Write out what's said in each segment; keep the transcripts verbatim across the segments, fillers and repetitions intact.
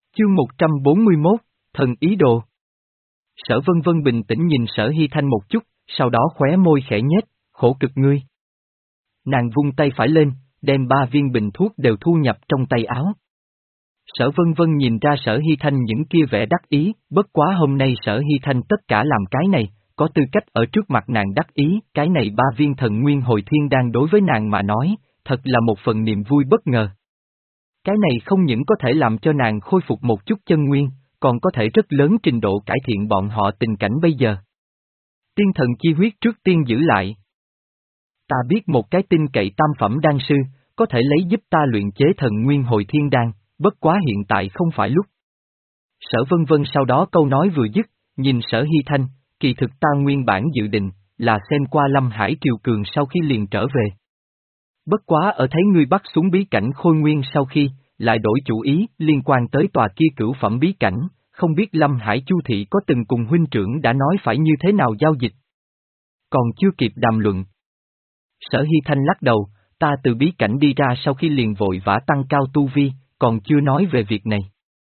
Chương một trăm bốn mươi mốt, Thần Ý Đồ. Sở Vân Vân bình tĩnh nhìn Sở Hy Thanh một chút, sau đó khóe môi khẽ nhếch, khổ cực ngươi. Nàng vung tay phải lên, đem ba viên bình thuốc đều thu nhập trong tay áo. Sở Vân Vân nhìn ra Sở Hy Thanh những kia vẻ đắc ý, bất quá hôm nay Sở Hy Thanh tất cả làm cái này, có tư cách ở trước mặt nàng đắc ý, cái này ba viên thần nguyên hồi thiên đan đối với nàng mà nói, thật là một phần niềm vui bất ngờ. Cái này không những có thể làm cho nàng khôi phục một chút chân nguyên, còn có thể rất lớn trình độ cải thiện bọn họ tình cảnh bây giờ. Tiên thần chi huyết trước tiên giữ lại. Ta biết một cái tin cậy tam phẩm đan sư, có thể lấy giúp ta luyện chế thần nguyên hồi thiên đan, bất quá hiện tại không phải lúc. Sở Vân Vân sau đó câu nói vừa dứt, nhìn Sở Hy Thanh, kỳ thực ta nguyên bản dự định, là xem qua Lâm Hải Triều Cường sau khi liền trở về. Bất quá ở thấy ngươi bắt xuống bí cảnh khôi nguyên sau khi, lại đổi chủ ý liên quan tới tòa kia cửu phẩm bí cảnh, không biết Lâm Hải Chu Thị có từng cùng huynh trưởng đã nói phải như thế nào giao dịch. Còn chưa kịp đàm luận. Sở Hy Thanh lắc đầu, ta từ bí cảnh đi ra sau khi liền vội vã tăng cao tu vi, còn chưa nói về việc này.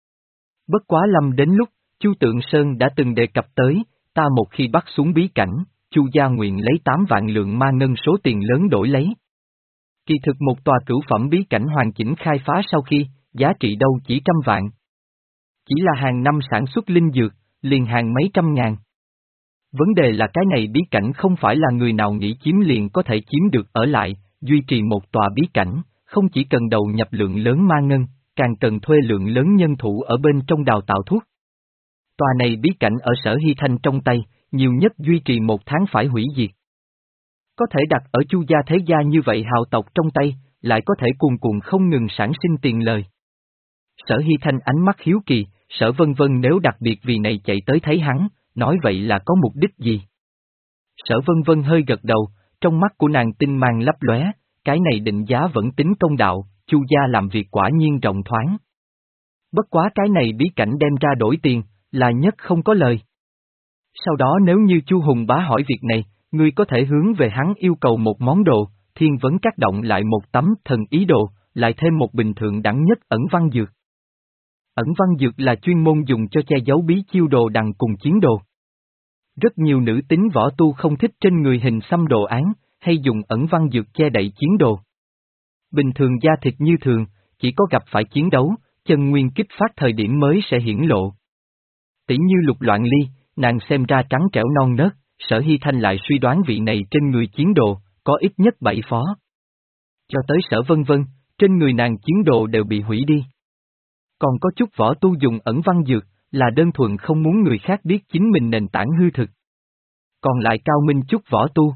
Bất quá Lâm đến lúc, Chu Tượng Sơn đã từng đề cập tới, ta một khi bắt xuống bí cảnh, Chu gia nguyện lấy tám vạn lượng ma ngân số tiền lớn đổi lấy. Kỳ thực một tòa cửu phẩm bí cảnh hoàn chỉnh khai phá sau khi, giá trị đâu chỉ trăm vạn. Chỉ là hàng năm sản xuất linh dược, liền hàng mấy trăm ngàn. Vấn đề là cái này bí cảnh không phải là người nào nghĩ chiếm liền có thể chiếm được ở lại, duy trì một tòa bí cảnh, không chỉ cần đầu nhập lượng lớn ma ngân, càng cần thuê lượng lớn nhân thủ ở bên trong đào tạo thuốc. Tòa này bí cảnh ở Sở Hy Thanh trong tay, nhiều nhất duy trì một tháng phải hủy diệt. Có thể đặt ở Chu gia thế gia như vậy hào tộc trong tay, lại có thể cuồn cuộn không ngừng sản sinh tiền lời. Sở Hy Thanh ánh mắt hiếu kỳ, Sở Vân Vân nếu đặc biệt vì này chạy tới thấy hắn, nói vậy là có mục đích gì? Sở Vân Vân hơi gật đầu, trong mắt của nàng tinh mang lấp lóe, cái này định giá vẫn tính công đạo, Chu gia làm việc quả nhiên rộng thoáng. Bất quá cái này bí cảnh đem ra đổi tiền, là nhất không có lời. Sau đó nếu như Chu Hùng bá hỏi việc này, ngươi có thể hướng về hắn yêu cầu một món đồ, thiên vấn các động lại một tấm thần ý đồ, lại thêm một bình thượng đẳng nhất ẩn văn dược. Ẩn văn dược là chuyên môn dùng cho che giấu bí chiêu đồ đằng cùng chiến đồ. Rất nhiều nữ tính võ tu không thích trên người hình xăm đồ án, hay dùng ẩn văn dược che đậy chiến đồ. Bình thường da thịt như thường, chỉ có gặp phải chiến đấu, chân nguyên kích phát thời điểm mới sẽ hiển lộ. Tỷ như Lục Loạn Ly, nàng xem ra trắng trẻo non nớt, Sở Hy Thanh lại suy đoán vị này trên người chiến đồ, có ít nhất bảy phó. Cho tới Sở Vân Vân, trên người nàng chiến đồ đều bị hủy đi. Còn có chút võ tu dùng ẩn văn dược, là đơn thuần không muốn người khác biết chính mình nền tảng hư thực. Còn lại cao minh chút võ tu.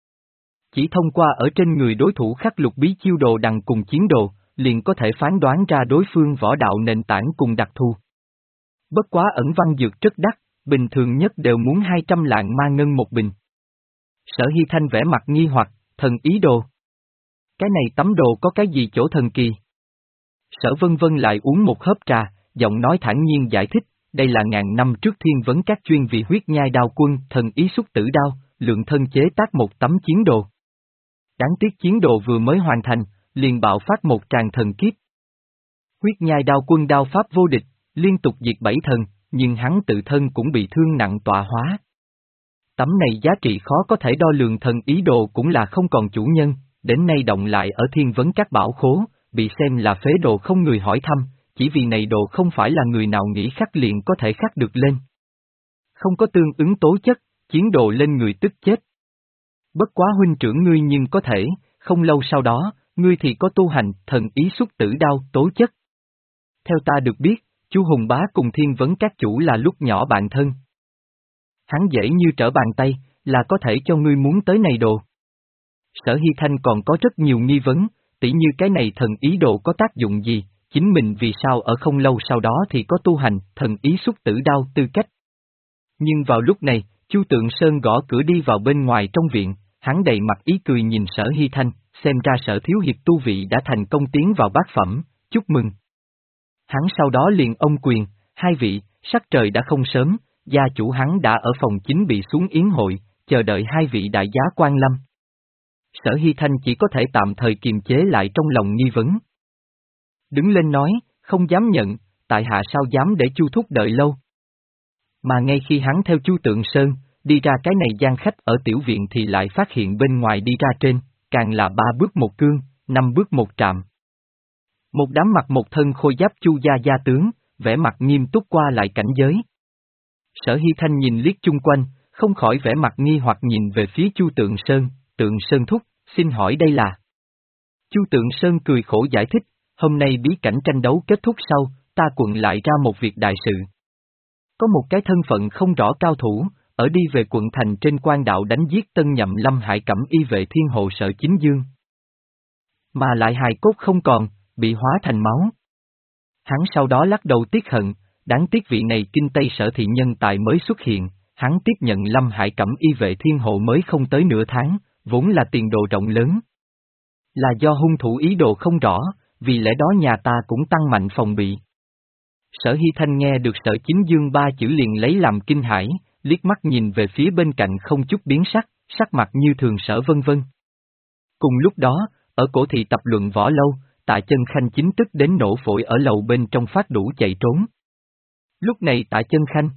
Chỉ thông qua ở trên người đối thủ khắc lục bí chiêu đồ đằng cùng chiến đồ, liền có thể phán đoán ra đối phương võ đạo nền tảng cùng đặc thù. Bất quá ẩn văn dược rất đắt, bình thường nhất đều muốn hai trăm lạng ma ngân một bình. Sở Hy Thanh vẽ mặt nghi hoặc, thần ý đồ. Cái này tấm đồ có cái gì chỗ thần kỳ? Sở Vân Vân lại uống một hớp trà, giọng nói thản nhiên giải thích, đây là ngàn năm trước thiên vấn các chuyên vì huyết nhai đao quân thần ý xuất tử đao, lượng thân chế tác một tấm chiến đồ. Đáng tiếc chiến đồ vừa mới hoàn thành, liền bạo phát một tràng thần kiếp. Huyết nhai đao quân đao pháp vô địch, liên tục diệt bảy thần, nhưng hắn tự thân cũng bị thương nặng tọa hóa. Tấm này giá trị khó có thể đo lường, thần ý đồ cũng là không còn chủ nhân, đến nay động lại ở thiên vấn các bảo khố, bị xem là phế đồ không người hỏi thăm, chỉ vì này đồ không phải là người nào nghĩ khắc liền có thể khắc được lên. Không có tương ứng tố chất, chiến đồ lên người tức chết. Bất quá huynh trưởng ngươi nhưng có thể, không lâu sau đó, ngươi thì có tu hành thần ý xuất tử đao tố chất. Theo ta được biết, Chu Hùng bá cùng thiên vấn các chủ là lúc nhỏ bạn thân. Hắn dễ như trở bàn tay, là có thể cho ngươi muốn tới này đồ. Sở Hy Thanh còn có rất nhiều nghi vấn, tỉ như cái này thần ý đồ có tác dụng gì, chính mình vì sao ở không lâu sau đó thì có tu hành thần ý xuất tử đao tư cách. Nhưng vào lúc này, Chu Tượng Sơn gõ cửa đi vào bên ngoài trong viện, hắn đầy mặt ý cười nhìn Sở Hy Thanh, xem ra Sở thiếu hiệp tu vị đã thành công tiến vào bát phẩm, chúc mừng. Hắn sau đó liền ôm quyền, hai vị, sắc trời đã không sớm, gia chủ hắn đã ở phòng chính bị xuống yến hội, chờ đợi hai vị đại giá quan lâm. Sở Hy Thanh chỉ có thể tạm thời kiềm chế lại trong lòng nghi vấn. Đứng lên nói, không dám nhận, tại hạ sao dám để Chu thúc đợi lâu. Mà ngay khi hắn theo Chu Tượng Sơn, đi ra cái này gian khách ở tiểu viện thì lại phát hiện bên ngoài đi ra trên, càng là ba bước một cương, năm bước một trạm. Một đám mặc một thân khôi giáp Chu gia gia tướng, vẻ mặt nghiêm túc qua lại cảnh giới. Sở Hy Thanh nhìn liếc chung quanh, không khỏi vẻ mặt nghi hoặc nhìn về phía Chu Tượng Sơn, Tượng Sơn thúc, xin hỏi đây là. Chu Tượng Sơn cười khổ giải thích, hôm nay bí cảnh tranh đấu kết thúc sau, ta quận lại ra một việc đại sự. Có một cái thân phận không rõ cao thủ, ở đi về quận thành trên quan đạo đánh giết tân nhậm Lâm Hải Cẩm y vệ thiên hộ Sở Chính Dương. Mà lại hài cốt không còn, bị hóa thành máu. Hắn sau đó lắc đầu tiếc hận, đáng tiếc vị này kinh Tây Sở thị nhân tài mới xuất hiện, hắn tiếp nhận Lâm Hải Cẩm y vệ thiên hộ mới không tới nửa tháng, vốn là tiền đồ rộng lớn. Là do hung thủ ý đồ không rõ, vì lẽ đó nhà ta cũng tăng mạnh phòng bị. Sở Hy Thanh nghe được Sở Chính Dương ba chữ liền lấy làm kinh hãi, liếc mắt nhìn về phía bên cạnh không chút biến sắc, sắc mặt như thường Sở vân vân. Cùng lúc đó, ở cổ thị tập luận võ lâu, Tạ Chân Khanh chính tức đến nổ phổi ở lầu bên trong phát đủ chạy trốn. Lúc này Tạ Chân Khanh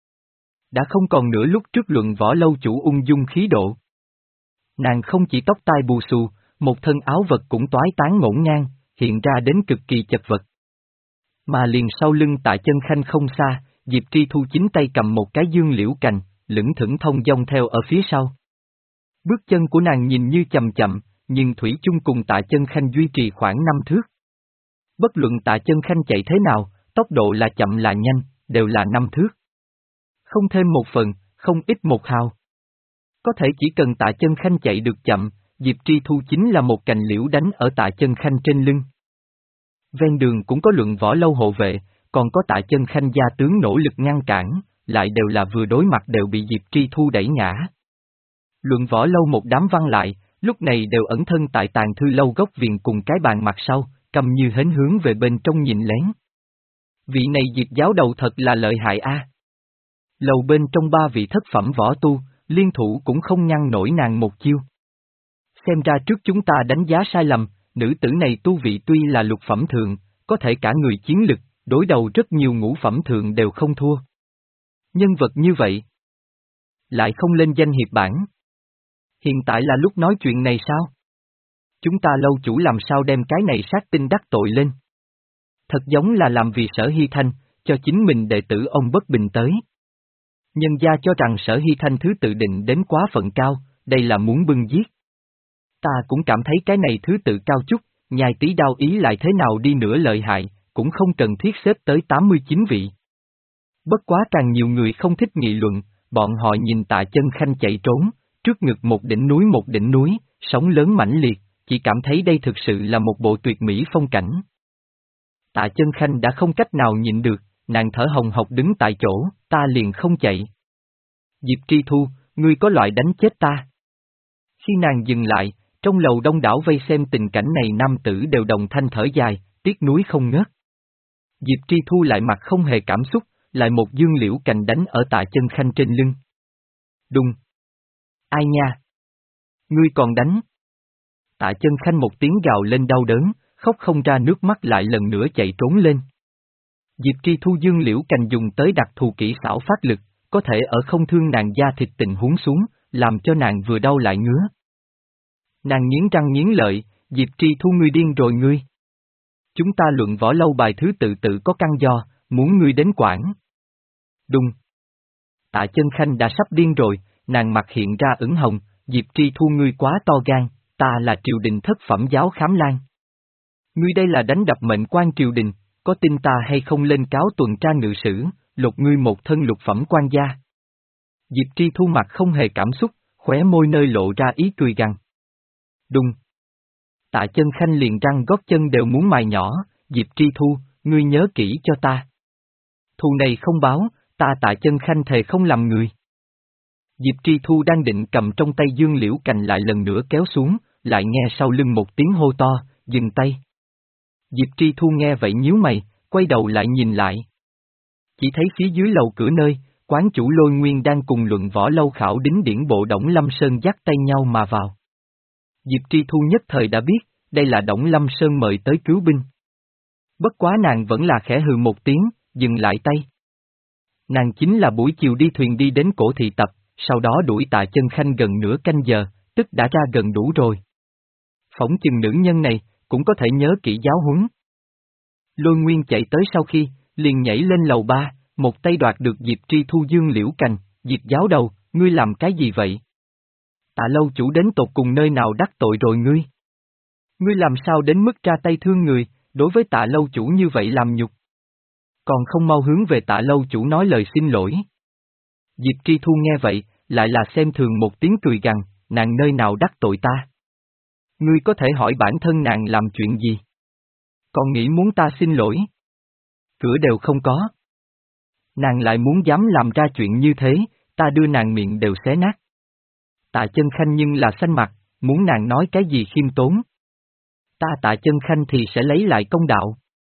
đã không còn nữa lúc trước luận võ lâu chủ ung dung khí độ. Nàng không chỉ tóc tai bù xù, một thân áo vật cũng toái tán ngổn ngang, hiện ra đến cực kỳ chật vật. Mà liền sau lưng Tạ Chân Khanh không xa, Diệp Tri Thu chính tay cầm một cái dương liễu cành, lững thững thông dong theo ở phía sau. Bước chân của nàng nhìn như chậm chậm, nhưng thủy chung cùng Tạ Chân Khanh duy trì khoảng năm thước. Bất luận Tạ Chân Khanh chạy thế nào, tốc độ là chậm là nhanh, đều là năm thước. Không thêm một phần, không ít một hào. Có thể chỉ cần Tạ Chân Khanh chạy được chậm, Diệp Tri Thu chính là một cành liễu đánh ở Tạ Chân Khanh trên lưng. Ven đường cũng có luận võ lâu hộ vệ, còn có Tạ Chân Khanh gia tướng nỗ lực ngăn cản, lại đều là vừa đối mặt đều bị Diệp Tri Thu đẩy ngã. Luận võ lâu một đám văn lại, lúc này đều ẩn thân tại tàn thư lâu góc viện cùng cái bàn mặt sau, cầm như hến hướng về bên trong nhìn lén. Vị này Diệp giáo đầu thật là lợi hại a. Lầu bên trong ba vị thất phẩm võ tu, liên thủ cũng không ngăn nổi nàng một chiêu. Xem ra trước chúng ta đánh giá sai lầm, nữ tử này tu vị tuy là lục phẩm thượng, có thể cả người chiến lực, đối đầu rất nhiều ngũ phẩm thượng đều không thua. Nhân vật như vậy, lại không lên danh hiệp bản. Hiện tại là lúc nói chuyện này sao? Chúng ta lâu chủ làm sao đem cái này sát tinh đắc tội lên? Thật giống là làm vì Sở Hy Thanh, cho chính mình đệ tử ông bất bình tới. Nhân gia cho rằng Sở Hy Thanh thứ tự định đến quá phận cao, đây là muốn bưng giết. Ta cũng cảm thấy cái này thứ tự cao chút, nhai tí đao ý lại thế nào đi nữa lợi hại, cũng không cần thiết xếp tới tám mươi chín vị. Bất quá càng nhiều người không thích nghị luận, bọn họ nhìn Tạ Chân Khanh chạy trốn, trước ngực một đỉnh núi một đỉnh núi, sóng lớn mãnh liệt, chỉ cảm thấy đây thực sự là một bộ tuyệt mỹ phong cảnh. Tạ Chân Khanh đã không cách nào nhịn được, nàng thở hồng hộc đứng tại chỗ, ta liền không chạy. Diệp Tri Thu, ngươi có loại đánh chết ta. Khi nàng dừng lại, trong lầu đông đảo vây xem tình cảnh này nam tử đều đồng thanh thở dài, tiếc nuối không ngớt. Diệp Tri Thu lại mặt không hề cảm xúc, lại một dương liễu cành đánh ở Tạ Chân Khanh trên lưng. Đùng! Ai nha? Ngươi còn đánh? Tạ Chân Khanh một tiếng gào lên đau đớn, khóc không ra nước mắt lại lần nữa chạy trốn lên. Diệp Tri Thu dương liễu cành dùng tới đặc thù kỹ xảo phát lực, có thể ở không thương nàng da thịt tình huống xuống, làm cho nàng vừa đau lại ngứa. Nàng nghiến răng nghiến lợi, Diệp Tri Thu ngươi điên rồi ngươi. Chúng ta luận võ lâu bài thứ tự tự có căn do, muốn ngươi đến quản. Đùng. Tạ Chân Khanh đã sắp điên rồi, nàng mặt hiện ra ửng hồng, Diệp Tri Thu ngươi quá to gan, ta là triều đình thất phẩm giáo khám lan. Ngươi đây là đánh đập mệnh quan triều đình, có tin ta hay không lên cáo tuần tra ngự sử, lột ngươi một thân lục phẩm quan gia. Diệp Tri Thu mặt không hề cảm xúc, khóe môi nơi lộ ra ý cười gằn. Đùng. Tạ Chân Khanh liền răng gót chân đều muốn mài nhỏ, Diệp Tri Thu, ngươi nhớ kỹ cho ta. Thù này không báo, ta Tạ Chân Khanh thề không làm người. Diệp Tri Thu đang định cầm trong tay dương liễu cành lại lần nữa kéo xuống, lại nghe sau lưng một tiếng hô to, dừng tay. Diệp Tri Thu nghe vậy nhíu mày, quay đầu lại nhìn lại. Chỉ thấy phía dưới lầu cửa nơi, quán chủ Lôi Nguyên đang cùng luận võ lâu khảo đính điển bộ Đổng Lâm Sơn dắt tay nhau mà vào. Diệp Tri Thu nhất thời đã biết, đây là Đổng Lâm Sơn mời tới cứu binh. Bất quá nàng vẫn là khẽ hừ một tiếng, dừng lại tay. Nàng chính là buổi chiều đi thuyền đi đến cổ thị tập, sau đó đuổi Tạ Chân Khanh gần nửa canh giờ, tức đã ra gần đủ rồi. Phỏng chừng nữ nhân này, cũng có thể nhớ kỹ giáo huấn. Lôi Nguyên chạy tới sau khi, liền nhảy lên lầu ba, một tay đoạt được Diệp Tri Thu dương liễu cành, Diệp giáo đầu, ngươi làm cái gì vậy? Tạ lâu chủ đến tột cùng nơi nào đắc tội rồi ngươi? Ngươi làm sao đến mức ra tay thương người, đối với Tạ lâu chủ như vậy làm nhục? Còn không mau hướng về Tạ lâu chủ nói lời xin lỗi. Diệp Tri Thu nghe vậy, lại là xem thường một tiếng cười gằn, nàng nơi nào đắc tội ta? Ngươi có thể hỏi bản thân nàng làm chuyện gì? Còn nghĩ muốn ta xin lỗi? Cửa đều không có. Nàng lại muốn dám làm ra chuyện như thế, ta đưa nàng miệng đều xé nát. Tạ Chân Khanh nhưng là xanh mặt, muốn nàng nói cái gì khiêm tốn. Ta Tạ Chân Khanh thì sẽ lấy lại công đạo.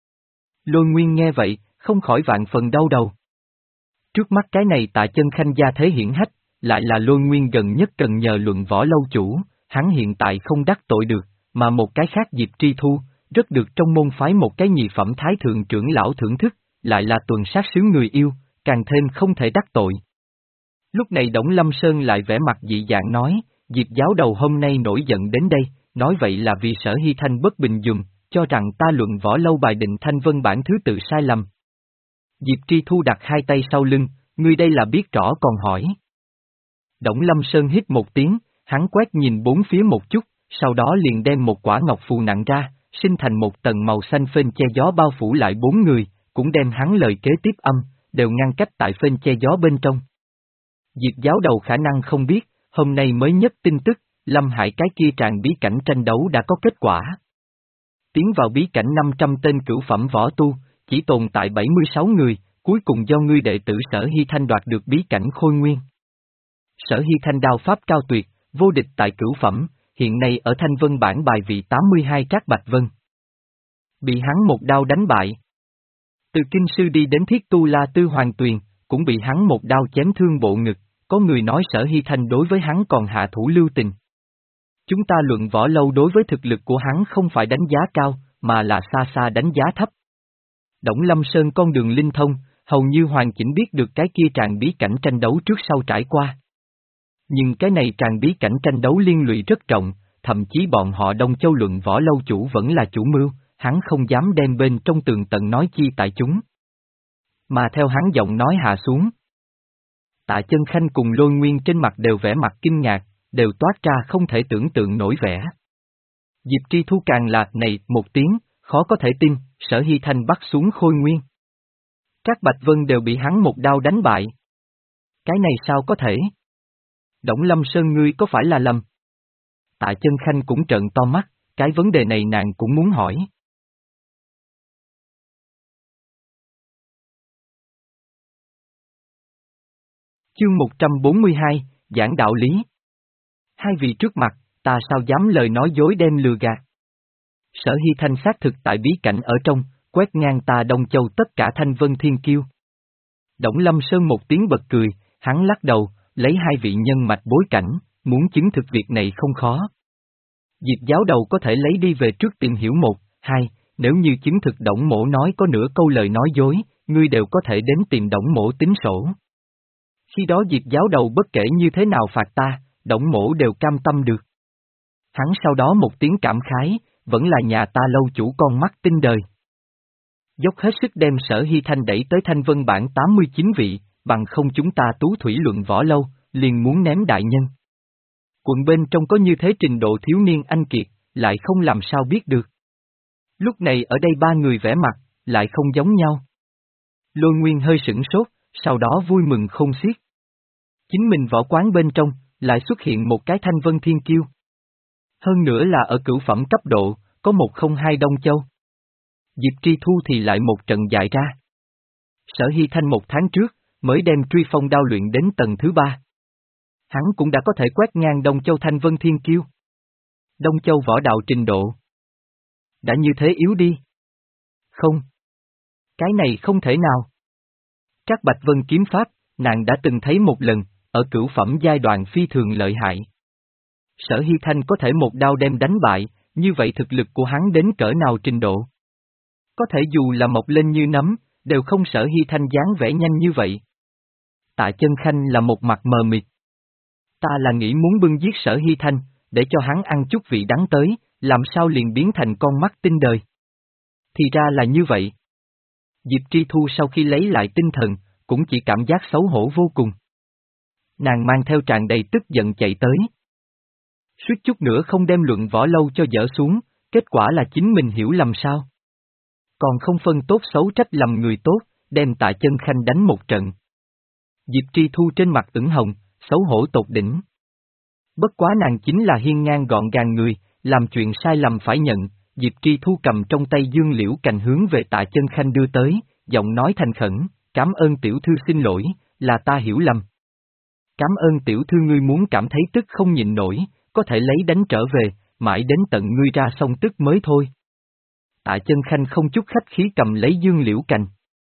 Lôi Nguyên nghe vậy, không khỏi vạn phần đau đầu. Trước mắt cái này Tạ Chân Khanh gia thế hiển hách, lại là Lôi Nguyên gần nhất cần nhờ luận võ lâu chủ, hắn hiện tại không đắc tội được, mà một cái khác Diệp Tri Thu, rất được trong môn phái một cái nhị phẩm thái thượng trưởng lão thưởng thức, lại là tuần sát sứ người yêu, càng thêm không thể đắc tội. Lúc này Đổng Lâm Sơn lại vẻ mặt dị dạng nói, Diệp giáo đầu hôm nay nổi giận đến đây, nói vậy là vì Sở Hy Thanh bất bình dùng, cho rằng ta luận võ lâu bài định thanh vân bản thứ tự sai lầm. Diệp Tri Thu đặt hai tay sau lưng, ngươi đây là biết rõ còn hỏi. Đổng Lâm Sơn hít một tiếng, hắn quét nhìn bốn phía một chút, sau đó liền đem một quả ngọc phù nặng ra, sinh thành một tầng màu xanh phên che gió bao phủ lại bốn người, cũng đem hắn lời kế tiếp âm, đều ngăn cách tại phên che gió bên trong. Diệp giáo đầu khả năng không biết, hôm nay mới nhất tin tức, Lâm Hải cái kia tràn bí cảnh tranh đấu đã có kết quả. Tiến vào bí cảnh năm trăm tên cửu phẩm võ tu, chỉ tồn tại bảy mươi sáu người, cuối cùng do ngươi đệ tử Sở Hy Thanh đoạt được bí cảnh Khôi Nguyên. Sở Hy Thanh đao pháp cao tuyệt, vô địch tại cửu phẩm, hiện nay ở Thanh Vân bảng bài vị tám mươi hai Trác Bạch Vân. Bị hắn một đao đánh bại. Từ Kinh Sư đi đến Thiết Tu La Tư Hoàng Tuyền, cũng bị hắn một đao chém thương bộ ngực, có người nói Sở Hy Thanh đối với hắn còn hạ thủ lưu tình. Chúng ta luận võ lâu đối với thực lực của hắn không phải đánh giá cao, mà là xa xa đánh giá thấp. Đổng Lâm Sơn con đường linh thông, hầu như hoàn chỉnh biết được cái kia tràn bí cảnh tranh đấu trước sau trải qua. Nhưng cái này tràn bí cảnh tranh đấu liên lụy rất trọng, thậm chí bọn họ Đông Châu luận võ lâu chủ vẫn là chủ mưu, hắn không dám đem bên trong tường tận nói chi tại chúng. Mà theo hắn giọng nói hạ xuống. Tạ Chân Khanh cùng Lôi Nguyên trên mặt đều vẻ mặt kinh ngạc, đều toát ra không thể tưởng tượng nổi vẻ. Diệp Tri Thu càng là này một tiếng, khó có thể tin, Sở Hy Thanh bắt xuống Khôi Nguyên. Trác Bạch Vân đều bị hắn một đao đánh bại. Cái này sao có thể? Đổng Lâm Sơn ngươi có phải là lầm? Tạ Chân Khanh cũng trợn to mắt, cái vấn đề này nàng cũng muốn hỏi. Chương một trăm bốn mươi hai, Giảng đạo lý. Hai vị trước mặt, ta sao dám lời nói dối đem lừa gạt. Sở Hy Thanh xác thực tại bí cảnh ở trong, quét ngang ta Đông Châu tất cả Thanh Vân Thiên Kiêu. Đổng Lâm Sơn một tiếng bật cười, hắn lắc đầu, lấy hai vị nhân mạch bối cảnh, muốn chứng thực việc này không khó. Diệp giáo đầu có thể lấy đi về trước tìm hiểu một, hai, nếu như chứng thực Đổng Mỗ nói có nửa câu lời nói dối, ngươi đều có thể đến tìm Đổng Mỗ tính sổ. Khi đó Diệp giáo đầu bất kể như thế nào phạt ta, Đổng Mỗ đều cam tâm được. Hắn sau đó một tiếng cảm khái, vẫn là nhà ta lâu chủ con mắt tinh đời. Dốc hết sức đem Sở Hy Thanh đẩy tới Thanh Vân bảng tám mươi chín vị, bằng không chúng ta tú thủy luận võ lâu, liền muốn ném đại nhân. Quận bên trong có như thế trình độ thiếu niên anh kiệt, lại không làm sao biết được. Lúc này ở đây ba người vẽ mặt, lại không giống nhau. Lôi Nguyên hơi sửng sốt, sau đó vui mừng không xiết. Chính mình võ quán bên trong, lại xuất hiện một cái Thanh Vân Thiên Kiêu. Hơn nữa là ở cửu phẩm cấp độ, có một không hai Đông Châu. Diệp Tri Thu thì lại một trận dại ra. Sở Hy Thanh một tháng trước, mới đem truy phong đao luyện đến tầng thứ ba. Hắn cũng đã có thể quét ngang Đông Châu Thanh Vân Thiên Kiêu. Đông Châu võ đạo trình độ. Đã như thế yếu đi. Không. Cái này không thể nào. Trác Bạch Vân kiếm pháp, nàng đã từng thấy một lần, ở cửu phẩm giai đoạn phi thường lợi hại. Sở Hy Thanh có thể một đao đem đánh bại, như vậy thực lực của hắn đến cỡ nào trình độ? Có thể dù là mọc lên như nấm, đều không Sở Hy Thanh dáng vẻ nhanh như vậy. Tạ Chân Khanh là một mặt mờ mịt. Ta là nghĩ muốn bưng giết Sở Hy Thanh, để cho hắn ăn chút vị đắng tới, làm sao liền biến thành con mắt tinh đời. Thì ra là như vậy. Diệp Tri Thu sau khi lấy lại tinh thần, cũng chỉ cảm giác xấu hổ vô cùng. Nàng mang theo tràn đầy tức giận chạy tới. Suýt chút nữa không đem luận võ lâu cho dỡ xuống, kết quả là chính mình hiểu lầm sao. Còn không phân tốt xấu trách lầm người tốt, đem Tạ Chân Khanh đánh một trận. Diệp Tri Thu trên mặt ửng hồng, xấu hổ tột đỉnh. Bất quá nàng chính là hiên ngang gọn gàng người, làm chuyện sai lầm phải nhận. Diệp Tri Thu cầm trong tay dương liễu cành hướng về Tạ Chân Khanh đưa tới, giọng nói thành khẩn, cảm ơn tiểu thư xin lỗi, là ta hiểu lầm. Cảm ơn tiểu thư ngươi muốn cảm thấy tức không nhịn nổi, có thể lấy đánh trở về, mãi đến tận ngươi ra xong tức mới thôi. Tạ Chân Khanh không chút khách khí cầm lấy dương liễu cành.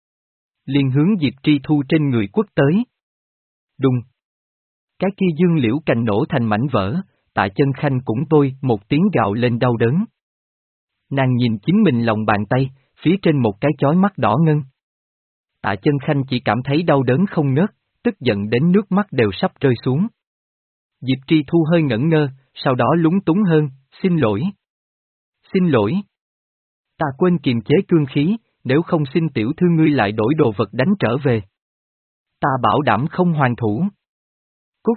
Liền hướng Diệp Tri Thu trên người quất tới. Đùng. Cái kia dương liễu cành nổ thành mảnh vỡ, Tạ Chân Khanh cũng tôi một tiếng gào lên đau đớn. Nàng nhìn chính mình lòng bàn tay, phía trên một cái chói mắt đỏ ngân. Tạ Chân Khanh chỉ cảm thấy đau đớn không ngớt, tức giận đến nước mắt đều sắp rơi xuống. Diệp Tri Thu hơi ngẩn ngơ, sau đó lúng túng hơn, xin lỗi. Xin lỗi. Ta quên kiềm chế cương khí, nếu không xin tiểu thư ngươi lại đổi đồ vật đánh trở về. Ta bảo đảm không hoàn thủ. Cút.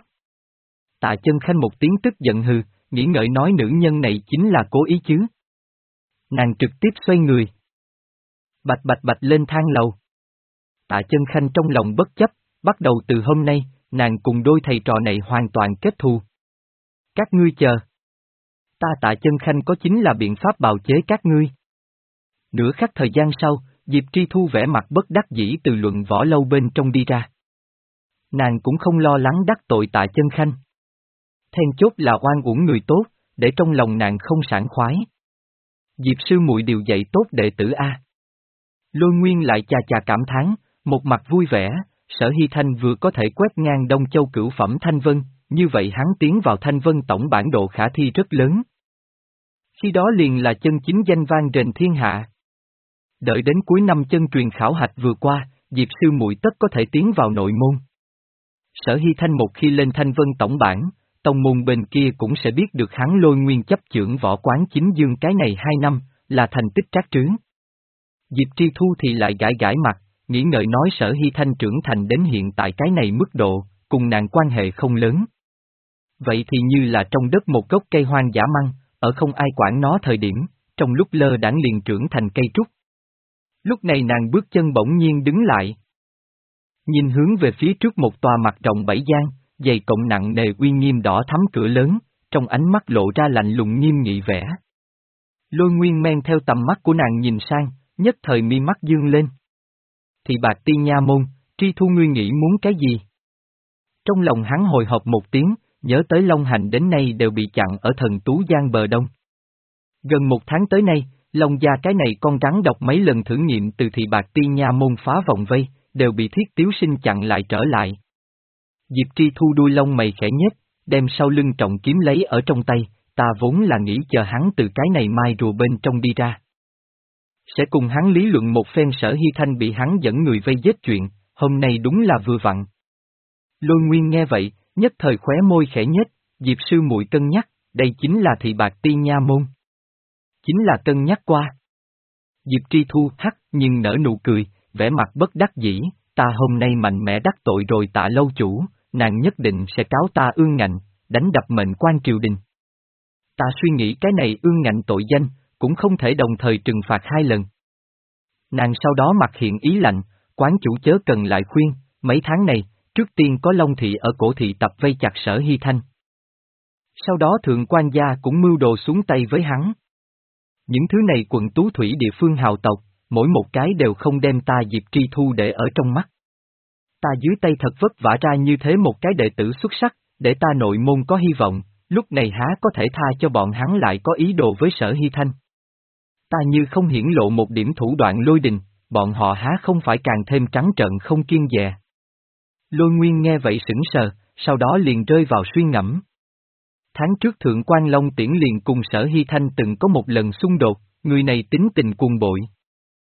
Tạ Chân Khanh một tiếng tức giận hừ, nghĩ ngợi nói nữ nhân này chính là cố ý chứ. Nàng trực tiếp xoay người. Bạch bạch bạch lên thang lầu. Tạ Chân Khanh trong lòng bất chấp, bắt đầu từ hôm nay, nàng cùng đôi thầy trò này hoàn toàn kết thù. Các ngươi chờ. Ta Tạ Chân Khanh có chính là biện pháp bào chế các ngươi. Nửa khắc thời gian sau, Diệp Tri Thu vẻ mặt bất đắc dĩ từ luận võ lâu bên trong đi ra. Nàng cũng không lo lắng đắc tội Tạ Chân Khanh. Then chốt là oan uổng người tốt, để trong lòng nàng không sảng khoái. Diệp sư muội điều dạy tốt đệ tử A. Lôi Nguyên lại chà chà cảm thán, một mặt vui vẻ, Sở Hy Thanh vừa có thể quét ngang Đông Châu cửu phẩm Thanh Vân, như vậy hắn tiến vào Thanh Vân tổng bản độ khả thi rất lớn. Khi đó liền là chân chính danh vang rền thiên hạ. Đợi đến cuối năm chân truyền khảo hạch vừa qua, Diệp sư muội tất có thể tiến vào nội môn. Sở Hy Thanh một khi lên Thanh Vân tổng bản, tông môn bên kia cũng sẽ biết được hắn Lôi Nguyên chấp chưởng võ quán chính dương cái này hai năm, là thành tích trác trướng. Diệp Tri Thu thì lại gãi gãi mặt, nghĩ ngợi nói Sở Hy Thanh trưởng thành đến hiện tại cái này mức độ, cùng nàng quan hệ không lớn. Vậy thì như là trong đất một gốc cây hoang dã măng, ở không ai quản nó thời điểm, trong lúc lơ đãng liền trưởng thành cây trúc. Lúc này nàng bước chân bỗng nhiên đứng lại. Nhìn hướng về phía trước một tòa mặt rộng bảy gian, dày cộng nặng nề uy nghiêm đỏ thắm cửa lớn, trong ánh mắt lộ ra lạnh lùng nghiêm nghị vẻ. Lôi Nguyên men theo tầm mắt của nàng nhìn sang, nhất thời mi mắt dương lên. Thì Bạc Ti Nha môn, Tri Thu ngươi nghĩ muốn cái gì? Trong lòng hắn hồi hộp một tiếng, nhớ tới Long Hành đến nay đều bị chặn ở Thần Tú Giang bờ đông. Gần một tháng tới nay, Long gia cái này con rắn độc mấy lần thử nghiệm từ Thị Bạc Ti Nha môn phá vòng vây, đều bị Thiết Tiếu Sinh chặn lại trở lại. Diệp Tri Thu đuôi lông mày khẽ nhếch, đem sau lưng trọng kiếm lấy ở trong tay, ta vốn là nghĩ chờ hắn từ cái này mai rùa bên trong đi ra. Sẽ cùng hắn lý luận một phen Sở Hy Thanh bị hắn dẫn người vây giết chuyện, hôm nay đúng là vừa vặn. Lôi Nguyên nghe vậy, nhất thời khóe môi khẽ nhếch, Diệp sư muội cân nhắc, đây chính là Thị Bạc Ti Nha môn. Chính là cân nhắc qua. Diệp Tri Thu hắc nhưng nở nụ cười, vẻ mặt bất đắc dĩ, ta hôm nay mạnh mẽ đắc tội rồi Tạ lâu chủ, nàng nhất định sẽ cáo ta ương ngạnh, đánh đập mệnh quan triều đình. Ta suy nghĩ cái này ương ngạnh tội danh, cũng không thể đồng thời trừng phạt hai lần. Nàng sau đó mặt hiện ý lạnh, quán chủ chớ cần lại khuyên, mấy tháng này, trước tiên có Long thị ở cổ thị tập vây chặt Sở Hy Thanh. Sau đó thượng quan gia cũng mưu đồ xuống tay với hắn. Những thứ này quận tú thủy địa phương hào tộc, mỗi một cái đều không đem ta Diệp Tri Thu để ở trong mắt. Ta dưới tay thật vất vả ra như thế một cái đệ tử xuất sắc, để ta nội môn có hy vọng, lúc này há có thể tha cho bọn hắn lại có ý đồ với Sở Hy Thanh. Ta như không hiển lộ một điểm thủ đoạn lôi đình, bọn họ há không phải càng thêm trắng trợn không kiêng dè. Lôi Nguyên nghe vậy sững sờ, sau đó liền rơi vào suy ngẫm. Tháng trước Thượng quan Long Tiễn liền cùng Sở Hy Thanh từng có một lần xung đột, người này tính tình cuồng bội.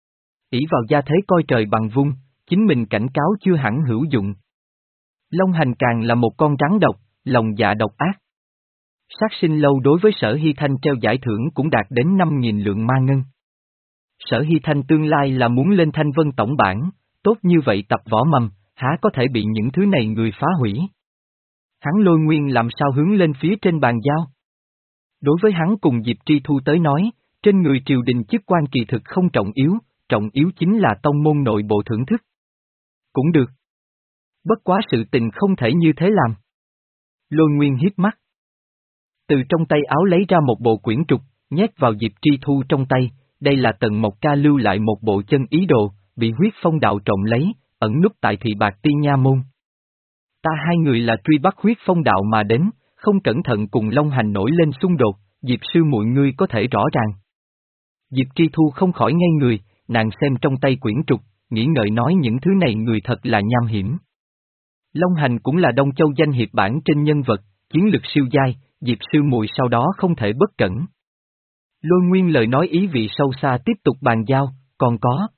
ỷ vào gia thế coi trời bằng vung, chính mình cảnh cáo chưa hẳn hữu dụng. Long Hành càng là một con rắn độc, lòng dạ độc ác. Sát sinh lâu đối với Sở Hy Thanh treo giải thưởng cũng đạt đến năm nghìn lượng ma ngân. Sở Hy Thanh tương lai là muốn lên Thanh Vân tổng bảng, tốt như vậy tập võ mầm, há có thể bị những thứ này người phá hủy. Hắn Lôi Nguyên làm sao hướng lên phía trên bàn giao. Đối với hắn cùng Diệp Tri Thu tới nói, trên người triều đình chức quan kỳ thực không trọng yếu, trọng yếu chính là tông môn nội bộ thưởng thức. Cũng được. Bất quá sự tình không thể như thế làm. Lôi Nguyên hiếp mắt. Từ trong tay áo lấy ra một bộ quyển trục, nhét vào Diệp Tri Thu trong tay, đây là Tần Mộc Ca lưu lại một bộ chân ý đồ, bị huyết phong đạo trộm lấy, ẩn núp tại Thị Bạc Tiên Nha Môn. Ta hai người là truy bắt huyết phong đạo mà đến, không cẩn thận cùng Long Hành nổi lên xung đột, Diệp sư muội ngươi có thể rõ ràng. Diệp Tri Thu không khỏi ngây người, nàng xem trong tay quyển trục, nghĩ ngợi nói những thứ này người thật là nham hiểm. Long Hành cũng là Đông Châu danh hiệp bản trên nhân vật, chiến lực siêu giai, Diệp sư muội sau đó không thể bất cẩn. Lôi Nguyên lời nói ý vị sâu xa tiếp tục bàn giao, còn có.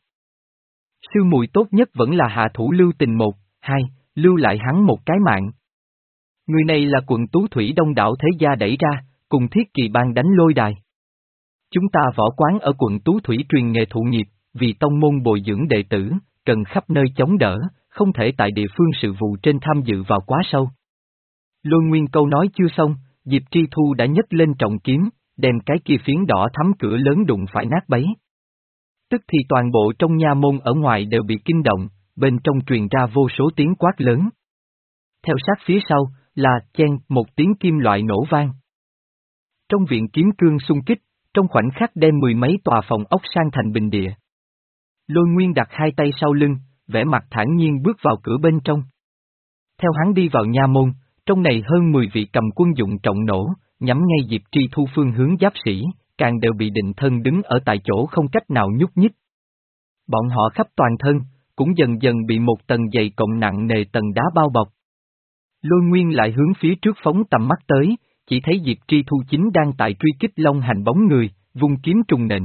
Sư muội tốt nhất vẫn là hạ thủ lưu tình một, hai, lưu lại hắn một cái mạng. Người này là quận Tú Thủy đông đảo thế gia đẩy ra, cùng Thiết Kỳ Bang đánh lôi đài. Chúng ta võ quán ở quận Tú Thủy truyền nghề thụ nghiệp, vì tông môn bồi dưỡng đệ tử, cần khắp nơi chống đỡ, không thể tại địa phương sự vụ trên tham dự vào quá sâu. Lôi Nguyên câu nói chưa xong, Diệp Tri Thu đã nhấc lên trọng kiếm, đem cái kia phiến đỏ thắm cửa lớn đụng phải nát bấy. Tức thì toàn bộ trong nha môn ở ngoài đều bị kinh động, bên trong truyền ra vô số tiếng quát lớn. Theo sát phía sau, là chen một tiếng kim loại nổ vang. Trong viện kiếm cương xung kích, trong khoảnh khắc đem mười mấy tòa phòng ốc sang thành bình địa. Lôi Nguyên đặt hai tay sau lưng, vẻ mặt thản nhiên bước vào cửa bên trong. Theo hắn đi vào nha môn, trong này hơn mười vị cầm quân dụng trọng nổ, nhắm ngay Diệp Tri Thu phương hướng giáp sĩ, càng đều bị định thân đứng ở tại chỗ không cách nào nhúc nhích. Bọn họ khắp toàn thân, cũng dần dần bị một tầng dày cộng nặng nề tầng đá bao bọc. Lôi Nguyên lại hướng phía trước phóng tầm mắt tới, chỉ thấy Diệp Tri Thu chính đang tại truy kích Long Hành bóng người, vung kiếm trùng nện.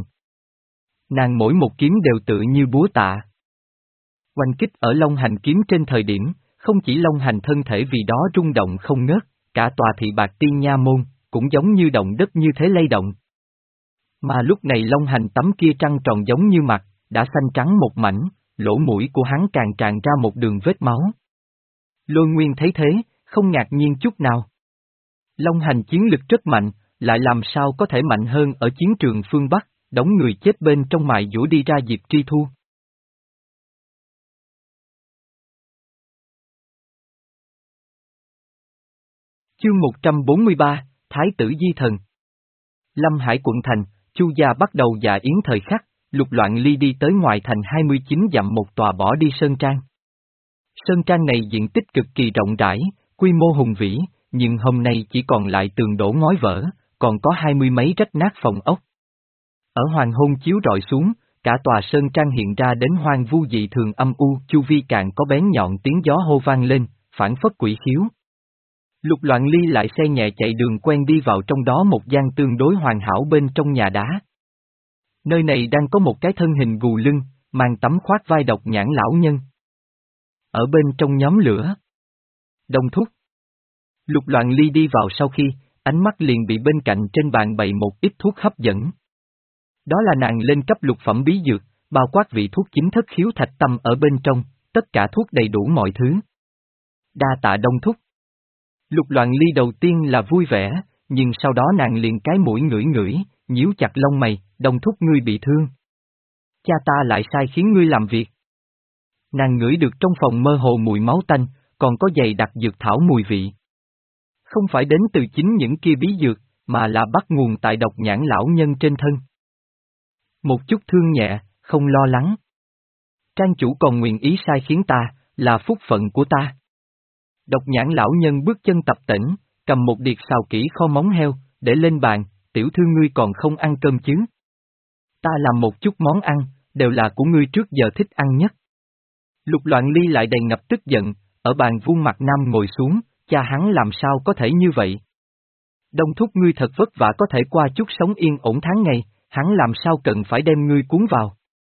Nàng mỗi một kiếm đều tự như búa tạ. Oanh kích ở Long Hành kiếm trên thời điểm, không chỉ Long Hành thân thể vì đó rung động không ngớt, cả tòa Thị Bạc Tiên Nha Môn, cũng giống như động đất như thế lay động. Mà lúc này Long Hành tấm kia trăng tròn giống như mặt, đã xanh trắng một mảnh, lỗ mũi của hắn càng tràn ra một đường vết máu. Lôi Nguyên thấy thế, không ngạc nhiên chút nào. Long Hành chiến lực rất mạnh, lại làm sao có thể mạnh hơn ở chiến trường phương Bắc, đóng người chết bên trong mài dũa đi ra Diệp Tri Thu. Chương một trăm bốn mươi ba, Thái tử Di Thần. Lâm Hải quận thành, Chu gia bắt đầu dạ yến thời khắc, Lục Loạn Ly đi tới ngoài thành hai mươi chín dặm một tòa bỏ đi sơn trang. Sơn trang này diện tích cực kỳ rộng rãi, quy mô hùng vĩ, nhưng hôm nay chỉ còn lại tường đổ ngói vỡ, còn có hai mươi mấy rách nát phòng ốc. Ở hoàng hôn chiếu rọi xuống, cả tòa sơn trang hiện ra đến hoang vu dị thường âm u, chu vi càng có bén nhọn tiếng gió hô vang lên, phản phất quỷ khiếu. Lục Loạn Ly lại xe nhẹ chạy đường quen đi vào trong đó một gian tương đối hoàn hảo bên trong nhà đá. Nơi này đang có một cái thân hình gù lưng, mang tấm khoác vai độc nhãn lão nhân. Ở bên trong nhóm lửa. Đông thúc. Lục Loạn Ly đi vào sau khi, ánh mắt liền bị bên cạnh trên bàn bày một ít thuốc hấp dẫn. Đó là nàng lên cấp lục phẩm bí dược, bao quát vị thuốc chính thất khiếu thạch tâm ở bên trong, tất cả thuốc đầy đủ mọi thứ. Đa tạ Đông thúc. Lục Loạn Ly đầu tiên là vui vẻ, nhưng sau đó nàng liền cái mũi ngửi ngửi, nhíu chặt lông mày, Đông thúc ngươi bị thương. Cha ta lại sai khiến ngươi làm việc. Nàng ngửi được trong phòng mơ hồ mùi máu tanh, còn có dày đặc dược thảo mùi vị. Không phải đến từ chính những kia bí dược, mà là bắt nguồn tại độc nhãn lão nhân trên thân. Một chút thương nhẹ, không lo lắng. Trang chủ còn nguyện ý sai khiến ta, là phúc phận của ta. Độc nhãn lão nhân bước chân tập tễnh, cầm một điệt xào kỹ kho móng heo, để lên bàn, tiểu thư ngươi còn không ăn cơm chứ. Ta làm một chút món ăn, đều là của ngươi trước giờ thích ăn nhất. Lục Loạn Ly lại đầy ngập tức giận, ở bàn vuông mặt nam ngồi xuống, cha hắn làm sao có thể như vậy. Đông thúc ngươi thật vất vả có thể qua chút sống yên ổn tháng ngày, hắn làm sao cần phải đem ngươi cuốn vào.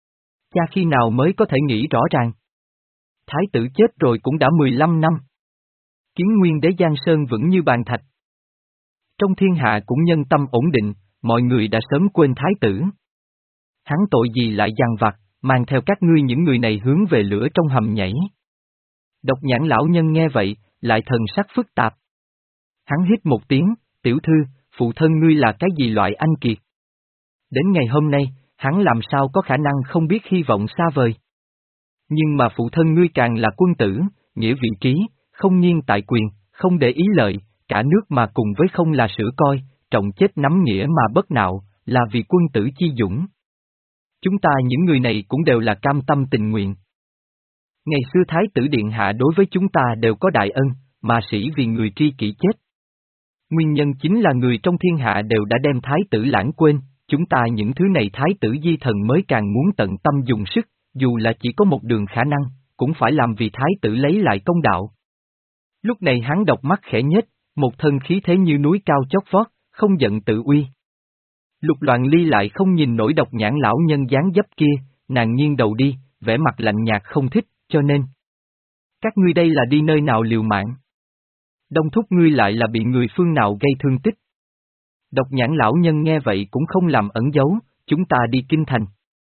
Cha khi nào mới có thể nghĩ rõ ràng? Thái tử chết rồi cũng đã mười lăm năm. Kiến nguyên đế Giang Sơn vững như bàn thạch. Trong thiên hạ cũng nhân tâm ổn định, mọi người đã sớm quên thái tử. Hắn tội gì lại dằn vặt, mang theo các ngươi những người này hướng về lửa trong hầm nhảy. Độc nhãn lão nhân nghe vậy, lại thần sắc phức tạp. Hắn hít một tiếng, tiểu thư, phụ thân ngươi là cái gì loại anh kiệt? Đến ngày hôm nay, hắn làm sao có khả năng không biết hy vọng xa vời. Nhưng mà phụ thân ngươi càng là quân tử, nghĩa vị trí, không nghiêng tại quyền, không để ý lợi, cả nước mà cùng với không là sữa coi, trọng chết nắm nghĩa mà bất nạo, là vì quân tử chi dũng. Chúng ta những người này cũng đều là cam tâm tình nguyện. Ngày xưa Thái tử Điện Hạ đối với chúng ta đều có đại ân, mà sĩ vì người tri kỷ chết. Nguyên nhân chính là người trong thiên hạ đều đã đem Thái tử lãng quên, chúng ta những thứ này Thái tử di thần mới càng muốn tận tâm dùng sức, dù là chỉ có một đường khả năng, cũng phải làm vì Thái tử lấy lại công đạo. Lúc này hắn độc mắt khẽ nhếch, một thân khí thế như núi cao chót vót, không giận tự uy. Lục Loạn Ly lại không nhìn nổi độc nhãn lão nhân dáng dấp kia, nàng nghiêng đầu đi, vẻ mặt lạnh nhạt không thích, cho nên. Các ngươi đây là đi nơi nào liều mạng? Đông thúc ngươi lại là bị người phương nào gây thương tích? Độc nhãn lão nhân nghe vậy cũng không làm ẩn giấu, chúng ta đi kinh thành.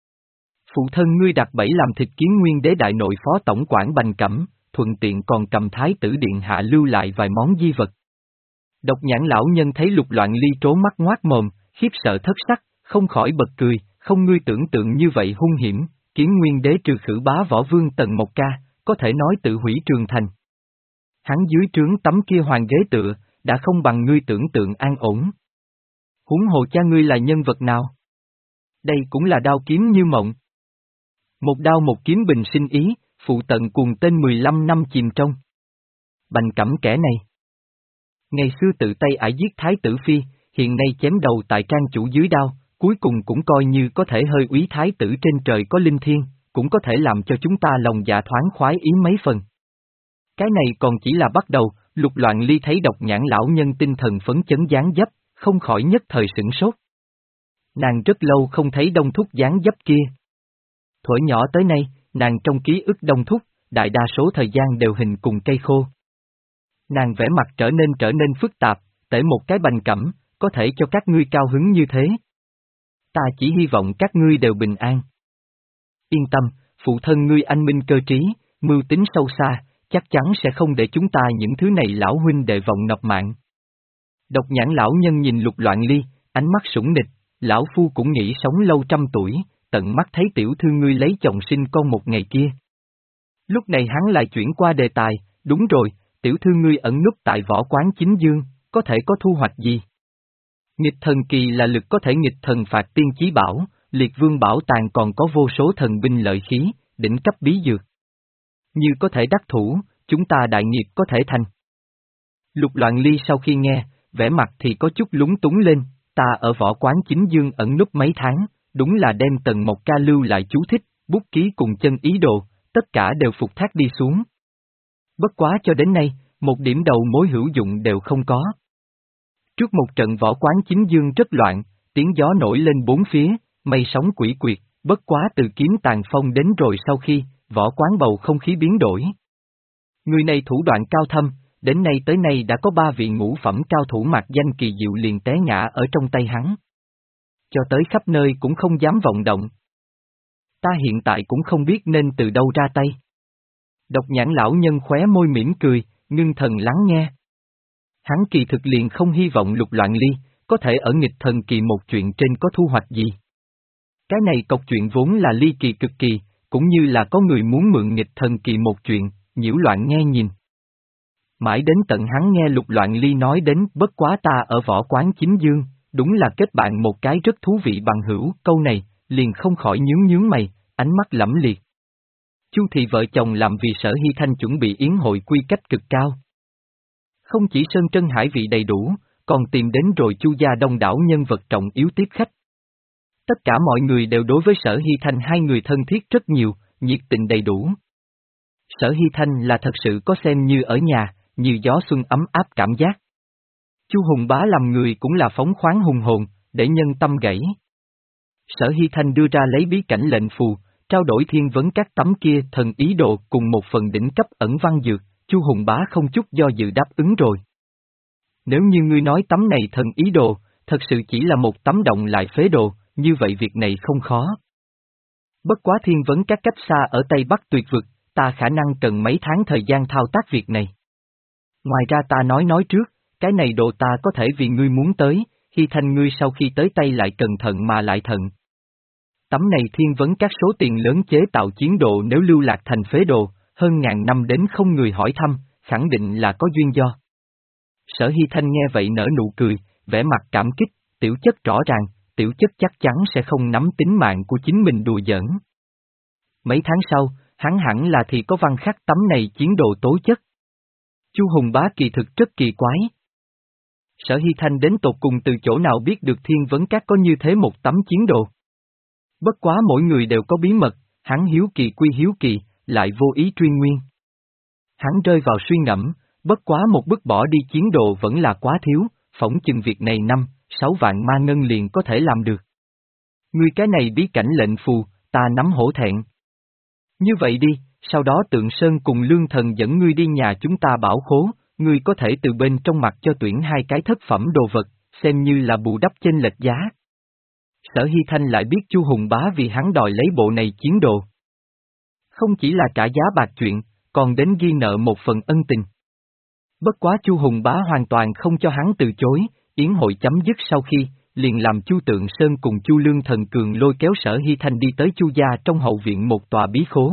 Phụ thân ngươi đặt bẫy làm thịt Kiến Nguyên đế đại nội phó tổng quản Bành Cẩm, thuận tiện còn cầm Thái tử Điện Hạ lưu lại vài món di vật. Độc nhãn lão nhân thấy Lục Loạn Ly trố mắt ngoác mồm, khiếp sợ thất sắc, không khỏi bật cười, không ngươi tưởng tượng như vậy hung hiểm, Kiến Nguyên đế trừ khử bá võ vương Tần Mộc Ca, có thể nói tự hủy trường thành. Hắn dưới trướng tấm kia hoàng ghế tựa, đã không bằng ngươi tưởng tượng an ổn. Huống hồ cha ngươi là nhân vật nào? Đây cũng là đao kiếm như mộng. Một đao một kiếm bình sinh ý, phụ tận cuồng tên mười lăm năm chìm trong. Bành Cẩm kẻ này. Ngày xưa tự tay ải giết thái tử phi, hiện nay chém đầu tại trang chủ dưới đao, cuối cùng cũng coi như có thể hơi úy thái tử trên trời có linh thiêng, cũng có thể làm cho chúng ta lòng dạ thoáng khoái ý mấy phần. Cái này còn chỉ là bắt đầu, Lục Loạn Ly thấy độc nhãn lão nhân tinh thần phấn chấn dáng dấp, không khỏi nhất thời sửng sốt. Nàng rất lâu không thấy Đông Thúc dáng dấp kia. Thuở nhỏ tới nay, nàng trong ký ức Đông Thúc, đại đa số thời gian đều hình cùng cây khô. Nàng vẻ mặt trở nên trở nên phức tạp, tể một cái Bành Cẩm, có thể cho các ngươi cao hứng như thế. Ta chỉ hy vọng các ngươi đều bình an. Yên tâm, phụ thân ngươi anh minh cơ trí, mưu tính sâu xa, chắc chắn sẽ không để chúng ta những thứ này lão huynh đệ vọng nộp mạng. Độc nhãn lão nhân nhìn Lục Loạn Ly, ánh mắt sủng nịch, lão phu cũng nghĩ sống lâu trăm tuổi, tận mắt thấy tiểu thư ngươi lấy chồng sinh con một ngày kia. Lúc này hắn lại chuyển qua đề tài, đúng rồi, tiểu thư ngươi ẩn núp tại võ quán chính dương, có thể có thu hoạch gì? Nghịch thần kỳ là lực có thể nghịch thần phạt tiên chí bảo, liệt vương bảo tàng còn có vô số thần binh lợi khí, đỉnh cấp bí dược. Như có thể đắc thủ, chúng ta đại nghiệp có thể thành. Lục Loạn Ly sau khi nghe, vẻ mặt thì có chút lúng túng lên, ta ở võ quán chính dương ẩn núp mấy tháng, đúng là đem Tần Mộc Ca lưu lại chú thích, bút ký cùng chân ý đồ, tất cả đều phục thác đi xuống. Bất quá cho đến nay, một điểm đầu mối hữu dụng đều không có. Trước một trận võ quán chính dương rất loạn, tiếng gió nổi lên bốn phía, mây sóng quỷ quyệt, bất quá từ kiếm tàn phong đến rồi sau khi, võ quán bầu không khí biến đổi. Người này thủ đoạn cao thâm, đến nay tới nay đã có ba vị ngũ phẩm cao thủ mạc danh kỳ diệu liền té ngã ở trong tay hắn. Cho tới khắp nơi cũng không dám vọng động. Ta hiện tại cũng không biết nên từ đâu ra tay. Độc nhãn lão nhân khóe môi mỉm cười, ngưng thần lắng nghe. Hắn kỳ thực liền không hy vọng Lục Loạn Ly, có thể ở nghịch thần kỳ một chuyện trên có thu hoạch gì. Cái này cọc chuyện vốn là ly kỳ cực kỳ, cũng như là có người muốn mượn nghịch thần kỳ một chuyện, nhiễu loạn nghe nhìn. Mãi đến tận hắn nghe Lục Loạn Ly nói đến bất quá ta ở võ quán chính dương, đúng là kết bạn một cái rất thú vị bằng hữu, câu này, liền không khỏi nhướng nhướng mày, ánh mắt lẫm liệt. Chu thị vợ chồng làm vì Sở Hy Thanh chuẩn bị yến hội quy cách cực cao. Không chỉ sơn trân hải vị đầy đủ, còn tìm đến rồi Chu gia đông đảo nhân vật trọng yếu tiếp khách. Tất cả mọi người đều đối với Sở Hy Thanh hai người thân thiết rất nhiều, nhiệt tình đầy đủ. Sở Hy Thanh là thật sự có xem như ở nhà, như gió xuân ấm áp cảm giác. Chu Hùng Bá làm người cũng là phóng khoáng hùng hồn, để nhân tâm gãy. Sở Hy Thanh đưa ra lấy bí cảnh lệnh phù, trao đổi thiên vấn các tấm kia thần ý đồ cùng một phần đỉnh cấp ẩn văn dược, Chu Hùng Bá không chút do dự đáp ứng rồi. Nếu như ngươi nói tấm này thần ý đồ, thật sự chỉ là một tấm động lại phế đồ, như vậy việc này không khó. Bất quá thiên vấn các cách xa ở Tây Bắc tuyệt vực, ta khả năng cần mấy tháng thời gian thao tác việc này. Ngoài ra ta nói nói trước, cái này đồ ta có thể vì ngươi muốn tới, Hy Thanh ngươi sau khi tới tay lại cẩn thận mà lại thận. Tấm này thiên vấn các số tiền lớn chế tạo chiến đồ nếu lưu lạc thành phế đồ, hơn ngàn năm đến không người hỏi thăm, khẳng định là có duyên do. Sở Hy Thanh nghe vậy nở nụ cười, vẻ mặt cảm kích, tiểu chất rõ ràng, tiểu chất chắc chắn sẽ không nắm tính mạng của chính mình đùa giỡn. Mấy tháng sau, hắn hẳn là thì có văn khắc tấm này chiến đồ tố chất. Chu Hùng Bá kỳ thực rất kỳ quái. Sở Hy Thanh đến tột cùng từ chỗ nào biết được thiên vấn các có như thế một tấm chiến đồ. Bất quá mỗi người đều có bí mật, hắn hiếu kỳ quy hiếu kỳ, lại vô ý truy nguyên. Hắn rơi vào suy ngẫm, bất quá một bước bỏ đi chiến đồ vẫn là quá thiếu, phỏng chừng việc này năm, sáu vạn ma ngân liền có thể làm được. Ngươi cái này bí cảnh lệnh phù, ta nắm hổ thẹn. Như vậy đi, sau đó Tượng Sơn cùng Lương Thần dẫn ngươi đi nhà chúng ta bảo khố, ngươi có thể từ bên trong mặt cho tuyển hai cái thất phẩm đồ vật, xem như là bù đắp chênh lệch giá. Sở Hy Thanh lại biết Chu Hùng Bá vì hắn đòi lấy bộ này chiến đồ. Không chỉ là trả giá bạc chuyện, còn đến ghi nợ một phần ân tình. Bất quá Chu Hùng Bá hoàn toàn không cho hắn từ chối, yến hội chấm dứt sau khi, liền làm Chu Tượng Sơn cùng Chu Lương Thần Cường lôi kéo Sở Hy Thanh đi tới Chu gia trong hậu viện một tòa bí khố.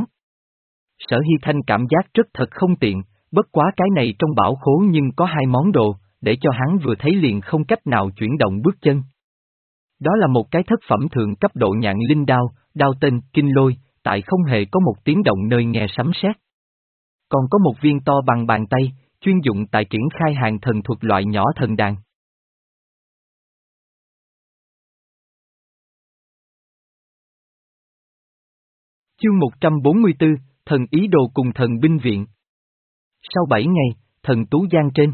Sở Hy Thanh cảm giác rất thật không tiện, bất quá cái này trong bảo khố nhưng có hai món đồ, để cho hắn vừa thấy liền không cách nào chuyển động bước chân. Đó là một cái thất phẩm thượng cấp độ nhạn linh đao, đao tên Kinh Lôi, tại không hề có một tiếng động nơi nghe sấm sét. Còn có một viên to bằng bàn tay, chuyên dụng tại triển khai hàng thần thuật loại nhỏ thần đàn. Chương một trăm bốn mươi tư, Thần Ý Đồ cùng Thần Binh Viện. Sau bảy ngày, thần Tú Giang trên.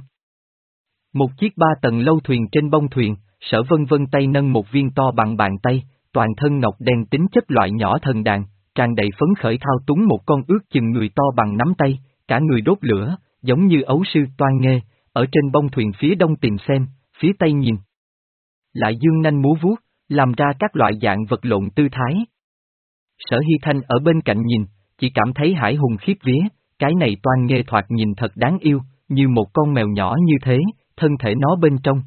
Một chiếc ba tầng lâu thuyền trên bông thuyền, Sở Vân Vân tay nâng một viên to bằng bàn tay, toàn thân ngọc đen tính chất loại nhỏ thần đàn, tràn đầy phấn khởi thao túng một con ước chừng người to bằng nắm tay, cả người đốt lửa, giống như ấu sư Toan Nghê, ở trên bông thuyền phía đông tìm xem, phía tây nhìn. Lại dương nanh múa vuốt, làm ra các loại dạng vật lộn tư thái. Sở Hy Thanh ở bên cạnh nhìn, chỉ cảm thấy hải hùng khiếp vía, cái này Toan Nghê thoạt nhìn thật đáng yêu, như một con mèo nhỏ như thế, thân thể nó bên trong.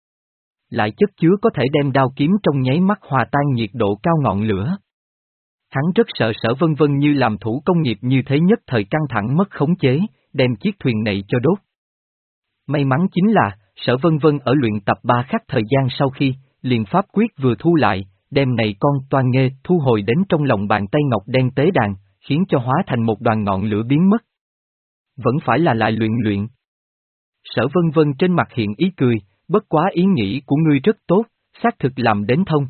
Lại chất chứa có thể đem đao kiếm trong nháy mắt hòa tan nhiệt độ cao ngọn lửa. Hắn rất sợ Sở Vân Vân như làm thủ công nghiệp như thế nhất thời căng thẳng mất khống chế, đem chiếc thuyền này cho đốt. May mắn chính là, Sở Vân Vân ở luyện tập ba khắc thời gian sau khi, liền pháp quyết vừa thu lại, đem này con Toan Nghê thu hồi đến trong lòng bàn tay ngọc đen tế đàn, khiến cho hóa thành một đoàn ngọn lửa biến mất. Vẫn phải là lại luyện luyện. Sở Vân Vân trên mặt hiện ý cười, bất quá ý nghĩ của ngươi rất tốt, xác thực làm đến thông.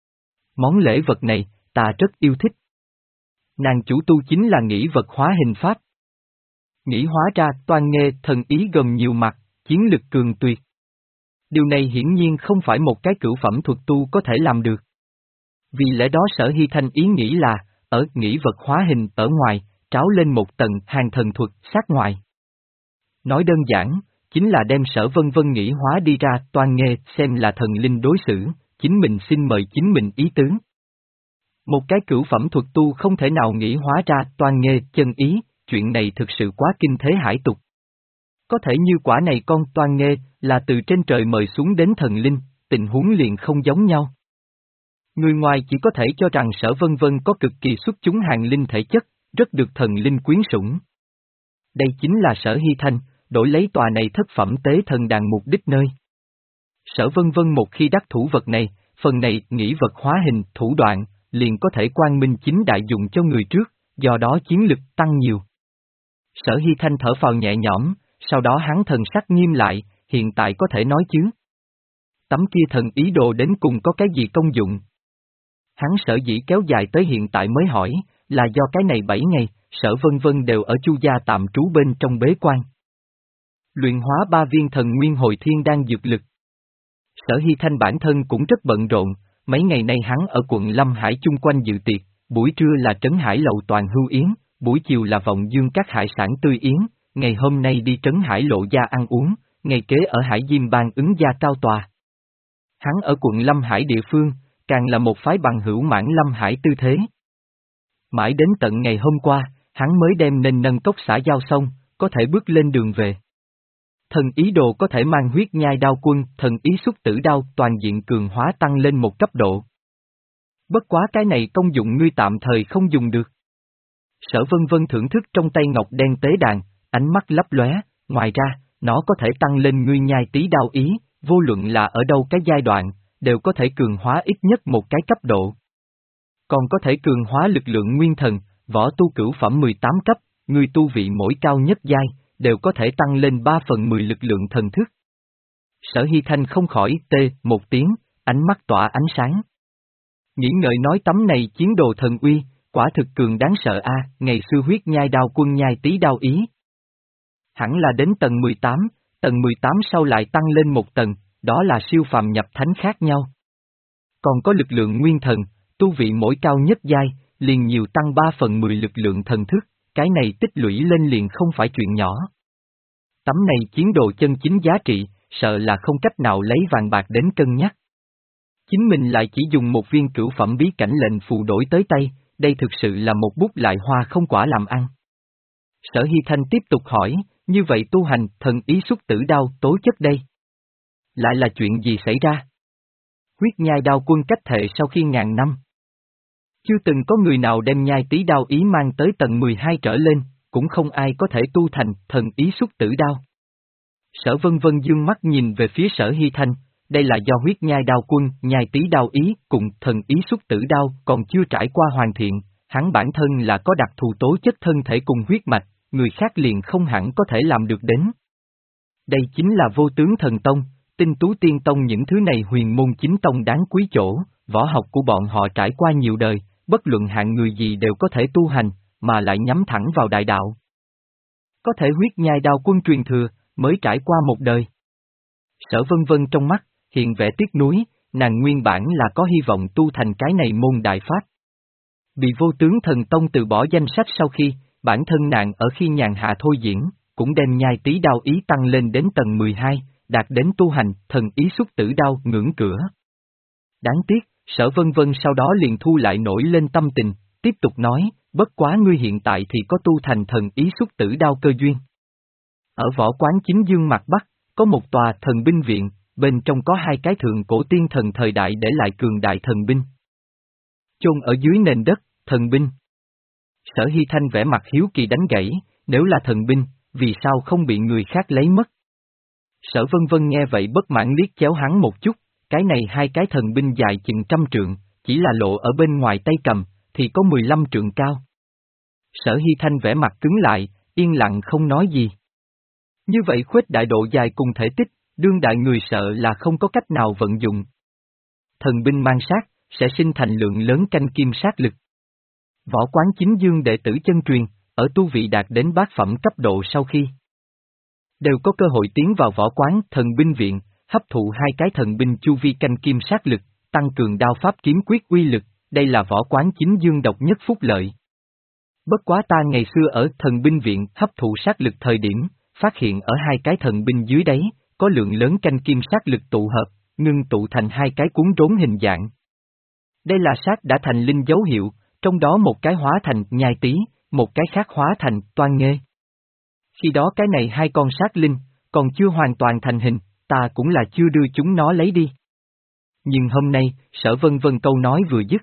Món lễ vật này, ta rất yêu thích. Nàng chủ tu chính là nghĩ vật hóa hình pháp. Nghĩ hóa ra Toan Nghê thần ý gồm nhiều mặt, chiến lực cường tuyệt. Điều này hiển nhiên không phải một cái cửu phẩm thuật tu có thể làm được. Vì lẽ đó Sở Hy Thanh ý nghĩ là, ở nghĩ vật hóa hình ở ngoài, tráo lên một tầng hàng thần thuật sát ngoài. Nói đơn giản, chính là đem Sở Vân Vân nghĩ hóa đi ra Toan Nghê xem là thần linh đối xử, chính mình xin mời chính mình ý tứ. Một cái cửu phẩm thuật tu không thể nào nghĩ hóa ra Toan Nghê chân ý, chuyện này thực sự quá kinh thế hải tục. Có thể như quả này con Toan Nghê là từ trên trời mời xuống đến thần linh, tình huống liền không giống nhau. Người ngoài chỉ có thể cho rằng Sở Vân Vân có cực kỳ xuất chúng hàng linh thể chất, rất được thần linh quyến sủng. Đây chính là Sở Hy Thanh, đổi lấy tòa này thất phẩm tế thần đàn mục đích nơi. Sở Vân Vân một khi đắc thủ vật này, phần này nghĩ vật hóa hình thủ đoạn, liền có thể quang minh chính đại dùng cho người trước, do đó chiến lực tăng nhiều. Sở Hy Thanh thở phào nhẹ nhõm, sau đó hắn thần sắc nghiêm lại, hiện tại có thể nói chứ. Tấm kia thần ý đồ đến cùng có cái gì công dụng? Hắn sở dĩ kéo dài tới hiện tại mới hỏi, là do cái này bảy ngày, Sở Vân Vân đều ở Chu gia tạm trú bên trong bế quan. Luyện hóa ba viên thần nguyên hồi thiên đan dược lực. Sở Hy Thanh bản thân cũng rất bận rộn, mấy ngày nay hắn ở quận Lâm Hải chung quanh dự tiệc, buổi trưa là Trấn Hải Lầu toàn hưu yến, buổi chiều là Vọng Dương các hải sản tươi yến, ngày hôm nay đi Trấn Hải Lộ gia ăn uống, ngày kế ở Hải Diêm Bang ứng gia cao tòa. Hắn ở quận Lâm Hải địa phương, càng là một phái bằng hữu mãn Lâm Hải tư thế. Mãi đến tận ngày hôm qua, hắn mới đem nên nâng cốc xã giao xong, có thể bước lên đường về. Thần ý đồ có thể mang huyết nhai đao quân, thần ý xuất tử đao toàn diện cường hóa tăng lên một cấp độ. Bất quá cái này công dụng ngươi tạm thời không dùng được. Sở Vân Vân thưởng thức trong tay ngọc đen tế đàn, ánh mắt lấp lóe, ngoài ra, nó có thể tăng lên ngươi nhai tí đao ý, vô luận là ở đâu cái giai đoạn, đều có thể cường hóa ít nhất một cái cấp độ. Còn có thể cường hóa lực lượng nguyên thần, võ tu cửu phẩm mười tám cấp, ngươi tu vị mỗi cao nhất giai, đều có thể tăng lên ba phần mười lực lượng thần thức. Sở Hy Thanh không khỏi tê một tiếng, ánh mắt tỏa ánh sáng. Nghĩ ngợi nói tấm này chiến đồ thần uy, quả thực cường đáng sợ a, ngày xưa huyết nhai đao quân nhai tí đao ý. Hẳn là đến tầng mười tám, tầng mười tám sau lại tăng lên một tầng, đó là siêu phàm nhập thánh khác nhau. Còn có lực lượng nguyên thần, tu vị mỗi cao nhất giai, liền nhiều tăng ba phần mười lực lượng thần thức, cái này tích lũy lên liền không phải chuyện nhỏ. Tấm này chiến đồ chân chính giá trị, sợ là không cách nào lấy vàng bạc đến cân nhắc. Chính mình lại chỉ dùng một viên cửu phẩm bí cảnh lệnh phù đổi tới tay, đây thực sự là một bút lại hoa không quả làm ăn. Sở Hy Thanh tiếp tục hỏi, như vậy tu hành thần ý xuất tử đao tố chất đây? Lại là chuyện gì xảy ra? Huyết nhai đao quân cách thệ sau khi ngàn năm. Chưa từng có người nào đem nhai tí đao ý mang tới tầng mười hai trở lên, cũng không ai có thể tu thành thần ý xuất tử đao. Sở Vân Vân dương mắt nhìn về phía Sở Hy Thanh, đây là do huyết nhai đao quân, nhai tí đao ý cùng thần ý xuất tử đao còn chưa trải qua hoàn thiện, hắn bản thân là có đặc thù tố chất thân thể cùng huyết mạch, người khác liền không hẳn có thể làm được đến. Đây chính là vô tướng thần tông, tinh tú tiên tông, những thứ này huyền môn chính tông đáng quý chỗ, võ học của bọn họ trải qua nhiều đời, bất luận hạng người gì đều có thể tu hành, mà lại nhắm thẳng vào đại đạo. Có thể huyết nhai đao quân truyền thừa, mới trải qua một đời. Sở Vân Vân trong mắt, hiện vẻ tiếc nuối, nàng nguyên bản là có hy vọng tu thành cái này môn đại pháp. Bị vô tướng thần tông từ bỏ danh sách sau khi, bản thân nàng ở khi nhàn hạ thôi diễn, cũng đem nhai tí đao ý tăng lên đến tầng mười hai, đạt đến tu hành, thần ý xuất tử đao ngưỡng cửa. Đáng tiếc, Sở Vân Vân sau đó liền thu lại nổi lên tâm tình, tiếp tục nói, bất quá ngươi hiện tại thì có tu thành thần ý xuất tử đao cơ duyên. Ở võ quán chính dương mặt Bắc, có một tòa thần binh viện, bên trong có hai cái thượng cổ tiên thần thời đại để lại cường đại thần binh. Chôn ở dưới nền đất, thần binh. Sở Hy Thanh vẻ mặt hiếu kỳ đánh gãy, nếu là thần binh, vì sao không bị người khác lấy mất? Sở Vân Vân nghe vậy bất mãn liếc chéo hắn một chút, cái này hai cái thần binh dài chừng trăm trượng, chỉ là lộ ở bên ngoài tay cầm, thì có mười lăm trượng cao. Sở Hy Thanh vẻ mặt cứng lại, yên lặng không nói gì. Như vậy khuếch đại độ dài cùng thể tích, đương đại người sợ là không có cách nào vận dụng. Thần binh mang sát, sẽ sinh thành lượng lớn canh kim sát lực. Võ quán chính dương đệ tử chân truyền, ở tu vị đạt đến bát phẩm cấp độ sau khi đều có cơ hội tiến vào võ quán thần binh viện, hấp thụ hai cái thần binh chu vi canh kim sát lực, tăng cường đao pháp kiếm quyết uy lực, đây là võ quán chính dương độc nhất phúc lợi. Bất quá ta ngày xưa ở thần binh viện hấp thụ sát lực thời điểm, phát hiện ở hai cái thần binh dưới đáy, có lượng lớn canh kim sát lực tụ hợp, ngưng tụ thành hai cái cuốn rốn hình dạng. Đây là sát đã thành linh dấu hiệu, trong đó một cái hóa thành nhai tí, một cái khác hóa thành toan nghê. Khi đó cái này hai con sát linh, còn chưa hoàn toàn thành hình, ta cũng là chưa đưa chúng nó lấy đi. Nhưng hôm nay, Sở Vân Vân câu nói vừa dứt.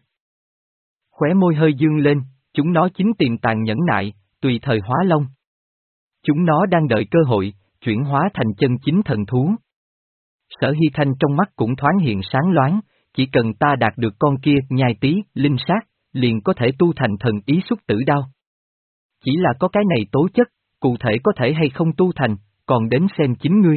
Khóe môi hơi dương lên, chúng nó chính tiềm tàng nhẫn nại, tùy thời hóa long. Chúng nó đang đợi cơ hội, chuyển hóa thành chân chính thần thú. Sở Hy Thanh trong mắt cũng thoáng hiện sáng loáng, chỉ cần ta đạt được con kia nhai tí, linh sát, liền có thể tu thành thần ý xuất tử đao. Chỉ là có cái này tố chất, cụ thể có thể hay không tu thành, còn đến xem chính ngươi.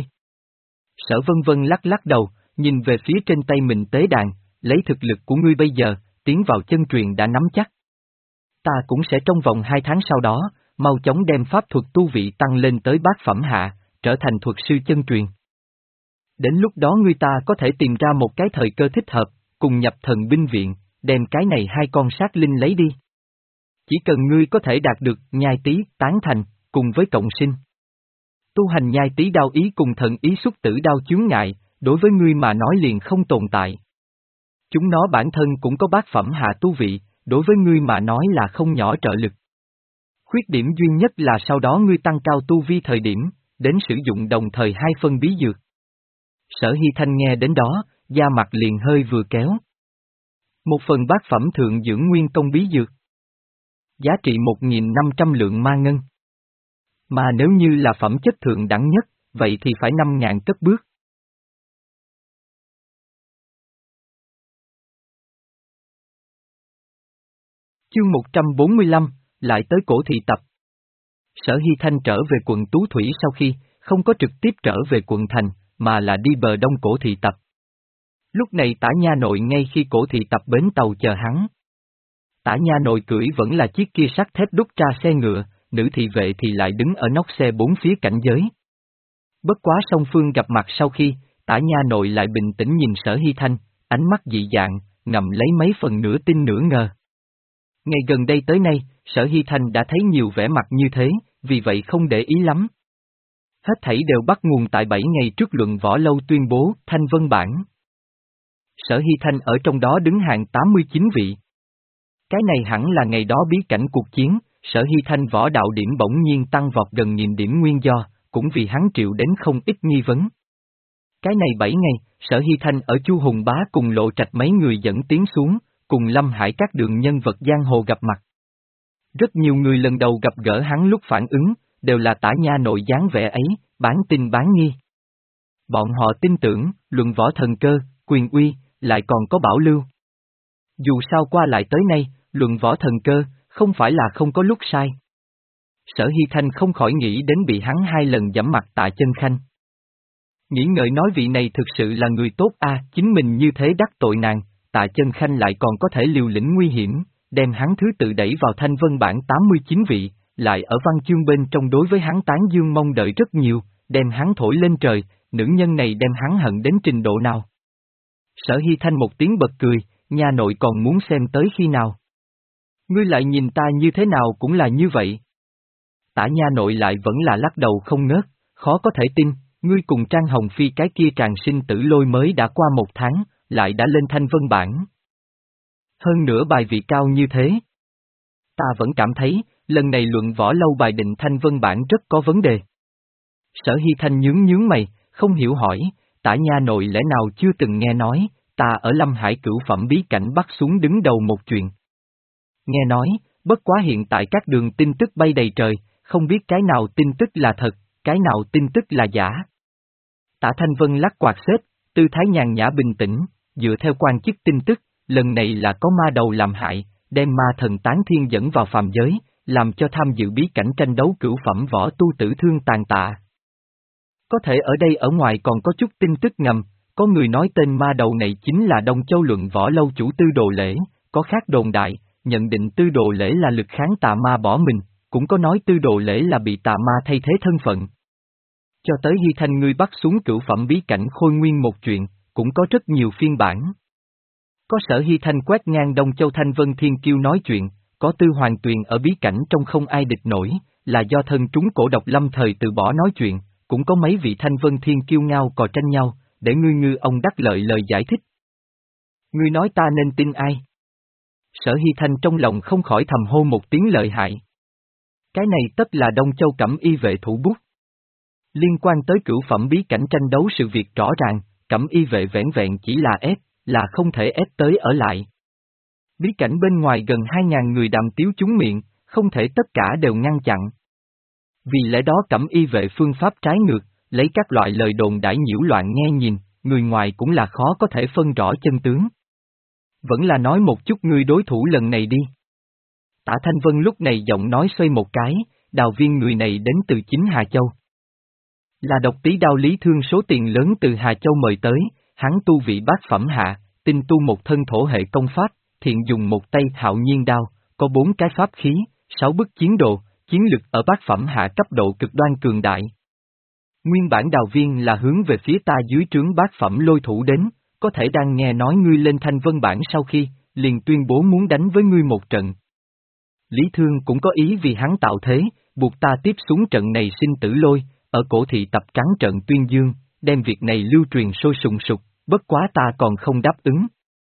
Sở Vân Vân lắc lắc đầu, nhìn về phía trên tay mình tế đàn, lấy thực lực của ngươi bây giờ, tiến vào chân truyền đã nắm chắc. Ta cũng sẽ trong vòng hai tháng sau đó, mau chóng đem pháp thuật tu vị tăng lên tới bát phẩm hạ, trở thành thuật sư chân truyền. Đến lúc đó ngươi ta có thể tìm ra một cái thời cơ thích hợp, cùng nhập thần binh viện, đem cái này hai con sát linh lấy đi. Chỉ cần ngươi có thể đạt được nhai tí, tán thành, cùng với cộng sinh. Tu hành nhai tí đao ý cùng thần ý xúc tử đao chướng ngại, đối với ngươi mà nói liền không tồn tại. Chúng nó bản thân cũng có bát phẩm hạ tu vị, đối với ngươi mà nói là không nhỏ trợ lực. Khuyết điểm duy nhất là sau đó ngươi tăng cao tu vi thời điểm, đến sử dụng đồng thời hai phân bí dược. Sở Hy Thanh nghe đến đó, da mặt liền hơi vừa kéo. Một phần bát phẩm thượng dưỡng nguyên công bí dược. Giá trị một nghìn năm trăm lượng ma ngân. Mà nếu như là phẩm chất thượng đẳng nhất, vậy thì phải năm ngàn cất bước. Chương một trăm bốn mươi lăm, lại tới cổ thị tập. Sở Hy Thanh trở về quận Tú Thủy sau khi, không có trực tiếp trở về quận thành, mà là đi bờ đông cổ thị tập. Lúc này Tả Nha Nội ngay khi cổ thị tập bến tàu chờ hắn. Tả Nha Nội cưỡi vẫn là chiếc kia sắt thép đúc ra xe ngựa, nữ thị vệ thì lại đứng ở nóc xe bốn phía cảnh giới. Bất quá song phương gặp mặt sau khi, Tả Nha Nội lại bình tĩnh nhìn Sở Hy Thanh, ánh mắt dị dạng, ngầm lấy mấy phần nửa tin nửa ngờ. Ngày gần đây tới nay, Sở Hy Thanh đã thấy nhiều vẻ mặt như thế, vì vậy không để ý lắm. Hết thảy đều bắt nguồn tại bảy ngày trước luận võ lâu tuyên bố Thanh Vân Bản. Sở Hy Thanh ở trong đó đứng hạng tám mươi chín vị. Cái này hẳn là ngày đó bí cảnh cuộc chiến, Sở Hy Thanh võ đạo điểm bỗng nhiên tăng vọt gần nghìn điểm nguyên do, cũng vì hắn triệu đến không ít nghi vấn. Cái này bảy ngày, Sở Hy Thanh ở Chu Hùng Bá cùng Lộ Trạch mấy người dẫn tiến xuống, cùng Lâm Hải các đường nhân vật giang hồ gặp mặt. Rất nhiều người lần đầu gặp gỡ hắn lúc phản ứng, đều là Tả Nha Nội dáng vẻ ấy, bán tin bán nghi. Bọn họ tin tưởng, luận võ thần cơ, quyền uy, lại còn có bảo lưu. Dù sao qua lại tới nay, luận võ thần cơ, không phải là không có lúc sai. Sở Hy Thanh không khỏi nghĩ đến bị hắn hai lần giẫm mặt Tạ Chân Khanh. Nghĩ ngợi nói vị này thực sự là người tốt a, à, chính mình như thế đắc tội nàng, Tạ Chân Khanh lại còn có thể liều lĩnh nguy hiểm, đem hắn thứ tự đẩy vào Thanh Vân Bản tám mươi chín vị, lại ở văn chương bên trong đối với hắn tán dương mong đợi rất nhiều, đem hắn thổi lên trời, nữ nhân này đem hắn hận đến trình độ nào. Sở Hy Thanh một tiếng bật cười, Nha Nội còn muốn xem tới khi nào. Ngươi lại nhìn ta như thế nào cũng là như vậy. Tả Nha Nội lại vẫn là lắc đầu không ngớt, khó có thể tin, ngươi cùng Trang Hồng Phi cái kia tràn sinh tử lôi mới đã qua một tháng, lại đã lên Thanh Vân Bản. Hơn nữa bài vị cao như thế. Ta vẫn cảm thấy, lần này luận võ lâu bài định Thanh Vân Bản rất có vấn đề. Sở Hy Thanh nhướng nhướng mày, không hiểu hỏi, Tả Nha Nội lẽ nào chưa từng nghe nói, ta ở Lâm Hải cửu phẩm bí cảnh bắt xuống đứng đầu một chuyện. Nghe nói, bất quá hiện tại các đường tin tức bay đầy trời, không biết cái nào tin tức là thật, cái nào tin tức là giả. Tả Thanh Vân lắc quạt xếp, tư thái nhàn nhã bình tĩnh, dựa theo quan chức tin tức, lần này là có ma đầu làm hại, đem ma thần Tán Thiên dẫn vào phàm giới, làm cho tham dự bí cảnh tranh đấu cửu phẩm võ tu tử thương tàn tạ. Có thể ở đây ở ngoài còn có chút tin tức ngầm, có người nói tên ma đầu này chính là Đông Châu luận võ lâu chủ Tư Đồ Lễ, có khác đồn đại, nhận định Tư Đồ Lễ là lực kháng tà ma bỏ mình, cũng có nói Tư Đồ Lễ là bị tà ma thay thế thân phận. Cho tới Hy Thanh ngươi bắt xuống cửu phẩm bí cảnh Khôi Nguyên một chuyện, cũng có rất nhiều phiên bản. Có Sở Hy Thanh quét ngang Đông Châu Thanh Vân Thiên Kiêu nói chuyện, có Tư Hoàng Tuyền ở bí cảnh trong không ai địch nổi, là do thân trúng cổ độc lâm thời từ bỏ nói chuyện, cũng có mấy vị Thanh Vân Thiên Kiêu ngao cò tranh nhau, để ngươi ngư ông đắc lợi lời giải thích. Ngươi nói ta nên tin ai? Sở Hy Thanh trong lòng không khỏi thầm hô một tiếng lợi hại. Cái này tất là Đông Châu Cẩm Y vệ thủ bút. Liên quan tới cửu phẩm bí cảnh tranh đấu sự việc rõ ràng, Cẩm Y vệ vẻn vẹn chỉ là ép, là không thể ép tới ở lại. Bí cảnh bên ngoài gần hai ngàn người đàm tiếu trúng miệng, không thể tất cả đều ngăn chặn. Vì lẽ đó Cẩm Y vệ phương pháp trái ngược, lấy các loại lời đồn đãi nhiễu loạn nghe nhìn, người ngoài cũng là khó có thể phân rõ chân tướng. Vẫn là nói một chút ngươi đối thủ lần này đi. Tả Thanh Vân lúc này giọng nói xoay một cái, Đào Viên người này đến từ chính Hà Châu. Là độc tí đao lý thương số tiền lớn từ Hà Châu mời tới, hắn tu vị bát phẩm hạ, tinh tu một thân thổ hệ công pháp, thiện dùng một tay hạo nhiên đao, có bốn cái pháp khí, sáu bức chiến đồ, chiến lực ở bát phẩm hạ cấp độ cực đoan cường đại. Nguyên bản Đào Viên là hướng về phía ta dưới trướng bát phẩm lôi thủ đến, có thể đang nghe nói ngươi lên Thanh Vân Bản sau khi, liền tuyên bố muốn đánh với ngươi một trận. Lý Thương cũng có ý vì hắn tạo thế, buộc ta tiếp xuống trận này sinh tử lôi, ở cổ thị tập trắng trận tuyên dương, đem việc này lưu truyền sôi sùng sục, bất quá ta còn không đáp ứng.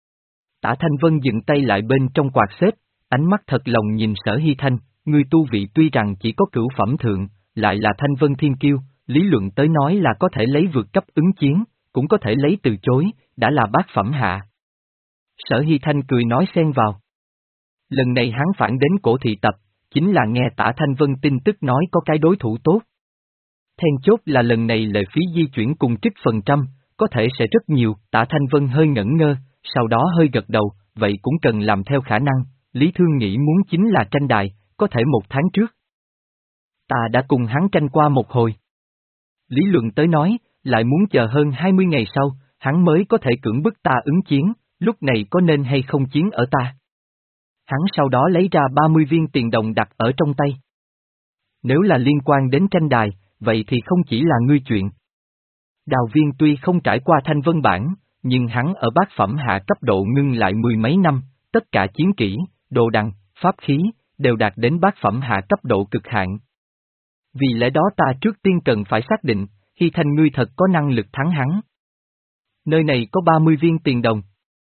Tả Thanh Vân dừng tay lại bên trong quạt xếp, ánh mắt thật lòng nhìn Sở Hy Thanh, ngươi tu vị tuy rằng chỉ có cửu phẩm thượng, lại là Thanh Vân Thiên Kiêu, lý luận tới nói là có thể lấy vượt cấp ứng chiến, cũng có thể lấy từ chối, đã là bát phẩm hạ. Sở Hy Thanh cười nói xen vào. Lần này hắn phản đến cổ thị tập, chính là nghe Tả Thanh Vân tin tức nói có cái đối thủ tốt. Then chốt là lần này lệ phí di chuyển cùng trích phần trăm, có thể sẽ rất nhiều, Tả Thanh Vân hơi ngẩn ngơ, sau đó hơi gật đầu, vậy cũng cần làm theo khả năng, Lý Thương nghĩ muốn chính là tranh đài, có thể một tháng trước. Ta đã cùng hắn tranh qua một hồi. Lý luận tới nói, lại muốn chờ hơn hai mươi ngày sau, hắn mới có thể cưỡng bức ta ứng chiến, lúc này có nên hay không chiến ở ta. Hắn sau đó lấy ra ba mươi viên tiền đồng đặt ở trong tay. Nếu là liên quan đến tranh đài, vậy thì không chỉ là ngươi chuyện. Đào Viên tuy không trải qua thanh vân bản, nhưng hắn ở bát phẩm hạ cấp độ ngưng lại mười mấy năm, tất cả chiến kỹ, đồ đằng, pháp khí, đều đạt đến bát phẩm hạ cấp độ cực hạn. Vì lẽ đó ta trước tiên cần phải xác định, Hy Thanh ngươi thật có năng lực thắng hắn. Nơi này có ba mươi viên tiền đồng.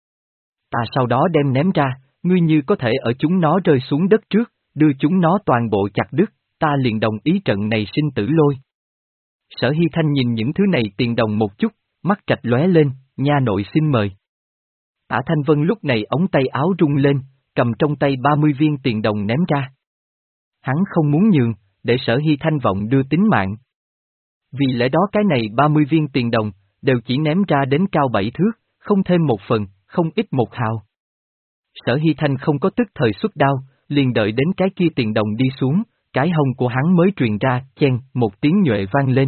Ta sau đó đem ném ra, ngươi như có thể ở chúng nó rơi xuống đất trước, đưa chúng nó toàn bộ chặt đứt, ta liền đồng ý trận này sinh tử lôi. Sở Hy Thanh nhìn những thứ này tiền đồng một chút, mắt trạch lóe lên, nha nội xin mời. Tả Thanh Vân lúc này ống tay áo rung lên, cầm trong tay ba mươi viên tiền đồng ném ra. Hắn không muốn nhường, để Sở Hy Thanh vọng đưa tính mạng. Vì lẽ đó cái này ba mươi viên tiền đồng, đều chỉ ném ra đến cao bảy thước, không thêm một phần, không ít một hào. Sở Hy Thanh không có tức thời xuất đao, liền đợi đến cái kia tiền đồng đi xuống, cái hông của hắn mới truyền ra, chen, một tiếng nhuệ vang lên.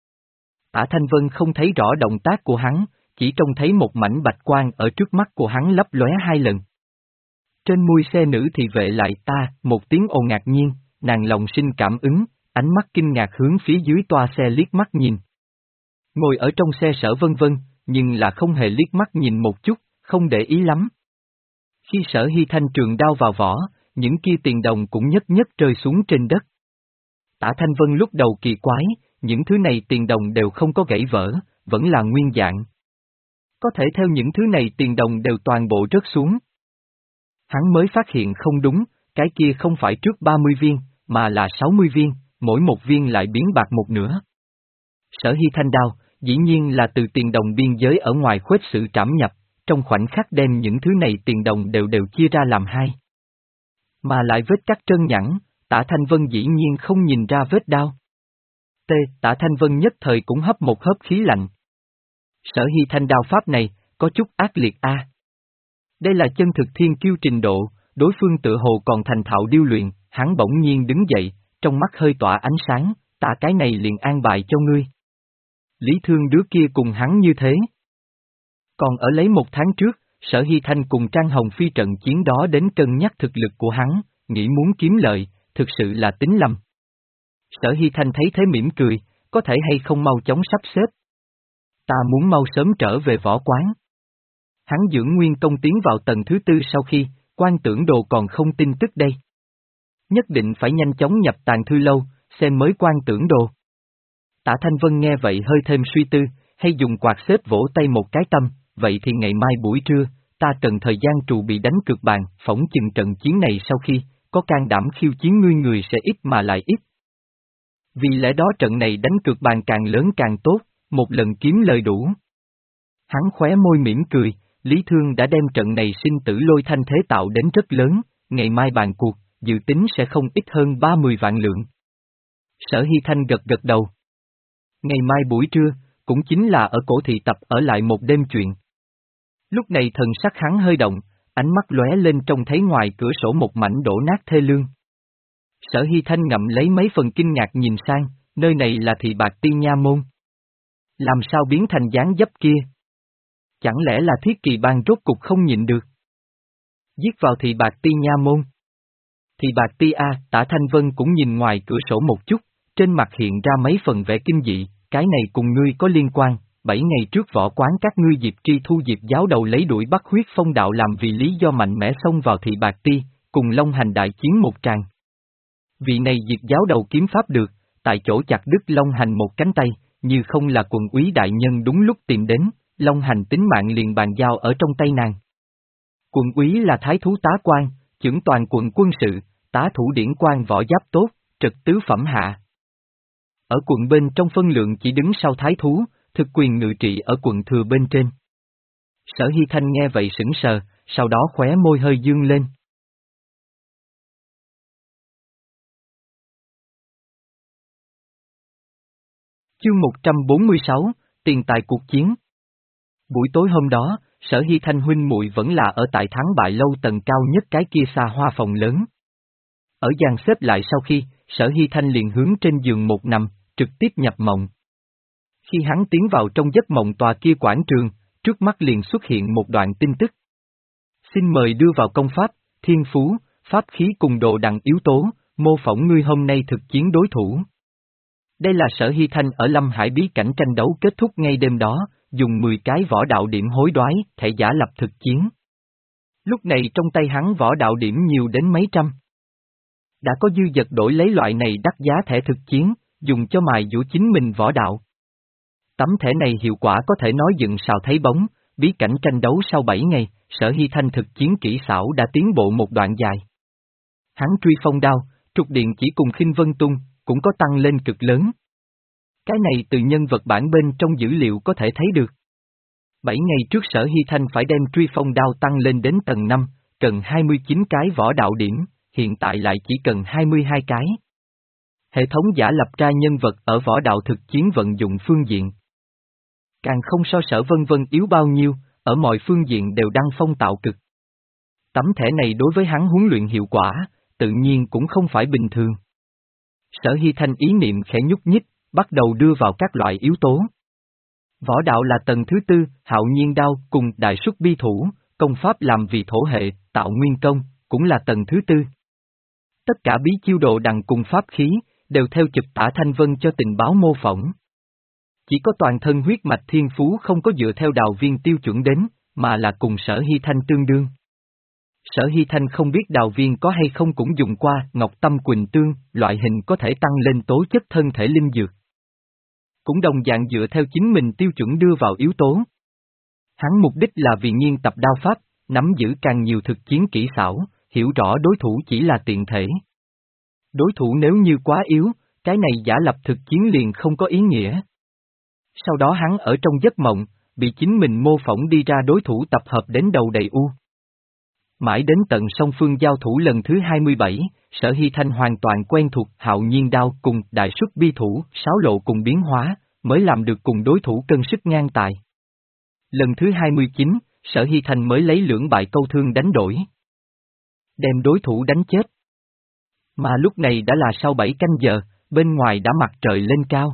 Tả Thanh Vân không thấy rõ động tác của hắn, chỉ trông thấy một mảnh bạch quang ở trước mắt của hắn lấp lóe hai lần. Trên mui xe nữ thị vệ lại ta, một tiếng ồ ngạc nhiên, nàng lòng sinh cảm ứng, ánh mắt kinh ngạc hướng phía dưới toa xe liếc mắt nhìn. Ngồi ở trong xe Sở Vân Vân, nhưng là không hề liếc mắt nhìn một chút, không để ý lắm. Khi Sở Hy Thanh trường đao vào vỏ, những kia tiền đồng cũng nhất nhất rơi xuống trên đất. Tả Thanh Vân lúc đầu kỳ quái, những thứ này tiền đồng đều không có gãy vỡ, vẫn là nguyên dạng. Có thể theo những thứ này tiền đồng đều toàn bộ rớt xuống. Hắn mới phát hiện không đúng, cái kia không phải trước ba mươi viên, mà là sáu mươi viên, mỗi một viên lại biến bạc một nửa. Sở Hy Thanh đao, dĩ nhiên là từ tiền đồng biên giới ở ngoài khuếch sự trảm nhập, trong khoảnh khắc đem những thứ này tiền đồng đều đều chia ra làm hai. Mà lại vết cắt trơn nhẵn, Tả Thanh Vân dĩ nhiên không nhìn ra vết đao. T. Tả Thanh Vân nhất thời cũng hấp một hớp khí lạnh. Sở Hy Thanh đao pháp này, có chút ác liệt a. Đây là chân thực thiên kiêu trình độ, đối phương tự hồ còn thành thạo điêu luyện, hắn bỗng nhiên đứng dậy, trong mắt hơi tỏa ánh sáng, ta cái này liền an bài cho ngươi. Lý Thương đứa kia cùng hắn như thế. Còn ở lấy một tháng trước, Sở Hy Thanh cùng Trang Hồng Phi trận chiến đó đến cân nhắc thực lực của hắn, nghĩ muốn kiếm lợi, thực sự là tính lầm. Sở Hy Thanh thấy thế mỉm cười, có thể hay không mau chóng sắp xếp. Ta muốn mau sớm trở về võ quán. Hắn dưỡng nguyên công tiến vào tầng thứ tư sau khi, quan tưởng đồ còn không tin tức đây. Nhất định phải nhanh chóng nhập tàng thư lâu, xem mới quan tưởng đồ. Tả Thanh Vân nghe vậy hơi thêm suy tư, hay dùng quạt xếp vỗ tay một cái tâm, vậy thì ngày mai buổi trưa, ta cần thời gian trù bị đánh cược bàn, phỏng chừng trận chiến này sau khi, có can đảm khiêu chiến ngươi người sẽ ít mà lại ít. Vì lẽ đó trận này đánh cược bàn càng lớn càng tốt, một lần kiếm lời đủ. Hắn khóe môi mỉm cười, Lý Thương đã đem trận này sinh tử lôi thanh thế tạo đến rất lớn, ngày mai bàn cuộc, dự tính sẽ không ít hơn ba mươi vạn lượng. Sở Hy Thanh gật gật đầu. Ngày mai buổi trưa, cũng chính là ở cổ thị tập ở lại một đêm chuyện. Lúc này thần sắc hắn hơi động, ánh mắt lóe lên trông thấy ngoài cửa sổ một mảnh đổ nát thê lương. Sở Hy Thanh ngậm lấy mấy phần kinh ngạc nhìn sang, nơi này là Thị Bạc Ti Nha Môn. Làm sao biến thành dáng dấp kia? Chẳng lẽ là Thiết Kỳ Bang rốt cục không nhịn được? Giết vào Thị Bạc Ti Nha Môn. Thị Bạc Ti A, Tả Thanh Vân cũng nhìn ngoài cửa sổ một chút, trên mặt hiện ra mấy phần vẻ kinh dị, cái này cùng ngươi có liên quan, bảy ngày trước võ quán các ngươi Diệp Tri Thu Diệp giáo đầu lấy đuổi bắt huyết phong đạo làm vì lý do mạnh mẽ xông vào thị Bạc Ti, cùng Long Hành đại chiến một tràng. Vị này Diệp giáo đầu kiếm pháp được, tại chỗ chặt đứt Long Hành một cánh tay, như không là quận úy đại nhân đúng lúc tìm đến, Long Hành tính mạng liền bàn giao ở trong tay nàng. Quận úy là thái thú tá quan, chưởng toàn quận quân sự, tá thủ điển quan võ giáp tốt, trật tứ phẩm hạ. Ở quận bên trong phân lượng chỉ đứng sau thái thú, thực quyền ngự trị ở quận thừa bên trên. Sở Hy Thanh nghe vậy sững sờ, sau đó khóe môi hơi dương lên. Chương một trăm bốn mươi sáu, tiền tài cuộc chiến. Buổi tối hôm đó, Sở Hy Thanh huynh muội vẫn là ở tại Thắng Bại lâu tầng cao nhất cái kia xa hoa phòng lớn. Ở dàn xếp lại sau khi, Sở Hy Thanh liền hướng trên giường một nằm, trực tiếp nhập mộng. Khi hắn tiến vào trong giấc mộng tòa kia quảng trường, trước mắt liền xuất hiện một đoạn tin tức. Xin mời đưa vào công pháp, thiên phú, pháp khí cùng đồ đằng yếu tố, mô phỏng ngươi hôm nay thực chiến đối thủ. Đây là Sở Hy Thanh ở Lâm Hải bí cảnh tranh đấu kết thúc ngay đêm đó, dùng mười cái võ đạo điểm hối đoái, thể giả lập thực chiến. Lúc này trong tay hắn võ đạo điểm nhiều đến mấy trăm. Đã có dư dật đổi lấy loại này đắt giá thẻ thực chiến, dùng cho mài dũa chính mình võ đạo. Tấm thẻ này hiệu quả có thể nói dựng sào thấy bóng, bí cảnh tranh đấu sau bảy ngày, Sở Hy Thanh thực chiến kỹ xảo đã tiến bộ một đoạn dài. Hắn truy phong đao, trục điện chỉ cùng Khinh Vân Tung, cũng có tăng lên cực lớn. Cái này từ nhân vật bản bên trong dữ liệu có thể thấy được. Bảy ngày trước Sở Hy Thanh phải đem truy phong đao tăng lên đến tầng năm, cần hai mươi chín cái võ đạo điểm, hiện tại lại chỉ cần hai mươi hai cái. Hệ thống giả lập ra nhân vật ở võ đạo thực chiến vận dụng phương diện. Càng không so Sở Vân Vân yếu bao nhiêu, ở mọi phương diện đều đăng phong tạo cực. Tấm thẻ này đối với hắn huấn luyện hiệu quả, tự nhiên cũng không phải bình thường. Sở Hy Thanh ý niệm khẽ nhúc nhích, bắt đầu đưa vào các loại yếu tố. Võ đạo là tầng thứ tư, hạo nhiên đao cùng đại xuất bi thủ, công pháp làm vì thổ hệ, tạo nguyên công, cũng là tầng thứ tư. Tất cả bí chiêu độ đằng cùng pháp khí, đều theo chụp tả Thanh Vân cho tình báo mô phỏng. Chỉ có toàn thân huyết mạch thiên phú không có dựa theo đào viên tiêu chuẩn đến, mà là cùng Sở Hy Thanh tương đương. Sở Hy Thanh không biết đào viên có hay không cũng dùng qua Ngọc Tâm Quỳnh Tương, loại hình có thể tăng lên tố chất thân thể linh dược. Cũng đồng dạng dựa theo chính mình tiêu chuẩn đưa vào yếu tố. Hắn mục đích là vì nghiên tập đao pháp, nắm giữ càng nhiều thực chiến kỹ xảo, hiểu rõ đối thủ chỉ là tiện thể. Đối thủ nếu như quá yếu, cái này giả lập thực chiến liền không có ý nghĩa. Sau đó hắn ở trong giấc mộng, bị chính mình mô phỏng đi ra đối thủ tập hợp đến đầu đầy u. Mãi đến tận song phương giao thủ lần thứ hai mươi bảy, Sở Hy Thanh hoàn toàn quen thuộc hạo nhiên đao cùng đại xuất bi thủ, sáo lộ cùng biến hóa, mới làm được cùng đối thủ cân sức ngang tài. Lần thứ hai mươi chín, Sở Hy Thanh mới lấy lưỡng bại câu thương đánh đổi. Đem đối thủ đánh chết. Mà lúc này đã là sau bảy canh giờ, bên ngoài đã mặt trời lên cao.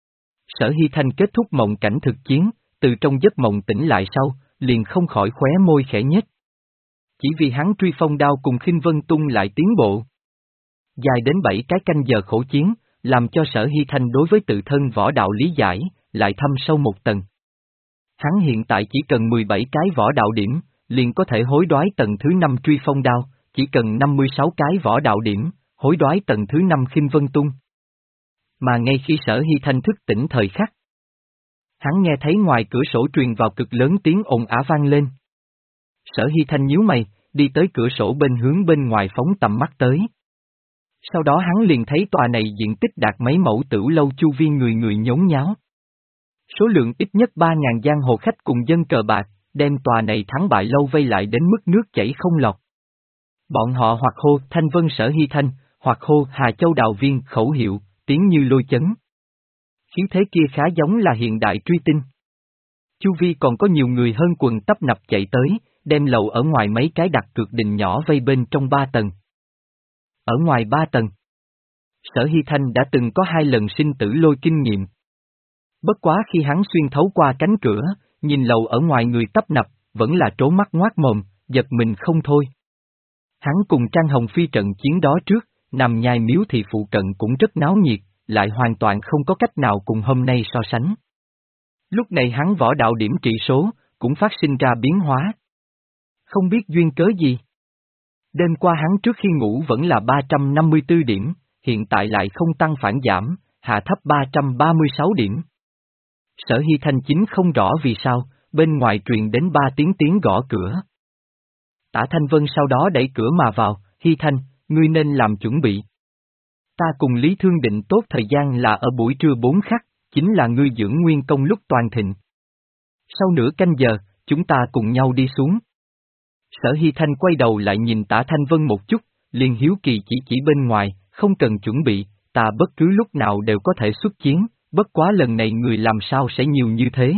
Sở Hy Thanh kết thúc mộng cảnh thực chiến, từ trong giấc mộng tỉnh lại sau, liền không khỏi khóe môi khẽ nhếch. Chỉ vì hắn truy phong đao cùng Khinh Vân Tung lại tiến bộ. Dài đến bảy cái canh giờ khổ chiến, làm cho Sở Hy Thanh đối với tự thân võ đạo lý giải, lại thâm sâu một tầng. Hắn hiện tại chỉ cần mười bảy cái võ đạo điểm, liền có thể hối đoái tầng thứ năm truy phong đao, chỉ cần năm mươi sáu cái võ đạo điểm, hối đoái tầng thứ năm Khinh Vân Tung. Mà ngay khi Sở Hy Thanh thức tỉnh thời khắc, hắn nghe thấy ngoài cửa sổ truyền vào cực lớn tiếng ồn ào vang lên. Sở Hy Thanh nhíu mày, đi tới cửa sổ bên hướng bên ngoài phóng tầm mắt tới. Sau đó hắn liền thấy tòa này diện tích đạt mấy mẫu tửu lâu chu vi người người nhốn nháo. Số lượng ít nhất ba ngàn giang hồ khách cùng dân cờ bạc, đem tòa này Thắng Bại lâu vây lại đến mức nước chảy không lọt. Bọn họ hoặc hô Thanh Vân Sở Hy Thanh, hoặc hô Hà Châu Đào Viên khẩu hiệu, tiếng như lôi chấn. Khí thế kia khá giống là hiện đại truy tinh. Chu vi còn có nhiều người hơn quần tấp nập chạy tới, đem lầu ở ngoài mấy cái đặt cược đình nhỏ vây bên trong ba tầng. Ở ngoài ba tầng, Sở Hy Thanh đã từng có hai lần sinh tử lôi kinh nghiệm. Bất quá khi hắn xuyên thấu qua cánh cửa, nhìn lầu ở ngoài người tấp nập, vẫn là trố mắt ngoác mồm, giật mình không thôi. Hắn cùng Trang Hồng Phi trận chiến đó trước, nằm nhai miếu thị phụ cận cũng rất náo nhiệt, lại hoàn toàn không có cách nào cùng hôm nay so sánh. Lúc này hắn võ đạo điểm trị số, cũng phát sinh ra biến hóa. Không biết duyên cớ gì. Đêm qua hắn trước khi ngủ vẫn là ba trăm năm mươi tư điểm, hiện tại lại không tăng phản giảm, hạ thấp ba trăm ba mươi sáu điểm. Sở Hy Thanh chính không rõ vì sao, bên ngoài truyền đến ba tiếng tiếng gõ cửa. Tả Thanh Vân sau đó đẩy cửa mà vào, Hy Thanh, ngươi nên làm chuẩn bị. Ta cùng Lý Thương định tốt thời gian là ở buổi trưa bốn khắc, chính là ngươi dưỡng nguyên công lúc toàn thịnh. Sau nửa canh giờ, chúng ta cùng nhau đi xuống. Sở Hy Thanh quay đầu lại nhìn Tả Thanh Vân một chút, liền hiếu kỳ chỉ chỉ bên ngoài, không cần chuẩn bị, ta bất cứ lúc nào đều có thể xuất chiến, bất quá lần này người làm sao sẽ nhiều như thế.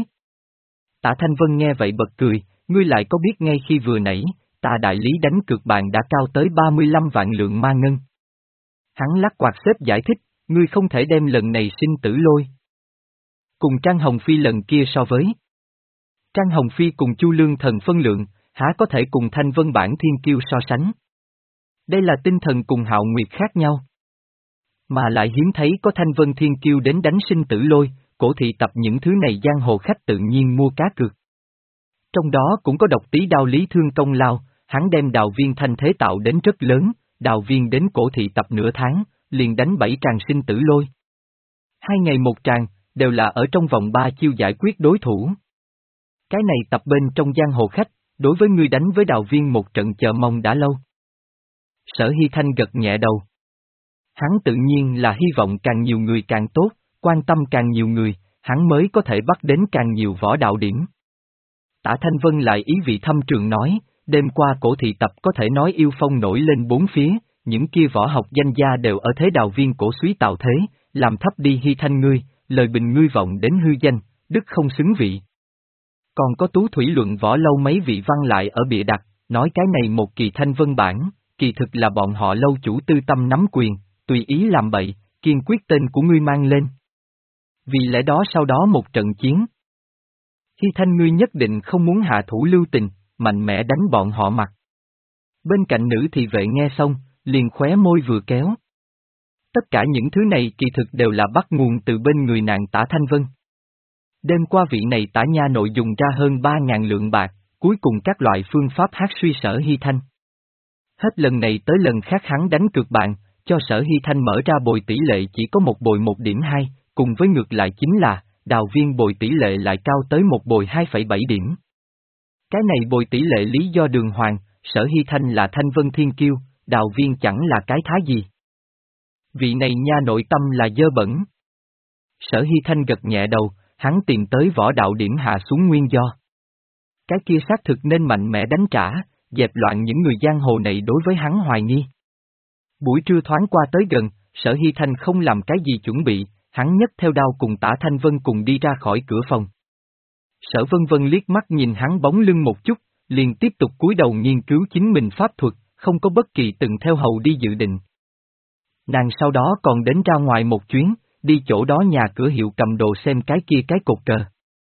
Tả Thanh Vân nghe vậy bật cười, ngươi lại có biết ngay khi vừa nãy, ta đại lý đánh cược bàn đã cao tới ba mươi lăm vạn lượng ma ngân. Hắn lắc quạt xếp giải thích, ngươi không thể đem lần này sinh tử lôi. Cùng Trang Hồng Phi lần kia so với. Trang Hồng Phi cùng Chu Lương Thần phân lượng, há có thể cùng Thanh Vân bản thiên kiêu so sánh. Đây là tinh thần cùng Hạo Nguyệt khác nhau. Mà lại hiếm thấy có Thanh Vân thiên kiêu đến đánh sinh tử lôi, cổ thị tập những thứ này giang hồ khách tự nhiên mua cá cược. Trong đó cũng có độc tí đao Lý Thương công lao, hắn đem đào viên thanh thế tạo đến rất lớn, đào viên đến cổ thị tập nửa tháng, liền đánh bảy tràng sinh tử lôi. Hai ngày một tràng, đều là ở trong vòng ba chiêu giải quyết đối thủ. Cái này tập bên trong giang hồ khách, đối với ngươi đánh với đào viên một trận chờ mong đã lâu. Sở Hy Thanh gật nhẹ đầu. Hắn tự nhiên là hy vọng càng nhiều người càng tốt, quan tâm càng nhiều người, hắn mới có thể bắt đến càng nhiều võ đạo điểm. Tả Thanh Vân lại ý vị thâm trường nói, đêm qua cổ thị tập có thể nói yêu phong nổi lên bốn phía, những kia võ học danh gia đều ở thế đào viên cổ suý tạo thế, làm thấp đi Hy Thanh ngươi, lời bình ngươi vọng đến hư danh, đức không xứng vị. Còn có tú thủy luận võ lâu mấy vị văn lại ở bịa đặt, nói cái này một kỳ thanh vân bản, kỳ thực là bọn họ lâu chủ tư tâm nắm quyền, tùy ý làm bậy, kiên quyết tên của ngươi mang lên. Vì lẽ đó sau đó một trận chiến. Hy Thanh ngươi nhất định không muốn hạ thủ lưu tình, mạnh mẽ đánh bọn họ mặt. Bên cạnh nữ thị vệ nghe xong, liền khóe môi vừa kéo. Tất cả những thứ này kỳ thực đều là bắt nguồn từ bên người nàng Tả Thanh Vân. Đêm qua vị này Tả nha nội dùng ra hơn ba ngàn lượng bạc, cuối cùng các loại phương pháp hát suy Sở Hy Thanh. Hết lần này tới lần khác hắn đánh cược bạn, cho Sở Hy Thanh mở ra bồi tỷ lệ chỉ có một bồi một điểm hai, cùng với ngược lại chính là, đào viên bồi tỷ lệ lại cao tới một bồi hai phẩy bảy điểm. Cái này bồi tỷ lệ lý do đường hoàng, Sở Hy Thanh là Thanh Vân Thiên Kiêu, đào viên chẳng là cái thá gì. Vị này nha nội tâm là dơ bẩn. Sở Hy Thanh gật nhẹ đầu, hắn tìm tới võ đạo điểm hạ xuống nguyên do. Cái kia xác thực nên mạnh mẽ đánh trả, dẹp loạn những người giang hồ này đối với hắn hoài nghi. Buổi trưa thoáng qua tới gần, Sở Hy Thanh không làm cái gì chuẩn bị, hắn nhấc theo đao cùng Tả Thanh Vân cùng đi ra khỏi cửa phòng. Sở Vân Vân liếc mắt nhìn hắn bóng lưng một chút, liền tiếp tục cúi đầu nghiên cứu chính mình pháp thuật, không có bất kỳ từng theo hầu đi dự định. Nàng sau đó còn đến ra ngoài một chuyến, đi chỗ đó nhà cửa hiệu cầm đồ xem cái kia cái cột cờ.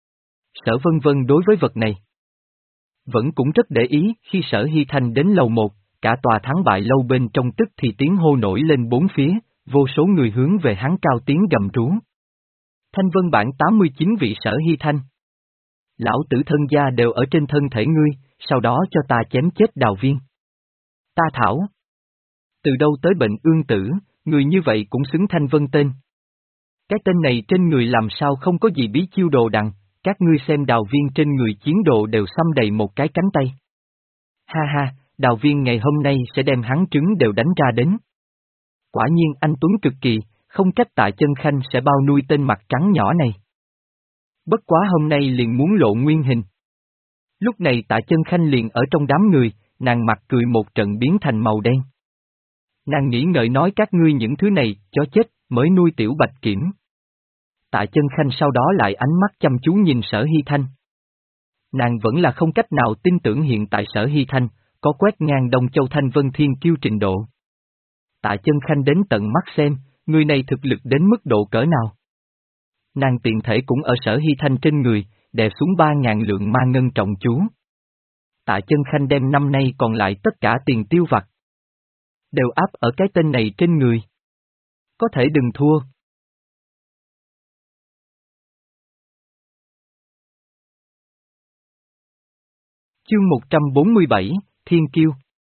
Sở Vân Vân đối với vật này vẫn cũng rất để ý, khi Sở Hy Thanh đến lầu một, cả tòa thắng bại lâu bên trong tức thì tiếng hô nổi lên bốn phía, vô số người hướng về hắn cao tiếng gầm rú. Thanh Vân bản tám mươi chín vị Sở Hy Thanh. Lão tử thân gia đều ở trên thân thể ngươi, sau đó cho ta chém chết đào viên. Ta thảo. Từ đâu tới bệnh ương tử, người như vậy cũng xứng Thanh Vân tên. Cái tên này trên người làm sao không có gì bí chiêu đồ đằng, các ngươi xem đào viên trên người chiến đồ đều xăm đầy một cái cánh tay. Ha ha, đào viên ngày hôm nay sẽ đem hắn trứng đều đánh ra đến. Quả nhiên anh Tuấn cực kỳ, không trách Tạ Chân Khanh sẽ bao nuôi tên mặt trắng nhỏ này. Bất quá hôm nay liền muốn lộ nguyên hình. Lúc này Tạ Chân Khanh liền ở trong đám người, nàng mặt cười một trận biến thành màu đen. Nàng nghĩ ngợi nói các ngươi những thứ này, chó chết, mới nuôi tiểu bạch kiểm. Tạ Chân Khanh sau đó lại ánh mắt chăm chú nhìn Sở Hy Thanh. Nàng vẫn là không cách nào tin tưởng hiện tại Sở Hy Thanh, có quét ngang Đông Châu Thanh Vân Thiên Kiêu trình độ. Tạ Chân Khanh đến tận mắt xem, người này thực lực đến mức độ cỡ nào. Nàng tiện thể cũng ở Sở Hy Thanh trên người, đè xuống ba ngàn lượng ma ngân trọng chú. Tạ Chân Khanh đem năm nay còn lại tất cả tiền tiêu vặt đều áp ở cái tên này trên người. Có thể đừng thua. Chương một trăm bốn mươi bảy, Thiên Kiêu.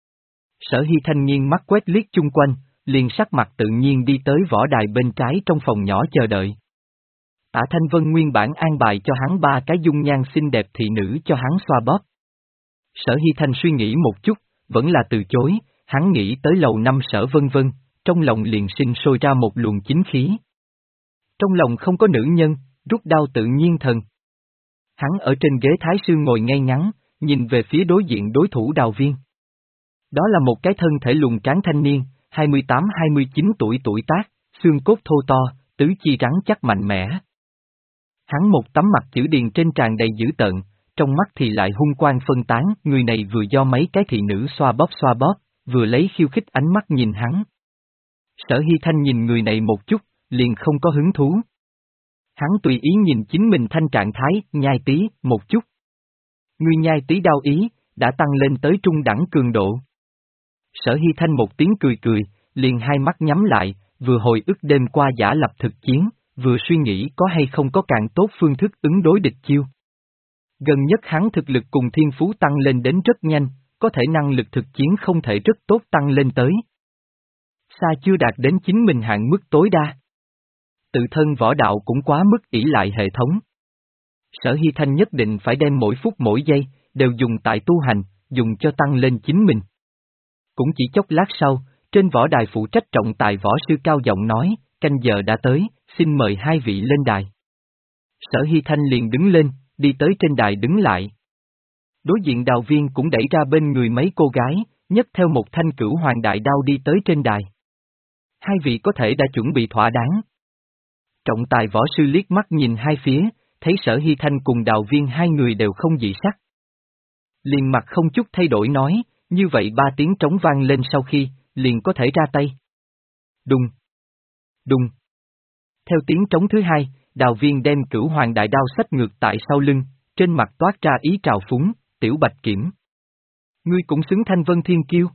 Sở Hy Thanh nghiêng mắt quét liếc chung quanh, liền sắc mặt tự nhiên đi tới võ đài bên trái trong phòng nhỏ chờ đợi. Tạ Thanh Vân nguyên bản an bài cho hắn ba cái dung nhan xinh đẹp thị nữ cho hắn xoa bóp. Sở Hy Thanh suy nghĩ một chút, vẫn là từ chối, hắn nghĩ tới lầu năm Sở Vân Vân, trong lòng liền sinh sôi ra một luồng chính khí. Trong lòng không có nữ nhân, rút đao tự nhiên thần. Hắn ở trên ghế thái sư ngồi ngay ngắn, nhìn về phía đối diện đối thủ Đào Viên. Đó là một cái thân thể lùn tráng thanh niên, hai mươi tám hai mươi chín tuổi tuổi tác, xương cốt thô to, tứ chi rắn chắc mạnh mẽ. Hắn một tấm mặt chữ điền trên tràn đầy dữ tợn, trong mắt thì lại hung quang phân tán, người này vừa do mấy cái thị nữ xoa bóp xoa bóp, vừa lấy khiêu khích ánh mắt nhìn hắn. Sở Hy Thanh nhìn người này một chút, liền không có hứng thú. Hắn tùy ý nhìn chính mình thanh trạng thái, nhai tí, một chút. Người nhai tí đao ý, đã tăng lên tới trung đẳng cường độ. Sở Hy Thanh một tiếng cười cười, liền hai mắt nhắm lại, vừa hồi ức đêm qua giả lập thực chiến, vừa suy nghĩ có hay không có càng tốt phương thức ứng đối địch chiêu. Gần nhất hắn thực lực cùng thiên phú tăng lên đến rất nhanh, có thể năng lực thực chiến không thể rất tốt tăng lên tới. Xa chưa đạt đến chính mình hạn mức tối đa. Tự thân võ đạo cũng quá mức ỷ lại hệ thống. Sở Hy Thanh nhất định phải đem mỗi phút mỗi giây, đều dùng tại tu hành, dùng cho tăng lên chính mình. Cũng chỉ chốc lát sau, trên võ đài phụ trách trọng tài võ sư cao giọng nói, canh giờ đã tới, xin mời hai vị lên đài. Sở Hy Thanh liền đứng lên, đi tới trên đài đứng lại. Đối diện Đào Viên cũng đẩy ra bên người mấy cô gái, nhấc theo một thanh cửu hoàng đại đao đi tới trên đài. Hai vị có thể đã chuẩn bị thỏa đáng. Trọng tài võ sư liếc mắt nhìn hai phía, thấy Sở Hy Thanh cùng Đào Viên hai người đều không dị sắc. Liền mặt không chút thay đổi nói, như vậy ba tiếng trống vang lên sau khi, liền có thể ra tay. Đùng. Đùng. Theo tiếng trống thứ hai, Đào Viên đem cửu hoàng đại đao xách ngược tại sau lưng, trên mặt toát ra ý trào phúng, tiểu bạch kiểm. Ngươi cũng xứng thanh vân thiên kiêu.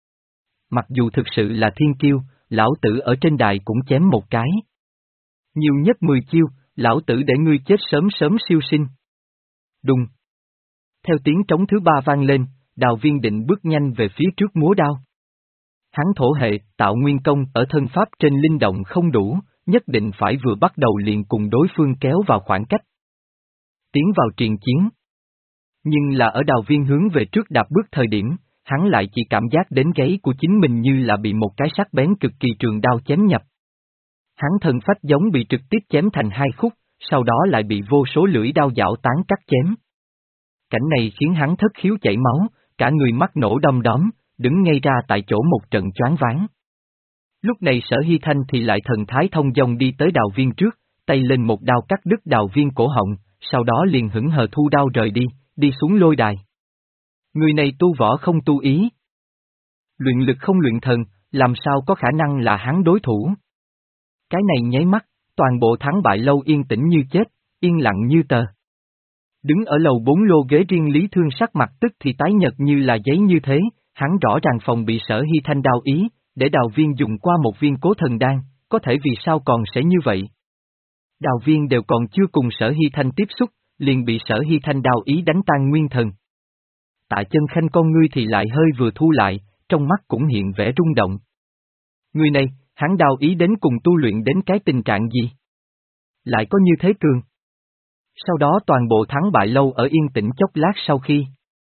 Mặc dù thực sự là thiên kiêu, lão tử ở trên đài cũng chém một cái. Nhiều nhất mười chiêu, lão tử để ngươi chết sớm sớm siêu sinh. Đùng. Theo tiếng trống thứ ba vang lên, Đào Viên định bước nhanh về phía trước múa đao. Hắn thổ hệ, tạo nguyên công ở thân pháp trên linh động không đủ, nhất định phải vừa bắt đầu liền cùng đối phương kéo vào khoảng cách. Tiến vào triền chiến. Nhưng là ở Đào Viên hướng về trước đạp bước thời điểm, hắn lại chỉ cảm giác đến gáy của chính mình như là bị một cái sắc bén cực kỳ trường đao chém nhập. Hắn thân phách giống bị trực tiếp chém thành hai khúc, sau đó lại bị vô số lưỡi đao giảo tán cắt chém. Cảnh này khiến hắn thất khiếu chảy máu, cả người mắt nổ đom đóm, đứng ngay ra tại chỗ một trận choáng váng. Lúc này Sở Hy Thanh thì lại thần thái thông dong đi tới Đào Viên trước, tay lên một đao cắt đứt Đào Viên cổ họng, sau đó liền hững hờ thu đao rời đi, đi xuống lôi đài. Người này tu võ không tu ý. Luyện lực không luyện thần, làm sao có khả năng là hắn đối thủ. Cái này nháy mắt, toàn bộ thắng bại lâu yên tĩnh như chết, yên lặng như tờ. Đứng ở lầu bốn lô ghế riêng Lý Thương sắc mặt tức thì tái nhợt như là giấy như thế, hắn rõ ràng phòng bị Sở Hy Thanh đao ý, để Đào Viên dùng qua một viên cố thần đan, có thể vì sao còn sẽ như vậy. Đào Viên đều còn chưa cùng Sở Hy Thanh tiếp xúc, liền bị Sở Hy Thanh đao ý đánh tan nguyên thần. Tạ Chân Khanh con ngươi thì lại hơi vừa thu lại, trong mắt cũng hiện vẻ rung động. Người này, hắn đao ý đến cùng tu luyện đến cái tình trạng gì? Lại có như thế cường. Sau đó toàn bộ thắng bại lâu ở yên tĩnh chốc lát sau khi.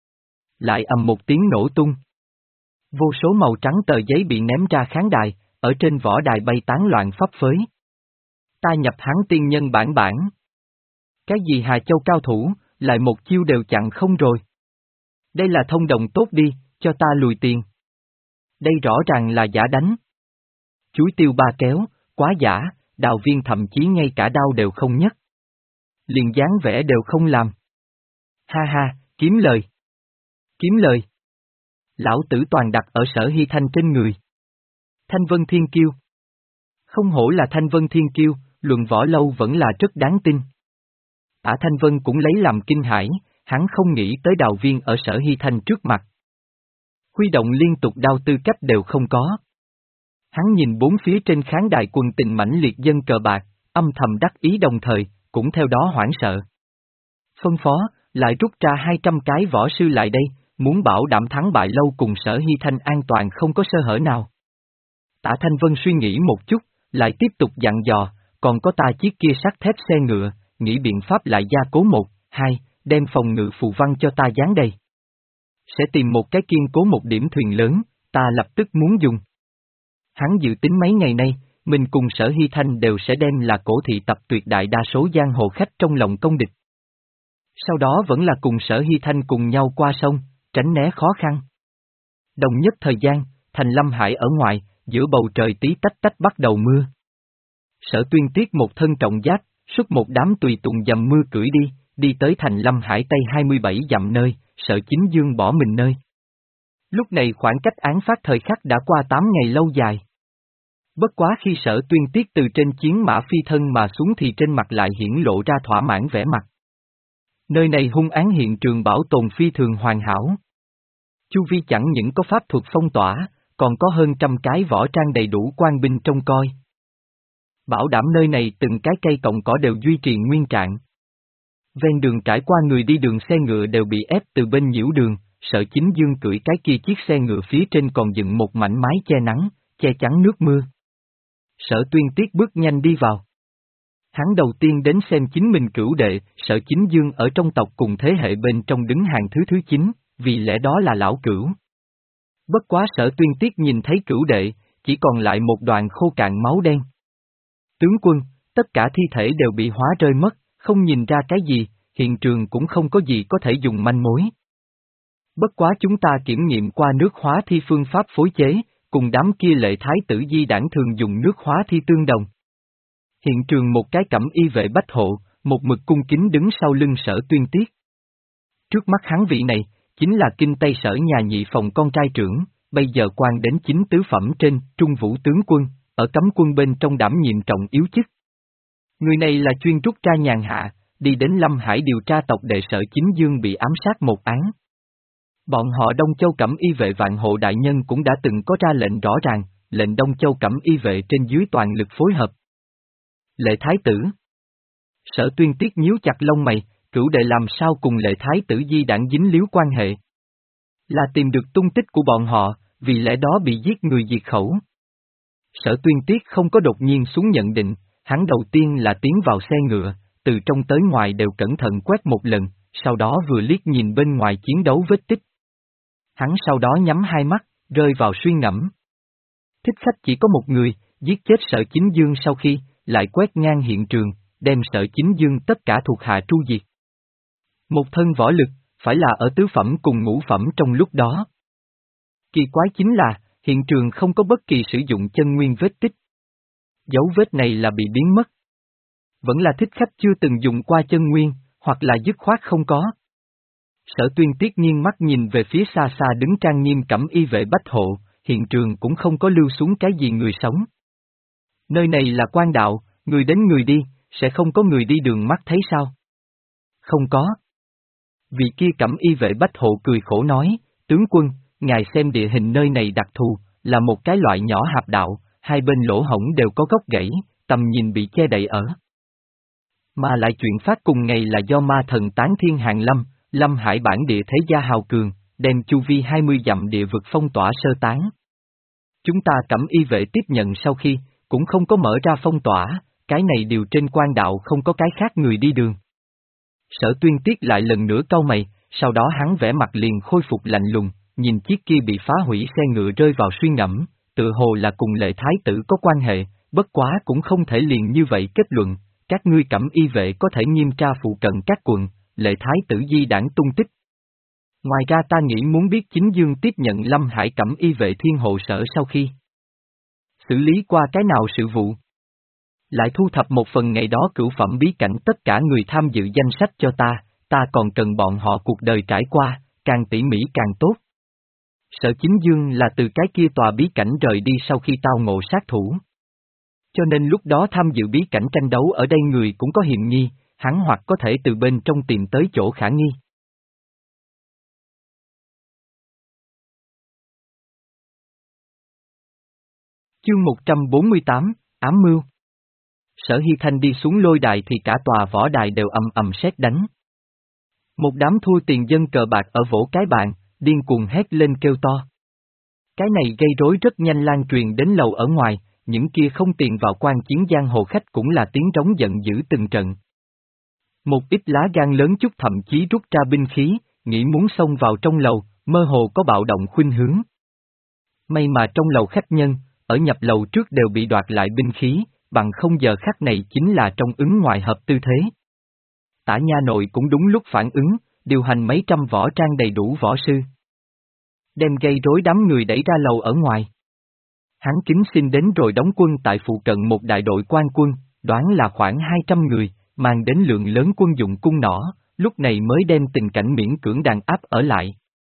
Lại ầm một tiếng nổ tung. Vô số màu trắng tờ giấy bị ném ra khán đài, ở trên võ đài bay tán loạn phấp phới. Ta nhập hắn tiên nhân bản bản. Cái gì Hà Châu cao thủ, lại một chiêu đều chặn không rồi. Đây là thông đồng tốt đi, cho ta lùi tiền. Đây rõ ràng là giả đánh. Chuối tiêu ba kéo, quá giả, Đào Viên thậm chí ngay cả đao đều không nhấc. Liền dáng vẻ đều không làm. Ha ha, kiếm lời. Kiếm lời. Lão tử toàn đặt ở Sở Hy Thanh trên người. Thanh Vân Thiên Kiêu. Không hổ là Thanh Vân Thiên Kiêu, luận võ lâu vẫn là rất đáng tin. Ả Thanh Vân cũng lấy làm kinh hãi, hắn không nghĩ tới Đào Viên ở Sở Hy Thanh trước mặt. Huy động liên tục đao tư cách đều không có. Hắn nhìn bốn phía trên khán đài quần tình mãnh liệt dân cờ bạc, âm thầm đắc ý đồng thời, cũng theo đó hoảng sợ. Phân phó, lại rút ra hai trăm cái võ sư lại đây, muốn bảo đảm thắng bại lâu cùng Sở Hy Thanh an toàn không có sơ hở nào. Tả Thanh Vân suy nghĩ một chút, lại tiếp tục dặn dò, còn có ta chiếc kia sắt thép xe ngựa, nghĩ biện pháp lại gia cố một, hai, đem phòng ngự phù văn cho ta dán đầy. Sẽ tìm một cái kiên cố một điểm thuyền lớn, ta lập tức muốn dùng. Hắn dự tính mấy ngày nay, mình cùng Sở Hy Thanh đều sẽ đem là cổ thị tập tuyệt đại đa số giang hồ khách trong lòng công địch. Sau đó vẫn là cùng Sở Hy Thanh cùng nhau qua sông, tránh né khó khăn. Đồng nhất thời gian, thành Lâm Hải ở ngoài, giữa bầu trời tí tách tách bắt đầu mưa. Sở Tuyên Tiết một thân trọng giáp, xuất một đám tùy tùng dầm mưa cưỡi đi, đi tới thành Lâm Hải Tây hai mươi bảy dặm nơi, Sở Chính Dương bỏ mình nơi. Lúc này khoảng cách án phát thời khắc đã qua tám ngày lâu dài. Bất quá khi Sở Tuyên Tiết từ trên chiến mã phi thân mà xuống thì trên mặt lại hiển lộ ra thỏa mãn vẻ mặt. Nơi này hung án hiện trường bảo tồn phi thường hoàn hảo. Chu vi chẳng những có pháp thuật phong tỏa, còn có hơn trăm cái võ trang đầy đủ quan binh trông coi. Bảo đảm nơi này từng cái cây cọng cỏ đều duy trì nguyên trạng. Ven đường trải qua người đi đường xe ngựa đều bị ép từ bên nhiễu đường, Sở Chính Dương cưỡi cái kia chiếc xe ngựa phía trên còn dựng một mảnh mái che nắng, che chắn nước mưa. Sở Tuyên Tiết bước nhanh đi vào. Hắn đầu tiên đến xem chính mình cửu đệ, Sở Chính Dương ở trong tộc cùng thế hệ bên trong đứng hàng thứ thứ chín, vì lẽ đó là lão cửu. Bất quá Sở Tuyên Tiết nhìn thấy cửu đệ, chỉ còn lại một đoàn khô cạn máu đen. Tướng quân, tất cả thi thể đều bị hóa rơi mất, không nhìn ra cái gì, hiện trường cũng không có gì có thể dùng manh mối. Bất quá chúng ta kiểm nghiệm qua nước hóa thi phương pháp phối chế, cùng đám kia lệ thái tử di đảng thường dùng nước hóa thi tương đồng. Hiện trường một cái cẩm y vệ bách hộ, một mực cung kính đứng sau lưng Sở Tuyên Tiết. Trước mắt hắn vị này, chính là kinh Tây Sở nhà nhị phòng con trai trưởng, bây giờ quan đến chính tứ phẩm trên, Trung Vũ tướng quân, ở cấm quân bên trong đảm nhiệm trọng yếu chức. Người này là chuyên rút ra nhàn hạ, đi đến Lâm Hải điều tra tộc đệ Sở Chính Dương bị ám sát một án. Bọn họ Đông Châu Cẩm y vệ vạn hộ đại nhân cũng đã từng có ra lệnh rõ ràng, lệnh Đông Châu Cẩm y vệ trên dưới toàn lực phối hợp. Lệ Thái tử. Sở Tuyên Tiết nhíu chặt lông mày, cửu đệ làm sao cùng Lệ Thái tử di đảng dính líu quan hệ. Là tìm được tung tích của bọn họ, vì lẽ đó bị giết người diệt khẩu. Sở Tuyên Tiết không có đột nhiên xuống nhận định, hắn đầu tiên là tiến vào xe ngựa, từ trong tới ngoài đều cẩn thận quét một lần, sau đó vừa liếc nhìn bên ngoài chiến đấu vết tích. Hắn sau đó nhắm hai mắt, rơi vào suy ngẫm. Thích khách chỉ có một người, giết chết Sở Chính Dương sau khi, lại quét ngang hiện trường, đem Sở Chính Dương tất cả thuộc hạ tru diệt. Một thân võ lực, phải là ở tứ phẩm cùng ngũ phẩm trong lúc đó. Kỳ quái chính là, hiện trường không có bất kỳ sử dụng chân nguyên vết tích. Dấu vết này là bị biến mất. Vẫn là thích khách chưa từng dùng qua chân nguyên, hoặc là dứt khoát không có. Sở Tuyên Tiết nghiêng mắt nhìn về phía xa xa đứng trang nghiêm cẩm y vệ bách hộ, hiện trường cũng không có lưu xuống cái gì người sống. Nơi này là quan đạo, người đến người đi, sẽ không có người đi đường mắt thấy sao? Không có. Vị kia cẩm y vệ bách hộ cười khổ nói, tướng quân, ngài xem địa hình nơi này đặc thù, là một cái loại nhỏ hạp đạo, hai bên lỗ hổng đều có gốc gãy, tầm nhìn bị che đậy ở. Mà lại chuyện phát cùng ngày là do ma thần tán thiên hàng lâm, Lâm Hải bản địa thế gia hào cường, đem chu vi hai mươi dặm địa vực phong tỏa sơ tán. Chúng ta cẩm y vệ tiếp nhận sau khi, cũng không có mở ra phong tỏa, cái này điều trên quan đạo không có cái khác người đi đường. Sở Tuyên Tiết lại lần nữa cau mày, sau đó hắn vẽ mặt liền khôi phục lạnh lùng, nhìn chiếc kia bị phá hủy xe ngựa rơi vào suy ngẫm, tự hồ là cùng Lệ Thái tử có quan hệ, bất quá cũng không thể liền như vậy kết luận, các ngươi cẩm y vệ có thể nghiêm tra phụ cận các quận, Lệ Thái tử di đảng tung tích. Ngoài ra ta nghĩ muốn biết Chính Dương tiếp nhận Lâm Hải cẩm y vệ thiên hộ sở sau khi xử lý qua cái nào sự vụ. Lại thu thập một phần ngày đó cửu phẩm bí cảnh tất cả người tham dự danh sách cho ta, ta còn cần bọn họ cuộc đời trải qua, càng tỉ mỉ càng tốt. Sở Chính Dương là từ cái kia tòa bí cảnh rời đi sau khi tao ngộ sát thủ. Cho nên lúc đó tham dự bí cảnh tranh đấu ở đây người cũng có hiểm nghi, hắn hoặc có thể từ bên trong tìm tới chỗ khả nghi. Chương một trăm bốn mươi tám, Ám mưu. Sở Hy Thanh đi xuống lôi đài thì cả tòa võ đài đều ầm ầm sét đánh. Một đám thua tiền dân cờ bạc ở vỗ cái bàn, điên cuồng hét lên kêu to. Cái này gây rối rất nhanh lan truyền đến lầu ở ngoài, những kia không tiền vào quan chiến giang hồ khách cũng là tiếng trống giận dữ từng trận. Một ít lá gan lớn chút thậm chí rút ra binh khí, nghĩ muốn xông vào trong lầu, mơ hồ có bạo động khuynh hướng. May mà trong lầu khách nhân, ở nhập lầu trước đều bị đoạt lại binh khí, bằng không giờ khắc này chính là trong ứng ngoại hợp tư thế. Tả nha nội cũng đúng lúc phản ứng, điều hành mấy trăm võ trang đầy đủ võ sư. Đem gây rối đám người đẩy ra lầu ở ngoài. Hắn kính xin đến rồi đóng quân tại phụ cận một đại đội quan quân, đoán là khoảng hai trăm người, mang đến lượng lớn quân dụng cung nỏ, lúc này mới đem tình cảnh miễn cưỡng đàn áp ở lại.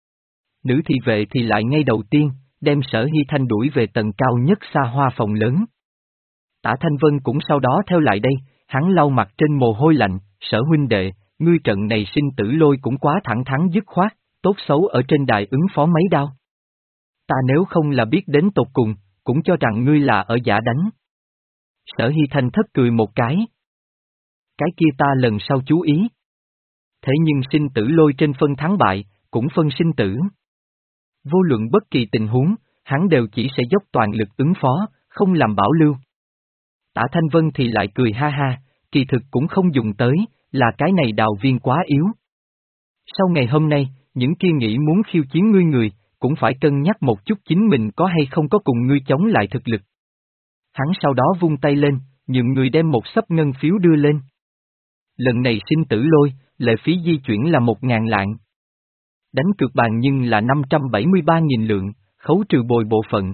Nữ thị vệ thì lại ngay đầu tiên, đem Sở Hy Thanh đuổi về tầng cao nhất xa hoa phòng lớn. Tả Thanh Vân cũng sau đó theo lại đây, hắn lau mặt trên mồ hôi lạnh, Sở huynh đệ, ngươi trận này sinh tử lôi cũng quá thẳng thắn dứt khoát, tốt xấu ở trên đài ứng phó mấy đao. Ta nếu không là biết đến tột cùng, cũng cho rằng ngươi là ở giả đánh. Sở Hy Thanh thất cười một cái. Cái kia ta lần sau chú ý. Thế nhưng sinh tử lôi trên phân thắng bại, cũng phân sinh tử. Vô luận bất kỳ tình huống, hắn đều chỉ sẽ dốc toàn lực ứng phó, không làm bảo lưu. Tả Thanh Vân thì lại cười ha ha, kỳ thực cũng không dùng tới, là cái này đào viên quá yếu. Sau ngày hôm nay, những kia nghĩ muốn khiêu chiến ngươi người, cũng phải cân nhắc một chút chính mình có hay không có cùng ngươi chống lại thực lực. Hắn sau đó vung tay lên, nhường người đem một xấp ngân phiếu đưa lên. Lần này sinh tử lôi, lệ phí di chuyển là một ngàn lạng. Đánh cược bàn nhưng là năm trăm bảy mươi ba nghìn lượng, khấu trừ bồi bộ phận.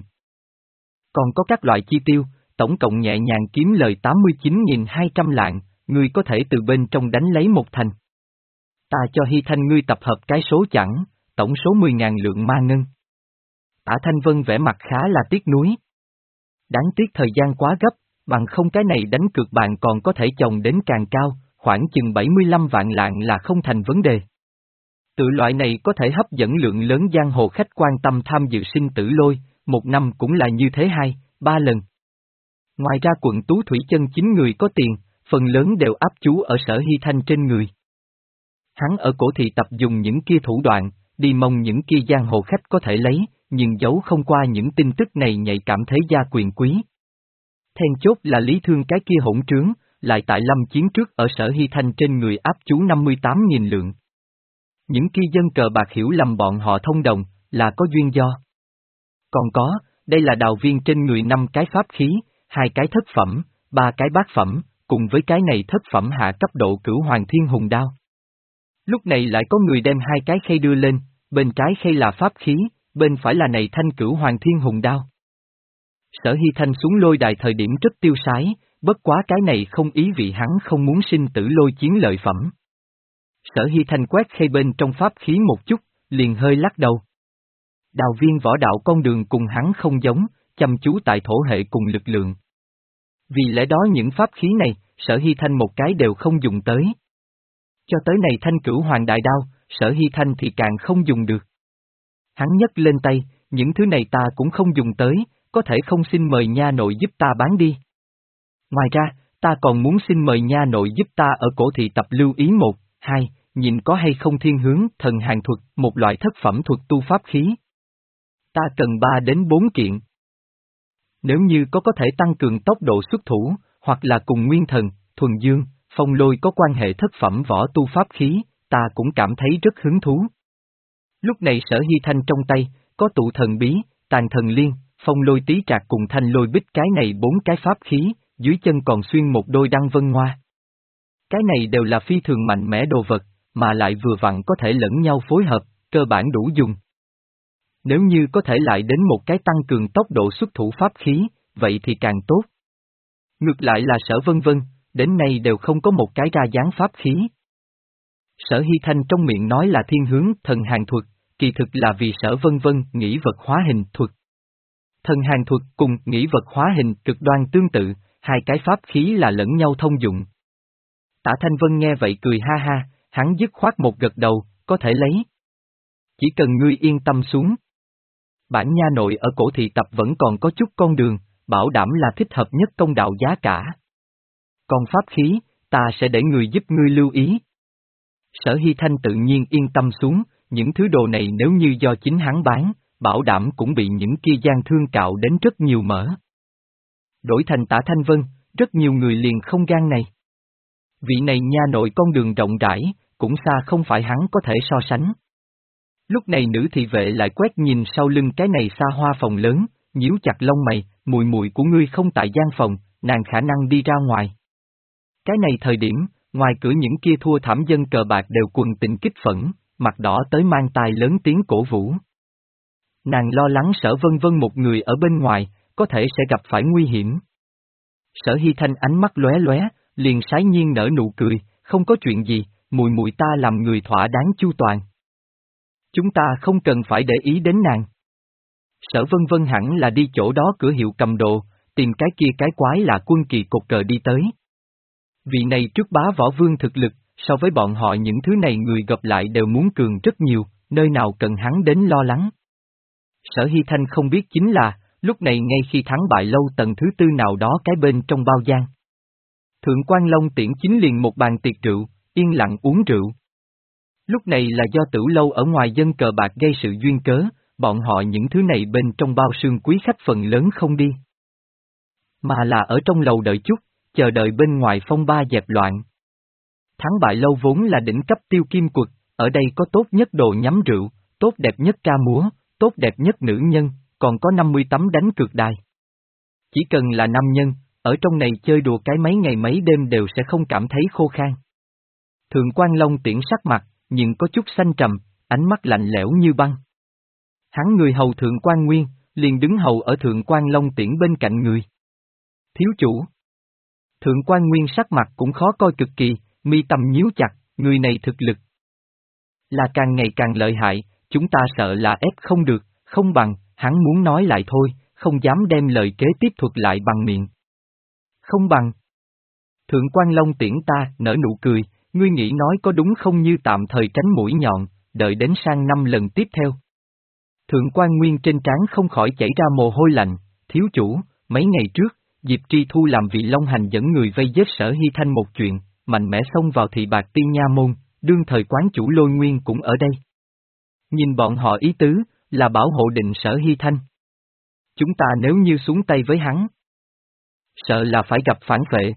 Còn có các loại chi tiêu, tổng cộng nhẹ nhàng kiếm lời tám mươi chín nghìn hai trăm lạng, ngươi có thể từ bên trong đánh lấy một thành. Ta cho Hy Thanh ngươi tập hợp cái số chẳng, tổng số mười ngàn lượng ma ngân. Tả Thanh Vân vẻ mặt khá là tiếc nuối. Đáng tiếc thời gian quá gấp, bằng không cái này đánh cược bàn còn có thể chồng đến càng cao, khoảng chừng bảy mươi lăm vạn lạng là không thành vấn đề. Tự loại này có thể hấp dẫn lượng lớn giang hồ khách quan tâm tham dự sinh tử lôi, một năm cũng là như thế hai, ba lần. Ngoài ra quận Tú Thủy chân chính người có tiền, phần lớn đều áp chú ở Sở Hy Thanh trên người. Hắn ở cổ thị tập dùng những kia thủ đoạn, đi mong những kia giang hồ khách có thể lấy, nhưng giấu không qua những tin tức này nhạy cảm thế gia quyền quý. Then chốt là lý thương cái kia hỗn trướng, lại tại lâm chiến trước ở Sở Hy Thanh trên người áp chú năm mươi tám nghìn lượng. Những kia dân cờ bạc hiểu lầm bọn họ thông đồng, là có duyên do. Còn có, đây là đào viên trên người năm cái pháp khí, hai cái thất phẩm, ba cái bát phẩm, cùng với cái này thất phẩm hạ cấp độ cửu hoàng thiên hùng đao. Lúc này lại có người đem hai cái khay đưa lên, bên trái khay là pháp khí, bên phải là này thanh cửu hoàng thiên hùng đao. Sở Hy Thanh xuống lôi đài thời điểm rất tiêu sái, bất quá cái này không ý vị hắn không muốn sinh tử lôi chiến lợi phẩm. Sở Hy Thanh quét khay bên trong pháp khí một chút, liền hơi lắc đầu. Đào viên võ đạo con đường cùng hắn không giống, chăm chú tại thổ hệ cùng lực lượng. Vì lẽ đó những pháp khí này, Sở Hy Thanh một cái đều không dùng tới. Cho tới này thanh cửu hoàng đại đao, Sở Hy Thanh thì càng không dùng được. Hắn nhấc lên tay, những thứ này ta cũng không dùng tới, có thể không xin mời nha nội giúp ta bán đi. Ngoài ra, ta còn muốn xin mời nha nội giúp ta ở cổ thị tập lưu ý một, hai, nhìn có hay không thiên hướng thần hàng thuật, một loại thất phẩm thuật tu pháp khí. Ta cần ba đến bốn kiện. Nếu như có có thể tăng cường tốc độ xuất thủ, hoặc là cùng nguyên thần, thuần dương, phong lôi có quan hệ thất phẩm võ tu pháp khí, ta cũng cảm thấy rất hứng thú. Lúc này Sở Hy Thanh trong tay, có tụ thần bí, tàn thần liên, phong lôi tí trạc cùng thanh lôi bích cái này bốn cái pháp khí, dưới chân còn xuyên một đôi đăng vân hoa. Cái này đều là phi thường mạnh mẽ đồ vật, mà lại vừa vặn có thể lẫn nhau phối hợp, cơ bản đủ dùng. Nếu như có thể lại đến một cái tăng cường tốc độ xuất thủ pháp khí, vậy thì càng tốt. Ngược lại là Sở Vân Vân, đến nay đều không có một cái ra dáng pháp khí. Sở Hy Thanh trong miệng nói là thiên hướng thần hàng thuật, kỳ thực là vì Sở Vân Vân nghĩ vật hóa hình thuật. Thần hàng thuật cùng nghĩ vật hóa hình cực đoan tương tự, hai cái pháp khí là lẫn nhau thông dụng. Tả Thanh Vân nghe vậy cười ha ha, hắn dứt khoát một gật đầu, có thể lấy. Chỉ cần ngươi yên tâm xuống. Bản nha nội ở cổ thị tập vẫn còn có chút con đường, bảo đảm là thích hợp nhất công đạo giá cả. Còn pháp khí, ta sẽ để người giúp ngươi lưu ý. Sở Hy Thanh tự nhiên yên tâm xuống, những thứ đồ này nếu như do chính hắn bán, bảo đảm cũng bị những kia gian thương cạo đến rất nhiều mỡ. Đổi thành Tả Thanh Vân, rất nhiều người liền không gan này. Vị này nha nội con đường rộng rãi, cũng xa không phải hắn có thể so sánh. Lúc này nữ thị vệ lại quét nhìn sau lưng cái này xa hoa phòng lớn, nhíu chặt lông mày, mùi mùi của ngươi không tại gian phòng, nàng khả năng đi ra ngoài. Cái này thời điểm, ngoài cửa những kia thua thảm dân cờ bạc đều quần tình kích phẫn, mặt đỏ tới mang tai lớn tiếng cổ vũ. Nàng lo lắng Sở Vân Vân một người ở bên ngoài, có thể sẽ gặp phải nguy hiểm. Sở Hy Thanh ánh mắt lóe lóe, liền sái nhiên nở nụ cười, không có chuyện gì, mùi mùi ta làm người thỏa đáng chu toàn. Chúng ta không cần phải để ý đến nàng. Sở Vân Vân hẳn là đi chỗ đó cửa hiệu cầm đồ, tìm cái kia cái quái là Quân Kỳ cột cờ đi tới. Vị này trước bá võ vương thực lực, so với bọn họ những thứ này người gặp lại đều muốn cường rất nhiều, nơi nào cần hắn đến lo lắng. Sở Hy Thanh không biết chính là, lúc này ngay khi thắng bại lâu tầng thứ tư nào đó cái bên trong bao gian. Thượng Quan Long tiễn chính liền một bàn tiệc rượu, yên lặng uống rượu. Lúc này là do Tử Lâu ở ngoài dân cờ bạc gây sự duyên cớ, bọn họ những thứ này bên trong bao sương quý khách phần lớn không đi. Mà là ở trong lầu đợi chút, chờ đợi bên ngoài phong ba dẹp loạn. Thắng bại lâu vốn là đỉnh cấp tiêu kim quật, ở đây có tốt nhất đồ nhắm rượu, tốt đẹp nhất ca múa, tốt đẹp nhất nữ nhân, còn có năm mươi tấm đánh cược đài. Chỉ cần là nam nhân, ở trong này chơi đùa cái mấy ngày mấy đêm đều sẽ không cảm thấy khô khan. Thượng Quan Long tiễn sắc mặt, nhưng có chút xanh trầm, ánh mắt lạnh lẽo như băng. Hắn người hầu Thượng Quan Nguyên, liền đứng hầu ở Thượng Quan Long tiễn bên cạnh người. Thiếu chủ. Thượng Quan Nguyên sắc mặt cũng khó coi cực kỳ, mi tâm nhíu chặt, người này thực lực là càng ngày càng lợi hại, chúng ta sợ là ép không được, không bằng, hắn muốn nói lại thôi, không dám đem lời kế tiếp thuật lại bằng miệng. Không bằng. Thượng Quan Long tiễn ta, nở nụ cười, ngươi nghĩ nói có đúng không như tạm thời tránh mũi nhọn, đợi đến sang năm lần tiếp theo. Thượng Quan Nguyên trên trán không khỏi chảy ra mồ hôi lạnh, thiếu chủ, mấy ngày trước, Diệp Tri Thu làm vị Long Hành dẫn người vây giết Sở Hy Thanh một chuyện, mạnh mẽ xông vào thị bạc tiên nha môn, đương thời quán chủ Lôi Nguyên cũng ở đây. Nhìn bọn họ ý tứ, là bảo hộ định Sở Hy Thanh. Chúng ta nếu như xuống tay với hắn, sợ là phải gặp phản vệ.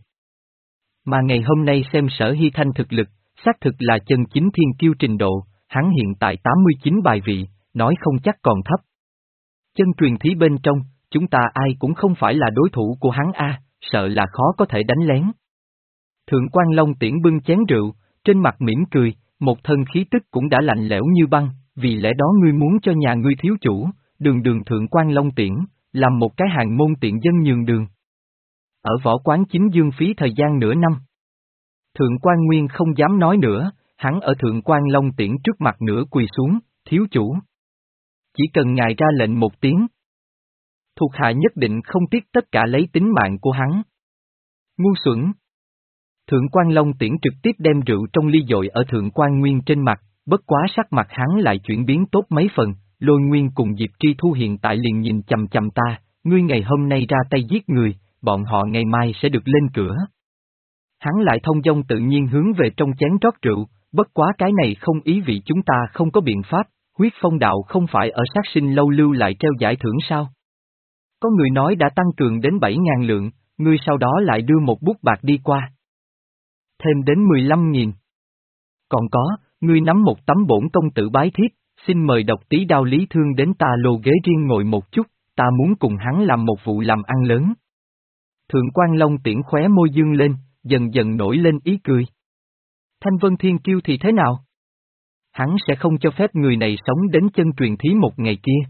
Mà ngày hôm nay xem Sở Hy Thanh thực lực, xác thực là chân chính thiên kiêu trình độ, hắn hiện tại tám mươi chín bài vị, nói không chắc còn thấp. Chân truyền thí bên trong, chúng ta ai cũng không phải là đối thủ của hắn a, sợ là khó có thể đánh lén. Thượng Quan Long tiễn bưng chén rượu, trên mặt mỉm cười, một thân khí tức cũng đã lạnh lẽo như băng, vì lẽ đó ngươi muốn cho nhà ngươi thiếu chủ, đường đường Thượng Quan Long tiễn, làm một cái hàng môn tiện dân nhường đường. Ở võ quán chính dương phí thời gian nửa năm. Thượng Quan Nguyên không dám nói nữa, hắn ở Thượng Quan Long tiễn trước mặt nửa quỳ xuống, thiếu chủ. Chỉ cần ngài ra lệnh một tiếng, thuộc hạ nhất định không tiếc tất cả lấy tính mạng của hắn. Ngu xuẩn. Thượng Quan Long tiễn trực tiếp đem rượu trong ly dội ở Thượng Quan Nguyên trên mặt, bất quá sắc mặt hắn lại chuyển biến tốt mấy phần, Lôi Nguyên cùng Diệp Tri Thu hiện tại liền nhìn chằm chằm ta, ngươi ngày hôm nay ra tay giết người, bọn họ ngày mai sẽ được lên cửa. Hắn lại thông dong tự nhiên hướng về trong chén rót rượu, bất quá cái này không ý vị chúng ta không có biện pháp, huyết phong đạo không phải ở sát sinh lâu lưu lại treo giải thưởng sao? Có người nói đã tăng cường đến bảy ngàn lượng, ngươi sau đó lại đưa một bút bạc đi qua. Thêm đến mười lăm nghìn. Còn có, ngươi nắm một tấm bổn công tử bái thiếp, xin mời độc tí đao lý thương đến ta lô ghế riêng ngồi một chút, ta muốn cùng hắn làm một vụ làm ăn lớn. Thượng Quan Long tiễn khóe môi dương lên, dần dần nổi lên ý cười. Thanh Vân Thiên Kiêu thì thế nào? Hắn sẽ không cho phép người này sống đến chân truyền thí một ngày kia.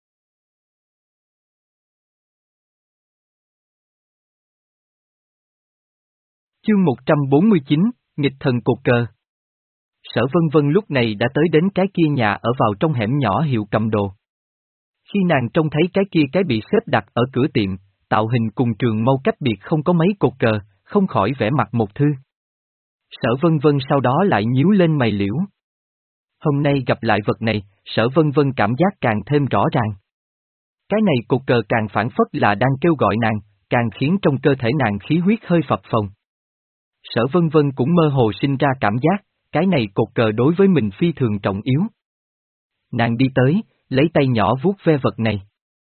Chương một trăm bốn mươi chín, nghịch thần cột cờ. Sở Vân Vân lúc này đã tới đến cái kia nhà ở vào trong hẻm nhỏ hiệu cầm đồ. Khi nàng trông thấy cái kia cái bị xếp đặt ở cửa tiệm, tạo hình cùng trường mâu cách biệt không có mấy cột cờ, không khỏi vẽ mặt một thư. Sở Vân Vân sau đó lại nhíu lên mày liễu. Hôm nay gặp lại vật này, Sở Vân Vân cảm giác càng thêm rõ ràng. Cái này cột cờ càng phản phất là đang kêu gọi nàng, càng khiến trong cơ thể nàng khí huyết hơi phập phồng. Sở Vân Vân cũng mơ hồ sinh ra cảm giác, cái này cột cờ đối với mình phi thường trọng yếu. Nàng đi tới, lấy tay nhỏ vuốt ve vật này.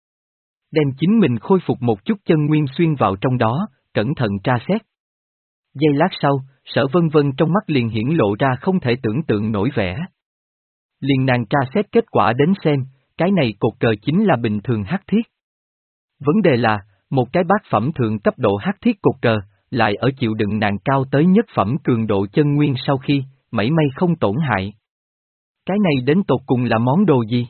Đem chính mình khôi phục một chút chân nguyên xuyên vào trong đó, cẩn thận tra xét. Giây lát sau, Sở Vân Vân trong mắt liền hiển lộ ra không thể tưởng tượng nổi vẻ. Liền nàng tra xét kết quả đến xem, cái này cột cờ chính là bình thường hắc thiết. Vấn đề là, một cái bát phẩm thượng cấp độ hắc thiết cột cờ, lại ở chịu đựng nàng cao tới nhất phẩm cường độ chân nguyên sau khi, mảy may không tổn hại. Cái này đến tột cùng là món đồ gì?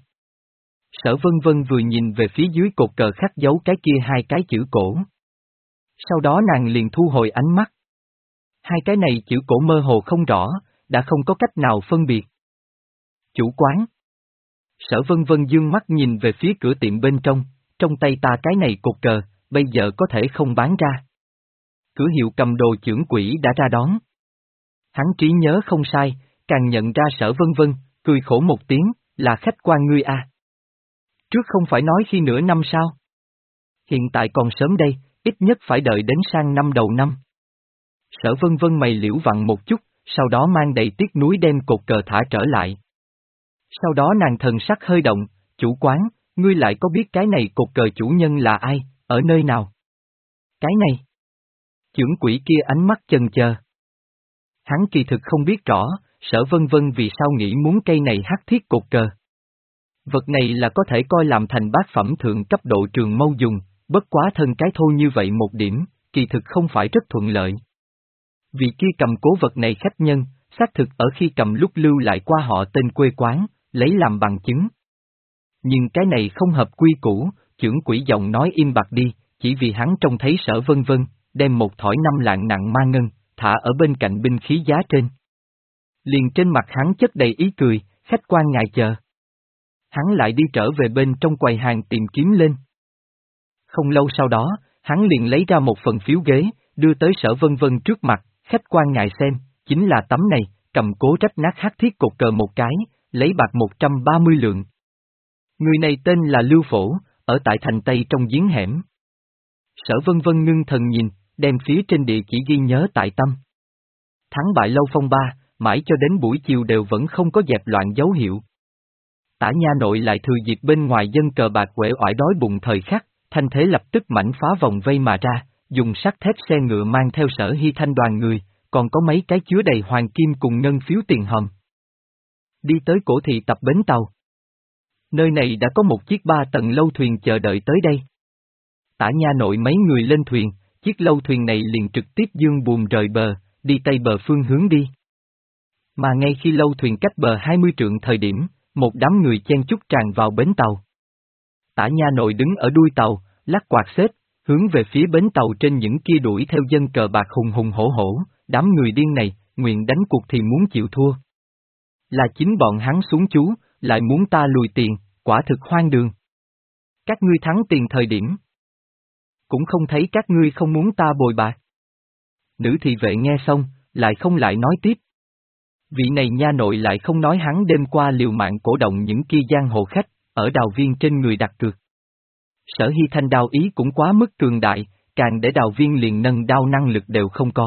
Sở Vân Vân vừa nhìn về phía dưới cột cờ khắc dấu cái kia hai cái chữ cổ. Sau đó nàng liền thu hồi ánh mắt. Hai cái này chữ cổ mơ hồ không rõ, đã không có cách nào phân biệt. Chủ quán. Sở Vân Vân dương mắt nhìn về phía cửa tiệm bên trong, trong tay ta cái này cột cờ, bây giờ có thể không bán ra. Cửa hiệu cầm đồ chưởng quỷ đã ra đón. Hắn trí nhớ không sai, càng nhận ra Sở Vân Vân, cười khổ một tiếng, là khách quan ngươi a. Trước không phải nói khi nửa năm sao? Hiện tại còn sớm đây, ít nhất phải đợi đến sang năm đầu năm. Sở Vân Vân mày liễu vặn một chút, sau đó mang đầy tiếc nuối đem cột cờ thả trở lại. Sau đó nàng thần sắc hơi động, chủ quán, ngươi lại có biết cái này cột cờ chủ nhân là ai, ở nơi nào? Cái này. Chưởng quỷ kia ánh mắt chần chờ. Hắn kỳ thực không biết rõ, Sở Vân Vân vì sao nghĩ muốn cây này hắc thiết cột cờ. Vật này là có thể coi làm thành bát phẩm thượng cấp độ trường mâu dùng, bất quá thân cái thô như vậy một điểm, kỳ thực không phải rất thuận lợi. Vì kia cầm cố vật này khách nhân, xác thực ở khi cầm lúc lưu lại qua họ tên quê quán, lấy làm bằng chứng. Nhưng cái này không hợp quy củ, chưởng quỷ giọng nói im bặt đi, chỉ vì hắn trông thấy Sở Vân Vân, đem một thỏi năm lạng nặng ma ngân, thả ở bên cạnh binh khí giá trên. Liền trên mặt hắn chất đầy ý cười, khách quan ngài chờ. Hắn lại đi trở về bên trong quầy hàng tìm kiếm lên. Không lâu sau đó, hắn liền lấy ra một phần phiếu ghế, đưa tới Sở Vân Vân trước mặt, khách quan ngài xem, chính là tấm này, cầm cố rách nát hắc thiết cột cờ một cái, lấy bạc một trăm ba mươi lượng. Người này tên là Lưu Phổ, ở tại thành Tây trong giếng hẻm. Sở Vân Vân ngưng thần nhìn, đem phía trên địa chỉ ghi nhớ tại tâm. Thắng bại lâu phong ba, mãi cho đến buổi chiều đều vẫn không có dẹp loạn dấu hiệu. Tả nha nội lại thừa dịp bên ngoài dân cờ bạc uể oải đói bụng thời khắc, thanh thế lập tức mảnh phá vòng vây mà ra, dùng sắt thép xe ngựa mang theo Sở Hy Thanh đoàn người, còn có mấy cái chứa đầy hoàng kim cùng ngân phiếu tiền hòm. Đi tới cổ thị tập bến tàu. Nơi này đã có một chiếc ba tầng lâu thuyền chờ đợi tới đây. Tả nha nội mấy người lên thuyền, chiếc lâu thuyền này liền trực tiếp dương buồm rời bờ, đi tây bờ phương hướng đi. Mà ngay khi lâu thuyền cách bờ hai mươi trượng thời điểm, một đám người chen chúc tràn vào bến tàu. Tả nha nội đứng ở đuôi tàu, lắc quạt xếp, hướng về phía bến tàu trên những kia đuổi theo dân cờ bạc hùng hùng hổ hổ, đám người điên này, nguyện đánh cuộc thì muốn chịu thua. Là chính bọn hắn xuống chú, lại muốn ta lùi tiền, quả thực hoang đường. Các ngươi thắng tiền thời điểm. Cũng không thấy các ngươi không muốn ta bồi bạc. Nữ thị vệ nghe xong, lại không lại nói tiếp. Vị này nha nội lại không nói hắn đêm qua liều mạng cổ động những kia giang hồ khách, ở đào viên trên người đặt cược. Sở Hy Thanh đao ý cũng quá mức cường đại, càng để đào viên liền nâng đao năng lực đều không có.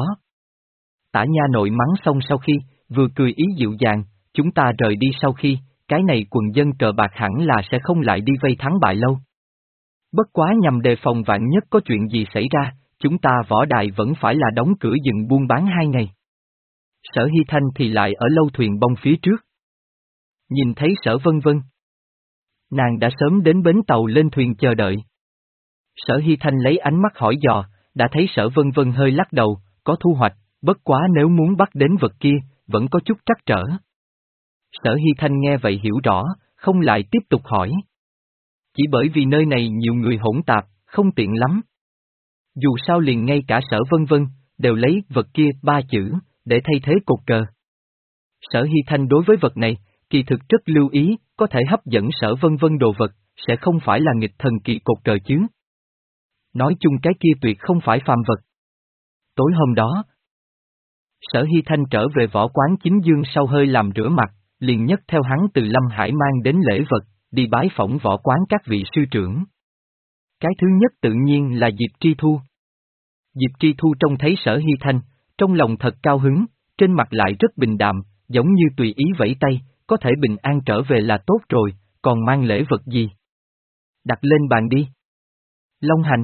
Tả nha nội mắng xong sau khi, vừa cười ý dịu dàng, chúng ta rời đi sau khi, cái này quần dân cờ bạc hẳn là sẽ không lại đi vây thắng bại lâu. Bất quá nhằm đề phòng vạn nhất có chuyện gì xảy ra, chúng ta võ đài vẫn phải là đóng cửa dừng buôn bán hai ngày. Sở Hy Thanh thì lại ở lâu thuyền bông phía trước. Nhìn thấy Sở Vân Vân. Nàng đã sớm đến bến tàu lên thuyền chờ đợi. Sở Hy Thanh lấy ánh mắt hỏi dò, đã thấy Sở Vân Vân hơi lắc đầu, có thu hoạch, bất quá nếu muốn bắt đến vật kia, vẫn có chút trắc trở. Sở Hy Thanh nghe vậy hiểu rõ, không lại tiếp tục hỏi. Chỉ bởi vì nơi này nhiều người hỗn tạp, không tiện lắm. Dù sao liền ngay cả Sở Vân Vân, đều lấy vật kia ba chữ, để thay thế cột cờ. Sở Hy Thanh đối với vật này, kỳ thực rất lưu ý, có thể hấp dẫn Sở Vân Vân đồ vật, sẽ không phải là nghịch thần kỳ cột cờ chứ. Nói chung cái kia tuyệt không phải phàm vật. Tối hôm đó, Sở Hy Thanh trở về võ quán chính dương sau hơi làm rửa mặt, liền nhấc theo hắn từ Lâm Hải mang đến lễ vật, đi bái phỏng võ quán các vị sư trưởng. Cái thứ nhất tự nhiên là Diệp Tri Thu. Diệp Tri Thu trông thấy Sở Hy Thanh, trong lòng thật cao hứng, trên mặt lại rất bình đạm, giống như tùy ý vẫy tay, có thể bình an trở về là tốt rồi, còn mang lễ vật gì? Đặt lên bàn đi. Long hành.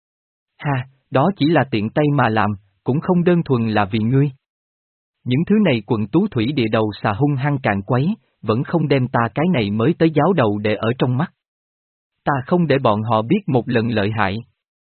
Ha, đó chỉ là tiện tay mà làm, cũng không đơn thuần là vì ngươi. Những thứ này quận tú thủy địa đầu xà hung hăng càng quấy, vẫn không đem ta cái này mới tới giáo đầu để ở trong mắt. Ta không để bọn họ biết một lần lợi hại.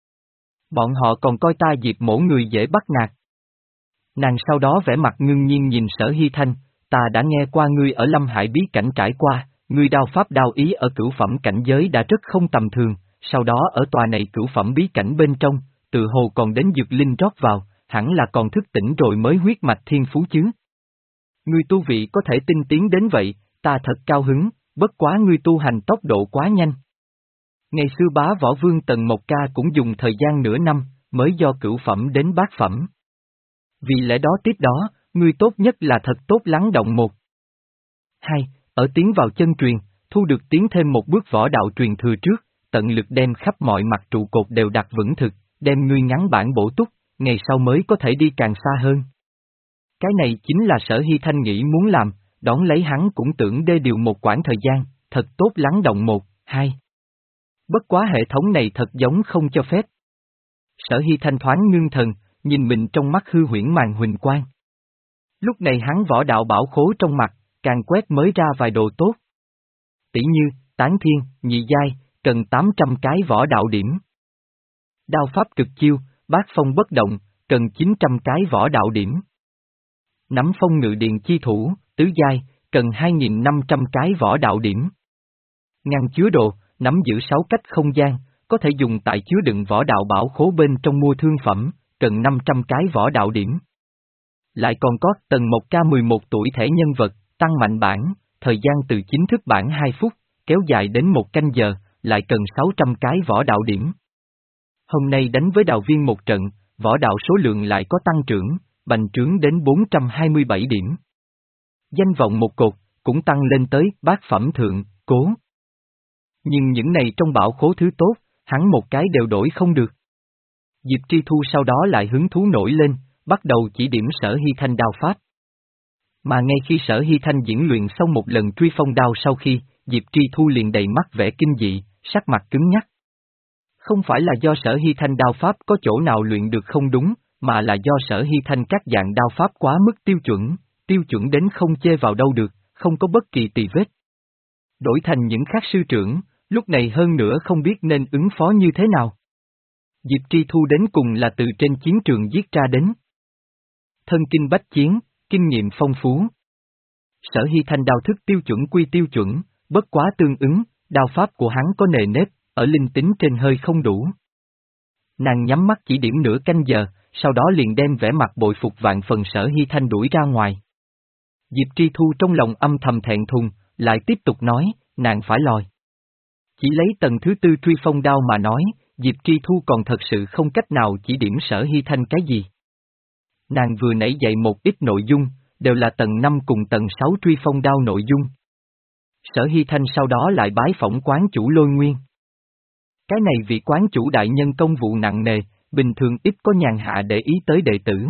Bọn họ còn coi ta diệt mổ người dễ bắt nạt. Nàng sau đó vẻ mặt ngưng nhiên nhìn Sở Hy Thanh, ta đã nghe qua ngươi ở Lâm Hải bí cảnh trải qua, ngươi đao pháp đao ý ở cửu phẩm cảnh giới đã rất không tầm thường, sau đó ở tòa này cửu phẩm bí cảnh bên trong, tự hồ còn đến dược linh rót vào, hẳn là còn thức tỉnh rồi mới huyết mạch thiên phú chứ. Ngươi tu vị có thể tinh tiến đến vậy, ta thật cao hứng, bất quá ngươi tu hành tốc độ quá nhanh. Ngày xưa bá võ vương Tần Mộc Ca cũng dùng thời gian nửa năm, mới do cửu phẩm đến bát phẩm. Vì lẽ đó tiếp đó, ngươi tốt nhất là thật tốt lắng động một. Hai, ở tiến vào chân truyền, thu được tiến thêm một bước võ đạo truyền thừa trước, tận lực đem khắp mọi mặt trụ cột đều đặt vững thực, đem ngươi ngắn bản bổ túc, ngày sau mới có thể đi càng xa hơn. Cái này chính là Sở Hy Thanh nghĩ muốn làm, đón lấy hắn cũng tưởng đê điều một quãng thời gian, thật tốt lắng động một, hai. Bất quá hệ thống này thật giống không cho phép. Sở Hy Thanh thoáng ngưng thần, nhìn mình trong mắt hư huyễn màn huỳnh quang. Lúc này hắn võ đạo bảo khố trong mặt, càng quét mới ra vài đồ tốt. Tỷ như, tán thiên, nhị giai, cần tám trăm cái võ đạo điểm. Đao pháp cực chiêu, bát phong bất động, cần chín trăm cái võ đạo điểm. Nắm phong ngự điện chi thủ, tứ giai, cần hai nghìn năm trăm cái võ đạo điểm. Ngăn chứa đồ, nắm giữ sáu cách không gian, có thể dùng tại chứa đựng võ đạo bảo khố bên trong mua thương phẩm, cần năm trăm cái võ đạo điểm. Lại còn có Tần Mộc Ca mười một tuổi thẻ nhân vật, tăng mạnh bản, thời gian từ chính thức bản hai phút, kéo dài đến một canh giờ, lại cần sáu trăm cái võ đạo điểm. Hôm nay đánh với đạo viên một trận, võ đạo số lượng lại có tăng trưởng, bành trướng đến bốn trăm hai mươi bảy điểm. Danh vọng một cột, cũng tăng lên tới bát phẩm thượng, cố. Nhưng những này trong bảo khố thứ tốt, hắn một cái đều đổi không được. Diệp Tri Thu sau đó lại hứng thú nổi lên, bắt đầu chỉ điểm Sở Hy Thanh đao pháp. Mà ngay khi Sở Hy Thanh diễn luyện xong một lần truy phong đao sau khi, Diệp Tri Thu liền đầy mắt vẻ kinh dị, sắc mặt cứng nhắc. Không phải là do Sở Hy Thanh đao pháp có chỗ nào luyện được không đúng, mà là do Sở Hy Thanh các dạng đao pháp quá mức tiêu chuẩn, tiêu chuẩn đến không chê vào đâu được, không có bất kỳ tì vết. Đổi thành những khác sư trưởng, lúc này hơn nữa không biết nên ứng phó như thế nào. Diệp Tri Thu đến cùng là từ trên chiến trường giết ra đến. Thân kinh bách chiến, kinh nghiệm phong phú. Sở Hy Thanh đao thức tiêu chuẩn quy tiêu chuẩn, bất quá tương ứng, đao pháp của hắn có nề nếp, ở linh tính trên hơi không đủ. Nàng nhắm mắt chỉ điểm nửa canh giờ, sau đó liền đem vẻ mặt bội phục vạn phần Sở Hy Thanh đuổi ra ngoài. Diệp Tri Thu trong lòng âm thầm thẹn thùng, lại tiếp tục nói, nàng phải lòi. Chỉ lấy tầng thứ tư truy phong đao mà nói, Diệp Tri Thu còn thật sự không cách nào chỉ điểm Sở Hy Thanh cái gì. Nàng vừa nãy dạy một ít nội dung, đều là tầng năm cùng tầng sáu truy phong đao nội dung. Sở Hy Thanh sau đó lại bái phỏng quán chủ Lôi Nguyên. Cái này vì quán chủ đại nhân công vụ nặng nề, bình thường ít có nhàn hạ để ý tới đệ tử.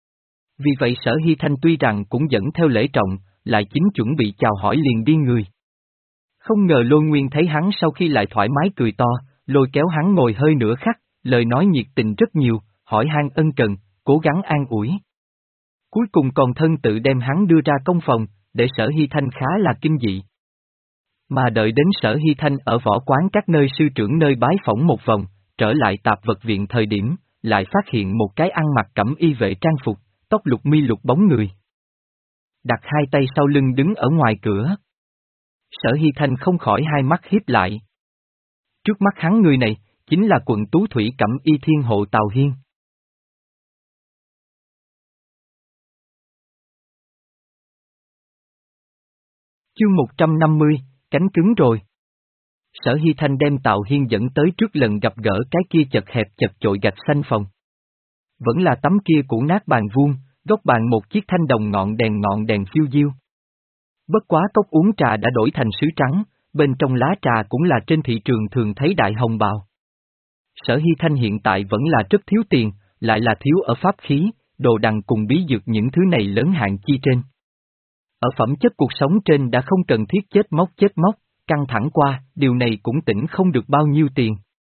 Vì vậy Sở Hy Thanh tuy rằng cũng dẫn theo lễ trọng, lại chính chuẩn bị chào hỏi liền đi người. Không ngờ Lôi Nguyên thấy hắn sau khi lại thoải mái cười to, lôi kéo hắn ngồi hơi nửa khắc, lời nói nhiệt tình rất nhiều, hỏi han ân cần, cố gắng an ủi. Cuối cùng còn thân tự đem hắn đưa ra công phòng, để Sở Hy Thanh khá là kinh dị. Mà đợi đến Sở Hy Thanh ở võ quán các nơi sư trưởng nơi bái phỏng một vòng, trở lại tạp vật viện thời điểm, lại phát hiện một cái ăn mặc cẩm y vệ trang phục, tóc lục mi lục bóng người. Đặt hai tay sau lưng đứng ở ngoài cửa. Sở Hy Thanh không khỏi hai mắt hiếp lại. Trước mắt hắn người này, chính là quận Tú Thủy Cẩm Y Thiên Hộ Tào Hiên. Chương một trăm năm mươi, cánh cứng rồi. Sở Hy Thanh đem Tào Hiên dẫn tới trước lần gặp gỡ cái kia chật hẹp chật chội gạch xanh phòng. Vẫn là tấm kia cũ nát bàn vuông, góc bàn một chiếc thanh đồng ngọn đèn ngọn đèn phiêu diêu. Bất quá cốc uống trà đã đổi thành sứ trắng, bên trong lá trà cũng là trên thị trường thường thấy đại hồng bào. Sở Hy Thanh hiện tại vẫn là rất thiếu tiền, lại là thiếu ở pháp khí, đồ đằng cùng bí dược những thứ này lớn hạng chi trên. Ở phẩm chất cuộc sống trên đã không cần thiết chết móc chết móc, căng thẳng qua, điều này cũng tỉnh không được bao nhiêu tiền.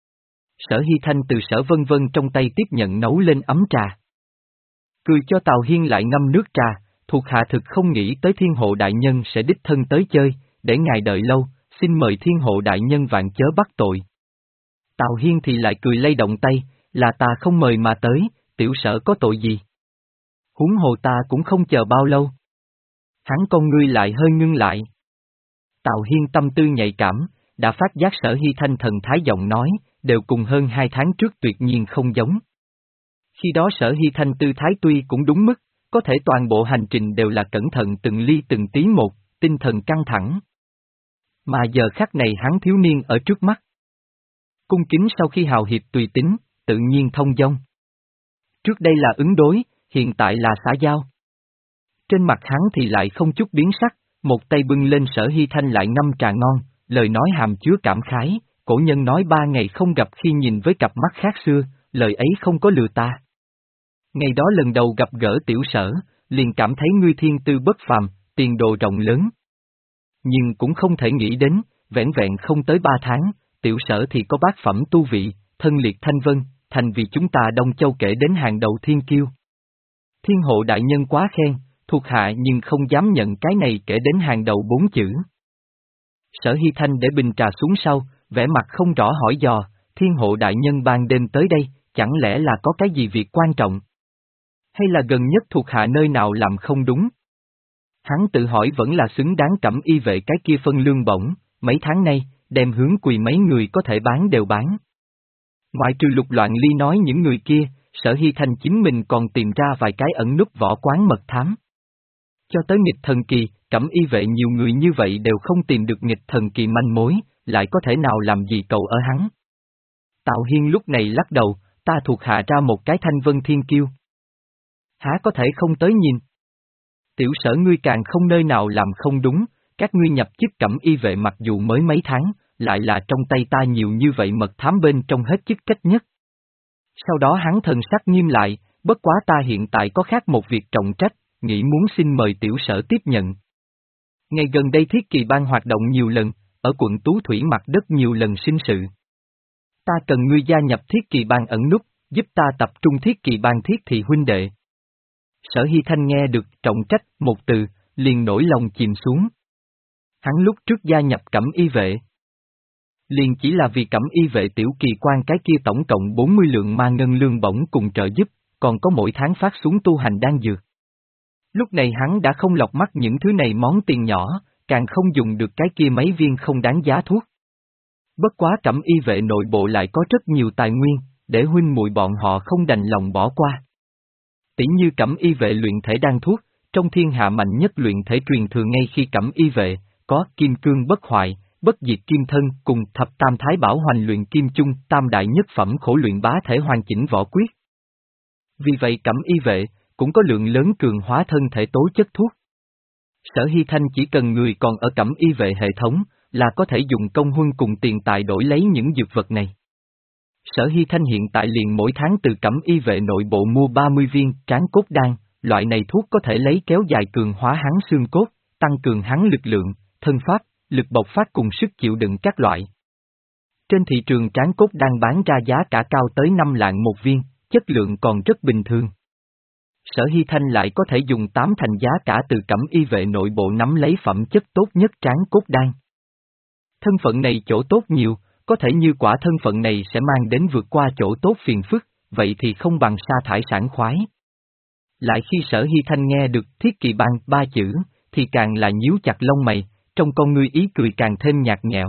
Sở Hy Thanh từ Sở Vân Vân trong tay tiếp nhận nấu lên ấm trà. Cười cho Tào Hiên lại ngâm nước trà, thuộc hạ thực không nghĩ tới Thiên Hộ đại nhân sẽ đích thân tới chơi, để ngài đợi lâu, xin mời Thiên Hộ đại nhân vạn chớ bắt tội. Tào Hiên thì lại cười lay động tay, là ta không mời mà tới, tiểu Sở có tội gì? Huống hồ ta cũng không chờ bao lâu. Hắn con ngươi lại hơi ngưng lại. Tào Hiên tâm tư nhạy cảm, đã phát giác Sở Hy Thanh thần thái giọng nói, đều cùng hơn hai tháng trước tuyệt nhiên không giống. Khi đó Sở Hy Thanh tư thái tuy cũng đúng mức, có thể toàn bộ hành trình đều là cẩn thận từng ly từng tí một, tinh thần căng thẳng. Mà giờ khắc này hắn thiếu niên ở trước mắt. Cung kính sau khi hào hiệp tùy tính, tự nhiên thông dong. Trước đây là ứng đối, hiện tại là xã giao. Trên mặt hắn thì lại không chút biến sắc, một tay bưng lên Sở Hy Thanh lại ngâm trà ngon, lời nói hàm chứa cảm khái, cổ nhân nói ba ngày không gặp khi nhìn với cặp mắt khác xưa, lời ấy không có lừa ta. Ngày đó lần đầu gặp gỡ tiểu Sở, liền cảm thấy ngươi thiên tư bất phàm, tiền đồ rộng lớn. Nhưng cũng không thể nghĩ đến, vẻn vẹn không tới ba tháng, tiểu Sở thì có bát phẩm tu vị, thân liệt thanh vân, thành vì chúng ta Đông Châu kể đến hàng đầu thiên kiêu. Thiên Hộ đại nhân quá khen, thuộc hạ nhưng không dám nhận cái này kể đến hàng đầu bốn chữ. Sở Hy Thanh để bình trà xuống sau, vẻ mặt không rõ hỏi dò, Thiên Hộ đại nhân ban đêm tới đây, chẳng lẽ là có cái gì việc quan trọng? Hay là gần nhất thuộc hạ nơi nào làm không đúng? Hắn tự hỏi vẫn là xứng đáng Cẩm Y vệ cái kia phân lương bổng, mấy tháng nay, đem hướng quỳ mấy người có thể bán đều bán. Ngoại trừ Lục Loạn Ly nói những người kia, Sở Hy Thanh chính mình còn tìm ra vài cái ẩn núp võ quán mật thám. Cho tới nghịch thần kỳ, Cẩm Y vệ nhiều người như vậy đều không tìm được nghịch thần kỳ manh mối, lại có thể nào làm gì cậu ở hắn. Tào Hiên lúc này lắc đầu, ta thuộc hạ ra một cái thanh vân thiên kiêu. Há có thể không tới nhìn. Tiểu Sở ngươi càng không nơi nào làm không đúng, các ngươi nhập chức Cẩm Y vệ mặc dù mới mấy tháng, lại là trong tay ta nhiều như vậy mật thám bên trong hết chức trách nhất. Sau đó hắn thần sắc nghiêm lại, bất quá ta hiện tại có khác một việc trọng trách, nghĩ muốn xin mời tiểu Sở tiếp nhận. Ngày gần đây Thiết Kỳ Bang hoạt động nhiều lần, ở quận Tú Thủy mặt đất nhiều lần sinh sự. Ta cần ngươi gia nhập Thiết Kỳ Bang ẩn núp, giúp ta tập trung Thiết Kỳ Bang thiết thị huynh đệ. Sở Hy Thanh nghe được trọng trách một từ, liền nổi lòng chìm xuống. Hắn lúc trước gia nhập Cẩm Y vệ. Liền chỉ là vì Cẩm Y vệ tiểu kỳ quan cái kia tổng cộng bốn mươi lượng ma ngân lương bổng cùng trợ giúp, còn có mỗi tháng phát xuống tu hành đan dược. Lúc này hắn đã không lọc mắt những thứ này món tiền nhỏ, càng không dùng được cái kia mấy viên không đáng giá thuốc. Bất quá Cẩm Y vệ nội bộ lại có rất nhiều tài nguyên, để huynh muội bọn họ không đành lòng bỏ qua. Tỉ như Cẩm Y vệ luyện thể đan thuốc, trong thiên hạ mạnh nhất luyện thể truyền thừa ngay khi Cẩm Y vệ, có kim cương bất hoại, bất diệt kim thân cùng thập tam thái bảo hoành luyện kim chung tam đại nhất phẩm khổ luyện bá thể hoàn chỉnh võ quyết. Vì vậy Cẩm Y vệ, cũng có lượng lớn cường hóa thân thể tố chất thuốc. Sở Hy Thanh chỉ cần người còn ở Cẩm Y vệ hệ thống, là có thể dùng công huân cùng tiền tài đổi lấy những dược vật này. Sở Hy Thanh hiện tại liền mỗi tháng từ Cẩm Y vệ nội bộ mua ba mươi viên tráng cốt đan, loại này thuốc có thể lấy kéo dài cường hóa hắn xương cốt, tăng cường hắn lực lượng, thân pháp, lực bộc phát cùng sức chịu đựng các loại. Trên thị trường tráng cốt đang bán ra giá cả cao tới năm lạng một viên, chất lượng còn rất bình thường. Sở Hy Thanh lại có thể dùng tám thành giá cả từ Cẩm Y vệ nội bộ nắm lấy phẩm chất tốt nhất tráng cốt đan. Thân phận này chỗ tốt nhiều, có thể như quả thân phận này sẽ mang đến vượt qua chỗ tốt phiền phức, vậy thì không bằng sa thải sảng khoái. Lại khi Sở Hy Thanh nghe được Thiết Kỳ Bang ba chữ, thì càng là nhíu chặt lông mày, trong con ngươi ý cười càng thêm nhạt nhẽo.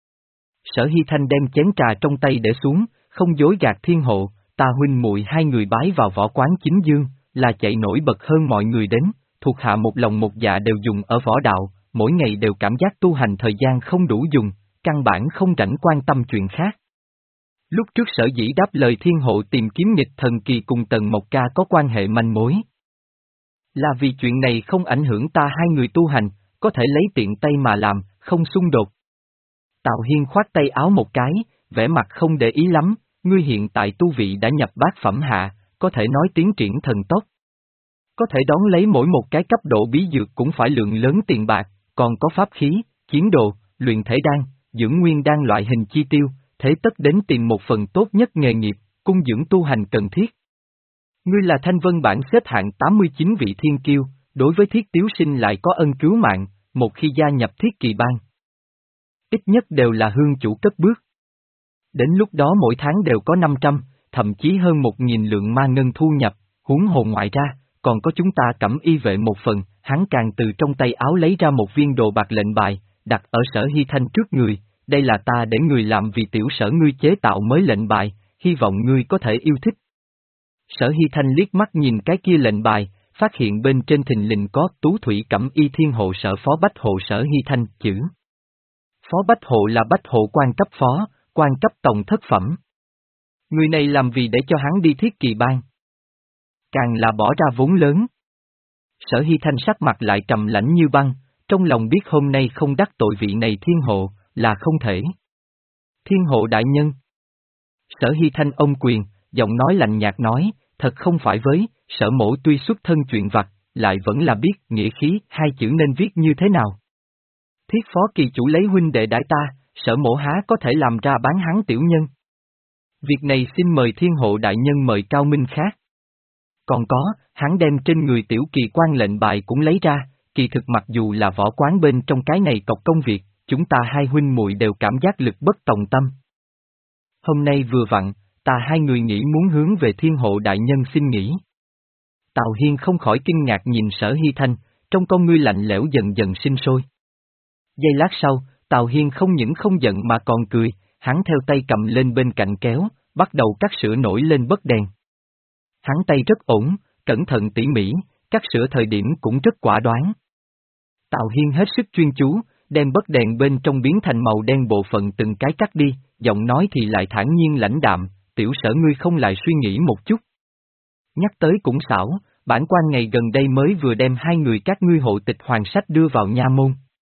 Sở Hy Thanh đem chén trà trong tay để xuống, không dối gạt Thiên Hộ, ta huynh muội hai người bái vào võ quán chính dương, là chạy nổi bật hơn mọi người đến, thuộc hạ một lòng một dạ đều dùng ở võ đạo, mỗi ngày đều cảm giác tu hành thời gian không đủ dùng, căn bản không rảnh quan tâm chuyện khác. Lúc trước Sở dĩ đáp lời Thiên Hộ tìm kiếm nghịch thần kỳ cùng Tần Mộc Ca có quan hệ manh mối. Là vì chuyện này không ảnh hưởng ta hai người tu hành, có thể lấy tiện tay mà làm, không xung đột. Tào Hiên khoát tay áo một cái, vẻ mặt không để ý lắm, ngươi hiện tại tu vị đã nhập bát phẩm hạ, có thể nói tiến triển thần tốc. Có thể đón lấy mỗi một cái cấp độ bí dược cũng phải lượng lớn tiền bạc, còn có pháp khí, chiến đồ, luyện thể đan, dưỡng nguyên đan loại hình chi tiêu, thế tất đến tìm một phần tốt nhất nghề nghiệp, cung dưỡng tu hành cần thiết. Ngươi là Thanh Vân bảng xếp hạng tám mươi chín vị thiên kiêu, đối với Thiết Tiếu Sinh lại có ân cứu mạng, một khi gia nhập Thiết Kỳ Bang. Ít nhất đều là hương chủ cất bước. Đến lúc đó mỗi tháng đều có năm trăm, thậm chí hơn một nghìn lượng ma ngân thu nhập, huống hồ ngoại ra, còn có chúng ta cẩm y vệ một phần, hắn càng từ trong tay áo lấy ra một viên đồ bạc lệnh bài, đặt ở Sở Hy Thanh trước người, đây là ta để người làm vì tiểu sở ngươi chế tạo mới lệnh bài, hy vọng ngươi có thể yêu thích. Sở Hy Thanh liếc mắt nhìn cái kia lệnh bài, phát hiện bên trên thình lình có Tú Thủy Cẩm Y Thiên Hộ Sở Phó Bách Hộ Sở Hy Thanh chữ. Phó Bách Hộ là Bách Hộ quan cấp phó, quan cấp tổng thất phẩm. Người này làm vì để cho hắn đi Thiết Kỳ Bang. Càng là bỏ ra vốn lớn. Sở Hy Thanh sắc mặt lại trầm lãnh như băng, trong lòng biết hôm nay không đắc tội vị này thiên hộ, là không thể. Thiên hộ đại nhân. Sở Hy Thanh ôm quyền, giọng nói lạnh nhạt nói, thật không phải với, Sở mổ tuy xuất thân chuyện vặt, lại vẫn là biết nghĩa khí hai chữ nên viết như thế nào. Thiết phó kỳ chủ lấy huynh đệ đãi ta, Sở mổ há có thể làm ra bán hắn tiểu nhân. Việc này xin mời thiên hộ đại nhân mời cao minh khác. Còn có, hắn đem trên người tiểu kỳ quan lệnh bài cũng lấy ra, kỳ thực mặc dù là võ quán bên trong cái này cọc công việc, chúng ta hai huynh muội đều cảm giác lực bất tòng tâm. Hôm nay vừa vặn, ta hai người nghĩ muốn hướng về thiên hộ đại nhân xin nghỉ. Tào Hiên không khỏi kinh ngạc nhìn Sở Hy Thanh, trong con ngươi lạnh lẽo dần dần sinh sôi. Giây lát sau, Tào Hiên không những không giận mà còn cười, hắn theo tay cầm lên bên cạnh kéo, bắt đầu cắt sữa nổi lên bất đèn. Hắn tay rất ổn, cẩn thận tỉ mỉ, cắt sữa thời điểm cũng rất quả đoán. Tào Hiên hết sức chuyên chú, đem bất đèn bên trong biến thành màu đen bộ phận từng cái cắt đi, giọng nói thì lại thản nhiên lãnh đạm, tiểu Sở ngươi không lại suy nghĩ một chút. Nhắc tới cũng xảo, bản quan ngày gần đây mới vừa đem hai người các ngươi hộ tịch hoàng sách đưa vào nha môn.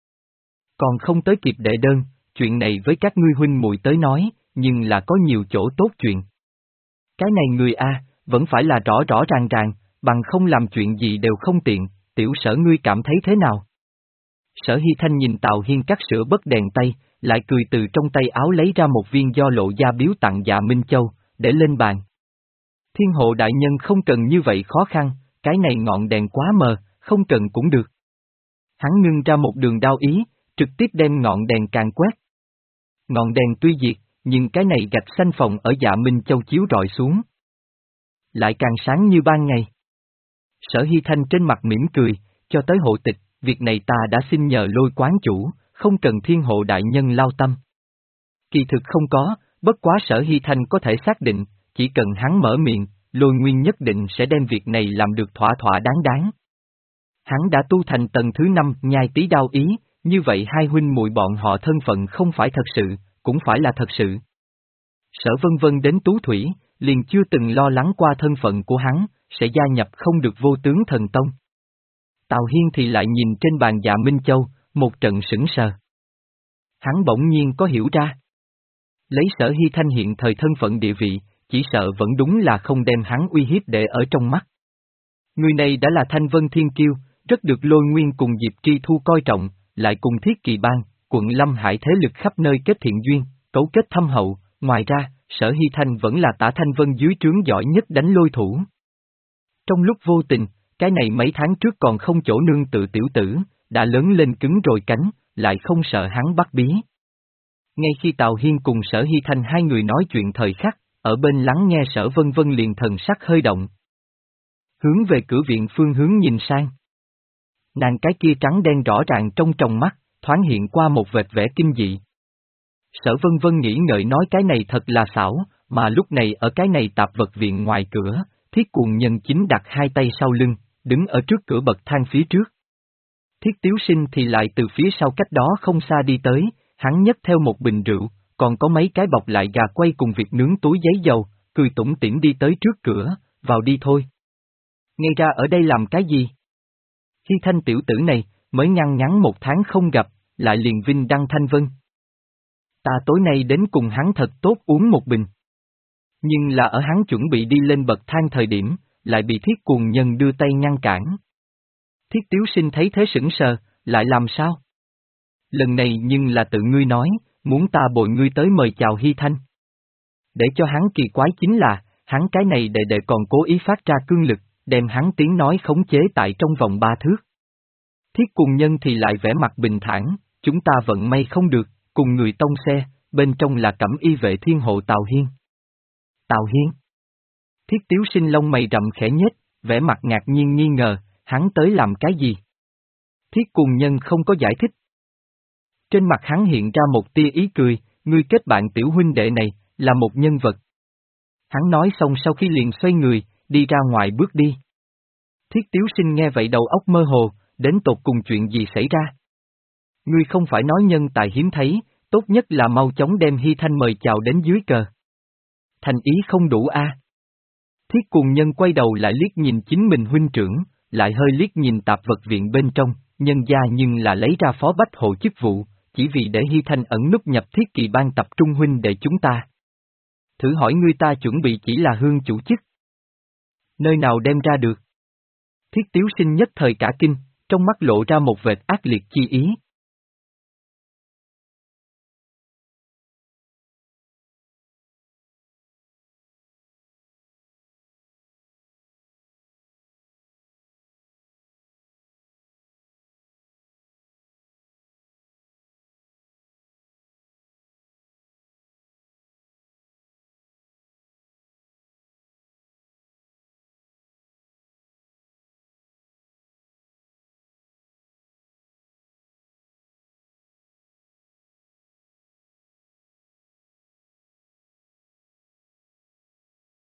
Còn không tới kịp đệ đơn, chuyện này với các ngươi huynh muội tới nói, nhưng là có nhiều chỗ tốt chuyện. Cái này người A, vẫn phải là rõ rõ ràng ràng, bằng không làm chuyện gì đều không tiện, tiểu Sở ngươi cảm thấy thế nào? Sở Hy Thanh nhìn Tào Hiên cắt sữa bất đèn tay, lại cười từ trong tay áo lấy ra một viên do lộ gia biếu tặng Dạ Minh Châu, để lên bàn. Thiên hộ đại nhân không cần như vậy khó khăn, cái này ngọn đèn quá mờ, không cần cũng được. Hắn ngưng ra một đường đao ý, trực tiếp đem ngọn đèn càng quét. Ngọn đèn tuy diệt, nhưng cái này gạch xanh phòng ở Dạ Minh Châu chiếu rọi xuống. Lại càng sáng như ban ngày. Sở Hy Thanh trên mặt mỉm cười, cho tới hộ tịch, việc này ta đã xin nhờ Lôi quán chủ, không cần thiên hộ đại nhân lao tâm. Kỳ thực không có, bất quá Sở Hy Thanh có thể xác định, chỉ cần hắn mở miệng, Lôi Nguyên nhất định sẽ đem việc này làm được thỏa thỏa đáng đáng. Hắn đã tu thành tầng thứ năm nhai tí đao ý, như vậy hai huynh muội bọn họ thân phận không phải thật sự, cũng phải là thật sự. Sở Vân Vân đến Tú Thủy, liền chưa từng lo lắng qua thân phận của hắn, sẽ gia nhập không được Vô Tướng Thần Tông. Tào Hiên thì lại nhìn trên bàn Dạ Minh Châu, một trận sững sờ. Hắn bỗng nhiên có hiểu ra. Lấy Sở Hy Thanh hiện thời thân phận địa vị, chỉ sợ vẫn đúng là không đem hắn uy hiếp để ở trong mắt. Người này đã là Thanh Vân Thiên Kiêu, rất được Lôi Nguyên cùng Diệp Tri Thu coi trọng, lại cùng Thiết Kỳ Bang, quận Lâm Hải thế lực khắp nơi kết thiện duyên, cấu kết thâm hậu, ngoài ra, Sở Hy Thanh vẫn là Tả Thanh Vân dưới trướng giỏi nhất đánh lôi thủ. Trong lúc vô tình, cái này mấy tháng trước còn không chỗ nương tự tiểu tử, đã lớn lên cứng rồi cánh, lại không sợ hắn bắt bí. Ngay khi Tào Hiên cùng Sở Hy Thanh hai người nói chuyện thời khắc, ở bên lắng nghe Sở Vân Vân liền thần sắc hơi động. Hướng về cửa viện phương hướng nhìn sang. Nàng cái kia trắng đen rõ ràng trong tròng mắt, thoáng hiện qua một vệt vẻ kinh dị. Sở Vân Vân nghĩ ngợi nói cái này thật là xảo, mà lúc này ở cái này tạp vật viện ngoài cửa, Thiết Cuồng Nhân chính đặt hai tay sau lưng, đứng ở trước cửa bậc thang phía trước. Thiết Tiếu Sinh thì lại từ phía sau cách đó không xa đi tới, hắn nhấc theo một bình rượu, còn có mấy cái bọc lại gà quay cùng việc nướng túi giấy dầu, cười tủm tỉm đi tới trước cửa, vào đi thôi. Ngay ra ở đây làm cái gì? Hy Thanh tiểu tử này, mới ngăn ngắn một tháng không gặp, lại liền vinh đăng Thanh Vân. Ta tối nay đến cùng hắn thật tốt uống một bình. Nhưng là ở hắn chuẩn bị đi lên bậc thang thời điểm, lại bị thiết cuồng nhân đưa tay ngăn cản. Thiết Tiếu Sinh thấy thế sững sờ, lại làm sao? Lần này nhưng là tự ngươi nói, muốn ta bồi ngươi tới mời chào Hy Thanh. Để cho hắn kỳ quái chính là, hắn cái này đệ đệ còn cố ý phát ra cương lực, đem hắn tiếng nói khống chế tại trong vòng ba thước. Thiết cuồng nhân thì lại vẻ mặt bình thản, chúng ta vận may không được, cùng người tông xe, bên trong là cẩm y vệ thiên hộ Tào Hiên. Tào Hiên? Thiết Tiếu Sinh lông mày rậm khẽ nhếch, vẻ mặt ngạc nhiên nghi ngờ, hắn tới làm cái gì? Thiết cuồng nhân không có giải thích. Trên mặt hắn hiện ra một tia ý cười, ngươi kết bạn tiểu huynh đệ này, là một nhân vật. Hắn nói xong sau khi liền xoay người, đi ra ngoài bước đi. Thiết Tiếu Sinh nghe vậy đầu óc mơ hồ, đến tột cùng chuyện gì xảy ra? Ngươi không phải nói nhân tài hiếm thấy, tốt nhất là mau chóng đem Hy Thanh mời chào đến dưới cờ. Thành ý không đủ a. À. Thiết cuồng nhân quay đầu lại liếc nhìn chính mình huynh trưởng, lại hơi liếc nhìn tạp vật viện bên trong, nhân gia nhưng là lấy ra phó bách hộ chức vụ, chỉ vì để Hy Thanh ẩn núp nhập thiết kỳ ban tập trung huynh để chúng ta. Thử hỏi ngươi ta chuẩn bị chỉ là hương chủ chức. Nơi nào đem ra được? Thiết Tiếu Sinh nhất thời cả kinh, trong mắt lộ ra một vệt ác liệt chi ý,